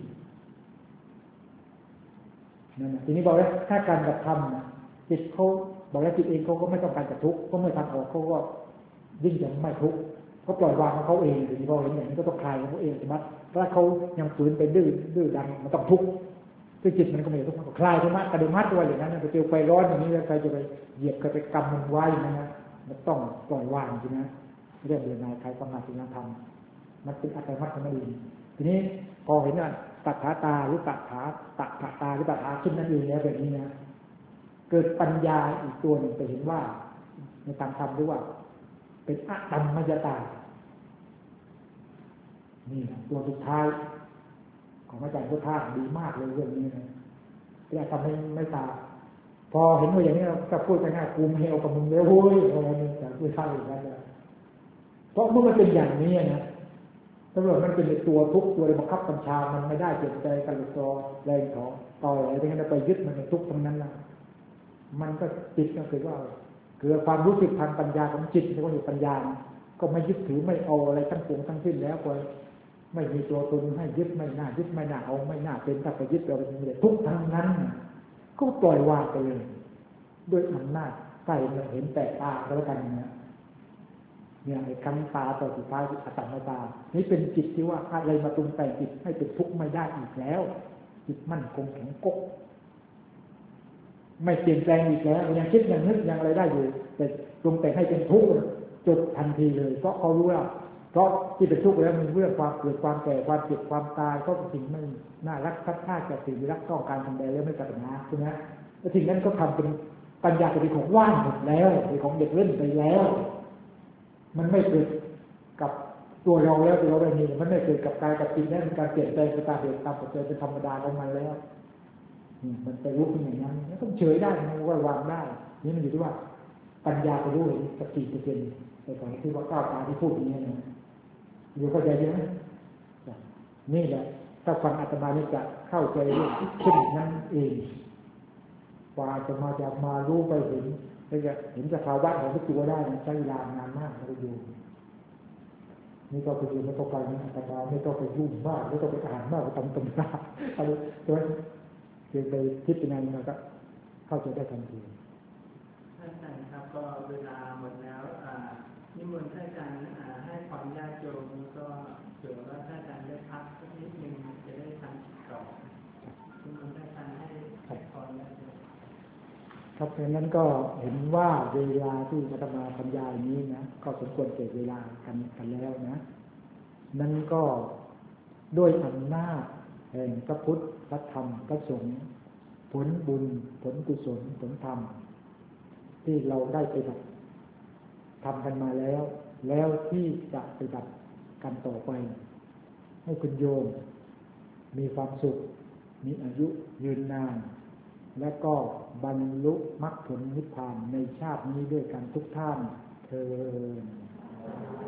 ๆนั่นทีนี้บอกแล้วถ้าการกระทำจิตเขาบอกแล้วจิตเองเขาก็ไม่ต้องการจะทุกข์ก็ไม่ทำออกเขาก็ยิ่งจะไม่ทุกข์เขาปล่อยวางของเขาเองทีนี้พอเห็นอย่างนี้ก็ต้องคลายของเขาเองใช่ไหมถ้าเขายังฝืนไปดื้อดื้อดันมันต้องทุกข์คือจิตมันก็ไม่ทุกข์มันก็คลายธรรมะกระดุมมัดตัวอย่างนั้นมันจะเจอไฟร้อนอย่างนี้แล้วใครจะไปเหยียบใครไปกำมันไว้นะฮะมันต้องปล่อยวางใช่ไหมเรื่องเดือนนายใครสมาธิยังทำมันเป็นอัตมัติของมันเองทีนี้พอเห็นว่าตัดขาตาหรือตัดขาตัดขาตาหรือตัดขาขึ้นนั่นเองแล้วแบบนี้นะเกิดปัญญาอีกตัวหนึ่งไปเห็นว่าในตามธรรมหรือว่าเป็นอะตัมมัจจตานี่ตัวสุดท้ายของอาจารย์พุทธะดีมากเลยเรื่องนี้นะที่อาจารย์ไม่ไม่ตาพอเห็นว่าอย่างนี้ก็พูดง่ายๆกูไม่เอากับมึงเลยโว้ยอะไรนี่แต่พุทธะอีกแล้วเพราะเมื่อมันเป็นอย่างนี้นะตำรวจมันเป็นตัวทุกข์ตัวบังคับบัญชามันไม่ได้เจ็บใจกันหรือต่อแรงของต่ออะไรที่นั้นไปยึดมันเป็นทุกข์ทั้งนั้นนะมันก็จิตก็คือว่าคือความรู้สึกทางปัญญาของจิตที่ว่าอยู่ปัญญาก็ไม่ยึดถือไม่เอาอะไรทั้งปวงทั้งสิ้นแล้วก็ไม่มีตัวตนให้ยึดไม่น่ายึดไม่น่าเอาไม่น่าเป็นถ้าไปยึดเราเป็นทุกข์ทั้งนั้นก็ปล่อยวางไปเลยด้วยอำนาจใส่เราเห็นแต่ตาแล้วกันนะเนี่ยไอ้คำตาต่อสุดท้ายคืออสัมมาตานี่เป็นจิตที่ว่าอะไรมาตรุงแต่งจิตให้เป็นทุกข์ไม่ได้อีกแล้วจิตมั่นคงแข็งกกไม่เปลี่ยนแปลงอีกแล้วยังคิดยังนึกยังอะไรได้อยู่แต่ตรุงแต่งให้เป็นทุกข์จดทันทีเลยเพราะเขารู้ว่าเพราะที่เป็นทุกข์แล้วมันเรื่องความเกิดความแก่ความเจ็บความตายก็เป็นสิ่งไม่น่ารักทัดท่าจากสิ่งที่รักต้องการทำใดแล้วไม่ปรารถนาใช่ไหมแล้วสิ่งนั้นก็ทำเป็นปัญญาเป็นของว่างหมดแล้วเป็นของเด็กเล่นไปแล้วมันไม่เกิดกับตัวเราแล้วตัวเราไม่มีมันไม่เกิดกับกายกับจิตแล้วมันการเปลี่ยนแปลงไปตามเหตุตามปัจจัยเป็นธรรมดาของมันแล้วมันไปรู้เป็นอย่างนั้นมันต้องเฉยได้มันว่าวางได้นี่มันอยู่ที่ว่าปัญญาไปรู้เห็นสักกี่เปอร์เซ็นต์แต่ก่อนที่ว่าก้าวตาที่พูดอย่างนี้นะอยู่เข้าใจใช่ไหมนี่แหละถ้าฟังอาตมาเนี่ยจะเข้าใจเรื่องขึ้นนั้นเองกว่าจะมาจะมารู้ไปเห็นแล้วจะเห็นสภาวะของตัวได้มันใช้เวลานานมากเราอยู่นี่ก็ไปอยู่ไม่ต้องไปนะแต่เราไม่ต้องไปยุ่งมากไม่ต้องไปอ่านมากไปทำตำราอะไรตัวเพียงไปคิดเป็นอะไรเราก็เข้าใจได้ทันทีท่านอาจารย์ครับก็เวลาหมดแล้วนิมนต์ท่านอาจารย์ให้ความญาติโยมก็เผื่อว่าท่านอาจารย์ได้พักสักนิดนึงจะได้ทำต่อนิมนต์ท่านอาจารย์ให้พรญาติโยมครับเพราะนั้นก็เห็นว่าเวลาที่อาตมาบรรยายนี้นะก็สมควรเก็บเวลากันกันแล้วนะนั้นก็ด้วยอำนาจแห่งพระพุทธพระธรรมพระสงฆ์ผลบุญผลกุศลผลธรรมที่เราได้ไปแบบทำกันมาแล้วแล้วที่จะไปแบบกันต่อไปให้คุณโยมมีความสุขมีอายุยืนนานและก็บรรลุมรรคผลนิพพานในชาตินี้ด้วยกันทุกท่านเทอญ